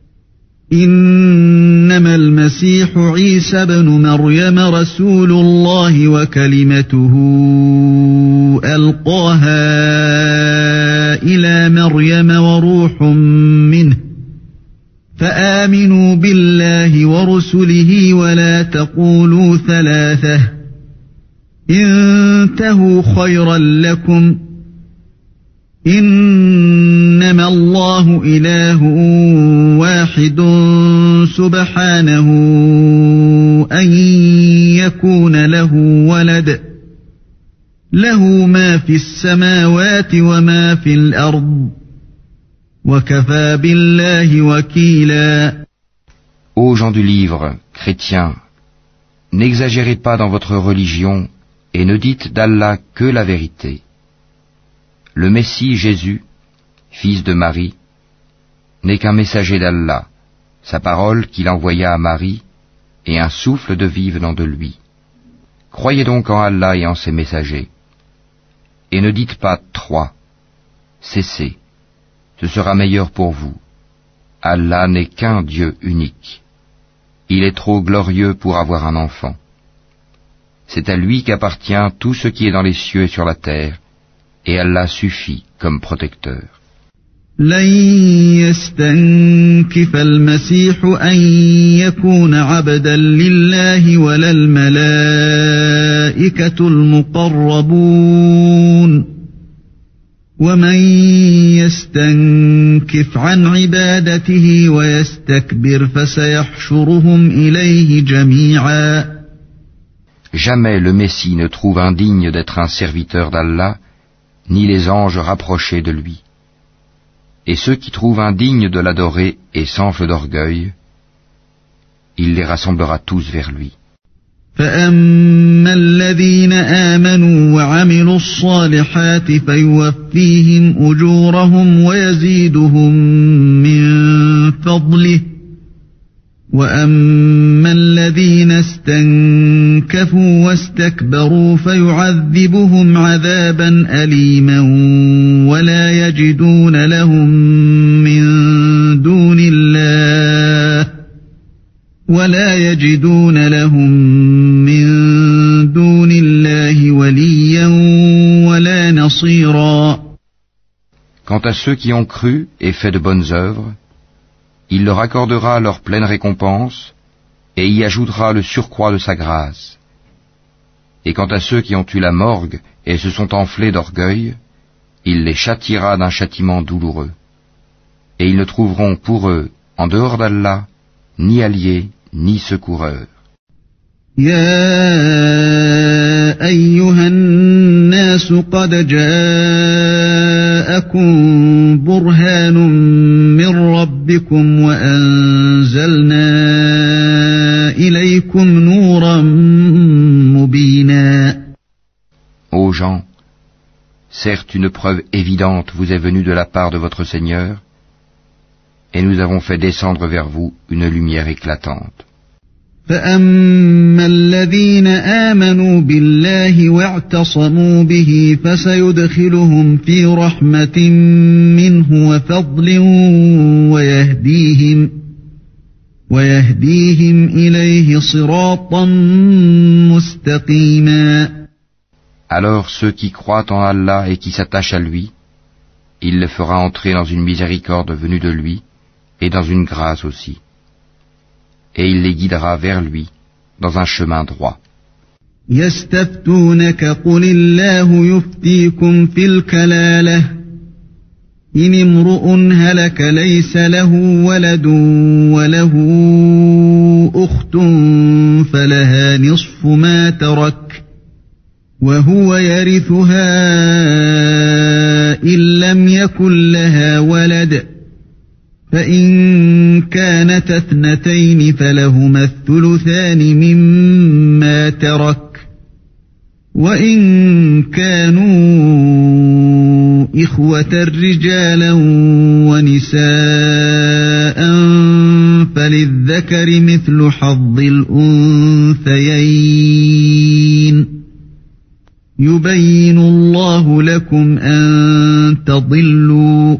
إنما المسيح عيسى بن مريم رسول الله وكلمته ألقاها إلى مريم وروح منه فآمنوا بالله ورسله ولا تقولوا ثلاثة انتهوا خيرا لكم إنما الله إله واحد سبحانه أن يكون له ولد له ما في السماوات وما في الأرض وكفى بالله وكيلا. Ô gens du livre, chrétiens, n'exagérez pas dans votre religion et ne dites d'Allah que la vérité. Le Messie Jésus, fils de Marie, n'est qu'un messager d'Allah, sa parole qu'il envoya à Marie, et un souffle de vie venant de lui. Croyez donc en Allah et en ses messagers. Et ne dites pas 3. Cessez, ce sera meilleur pour vous. Allah n'est qu'un Dieu unique. Il est trop glorieux pour avoir un enfant. C'est à lui qu'appartient tout ce qui est dans les cieux et sur la terre, et Allah suffit comme protecteur. لن يستنكف المسيح أن يكون عبدا لله ولا الملائكة المقربون ومن يستنكف عن عبادته ويستكبر فسيحشرهم إليه جميعا. Jamais le Messie ne trouve indigne d'être un serviteur d'Allah, ni les anges rapprochés de lui. Et ceux qui trouvent indignes de l'adorer et s'enflent d'orgueil, il les rassemblera tous vers lui. فأما الذين آمنوا وعملوا الصالحات فيوفيهم أجورهم ويزيدهم من فضله وأما الذين استنكفوا واستكبروا فيعذبهم عذابا أليما ولا يجدون لهم من دون الله وليا ولا نصيرا. Quant à ceux qui ont cru et fait de bonnes œuvres, il leur accordera leur pleine récompense et y ajoutera le surcroît de sa grâce. Et quant à ceux qui ont eu la morgue et se sont enflés d'orgueil, il les châtiera d'un châtiment douloureux. Et ils ne trouveront pour eux, en dehors d'Allah, ni alliés, ni secoureurs. يا أيها الناس قد جاءكم برهان من ربكم وأنزلنا إليكم نورا مبينا. Ô gens, certes une preuve évidente vous est venue de la part de votre Seigneur, et nous avons fait descendre vers vous une lumière éclatante. فأما الذين آمنوا بالله واعتصموا به فسيدخلهم في رحمة منه وفضل ويهديهم إليه صراطا مستقيما. Alors ceux qui croient en Allah et qui s'attachent à lui, il les fera entrer dans une miséricorde venue de lui et dans une grâce aussi. Et il les guidera vers lui, dans un chemin droit. يستفتونك قل الله يفتيكم في الكلالة إن امرؤ هلك ليس له ولد وله أخت فلها نصف ما ترك وهو يرثها إن لم يكن لها ولد فإن كانت اثنتين فلهما الثلثان مما ترك وإن كانوا إخوة رجالا ونساء فللذكر مثل حظ الأنثيين يبين الله لكم أن تضلوا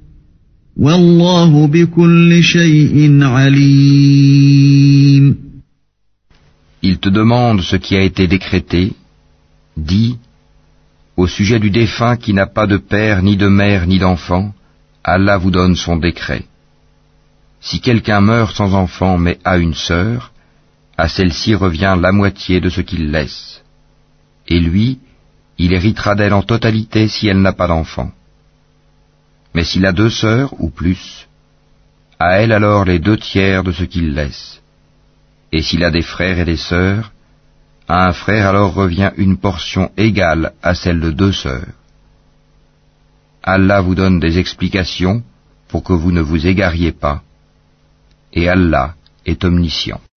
والله بكل شيء عليم. Il te demande ce qui a été décrété. Dis, au sujet du défunt qui n'a pas de père, ni de mère, ni d'enfant, Allah vous donne son décret. Si quelqu'un meurt sans enfant mais a une sœur, à celle-ci revient la moitié de ce qu'il laisse. Et lui, il héritera d'elle en totalité si elle n'a pas d'enfant. Mais s'il a 2 sœurs ou plus, à elle alors les 2/3 de ce qu'il laisse. Et s'il a des frères et des sœurs, à un frère alors revient une portion égale à celle de 2 sœurs. Allah vous donne des explications pour que vous ne vous égariez pas, et Allah est omniscient.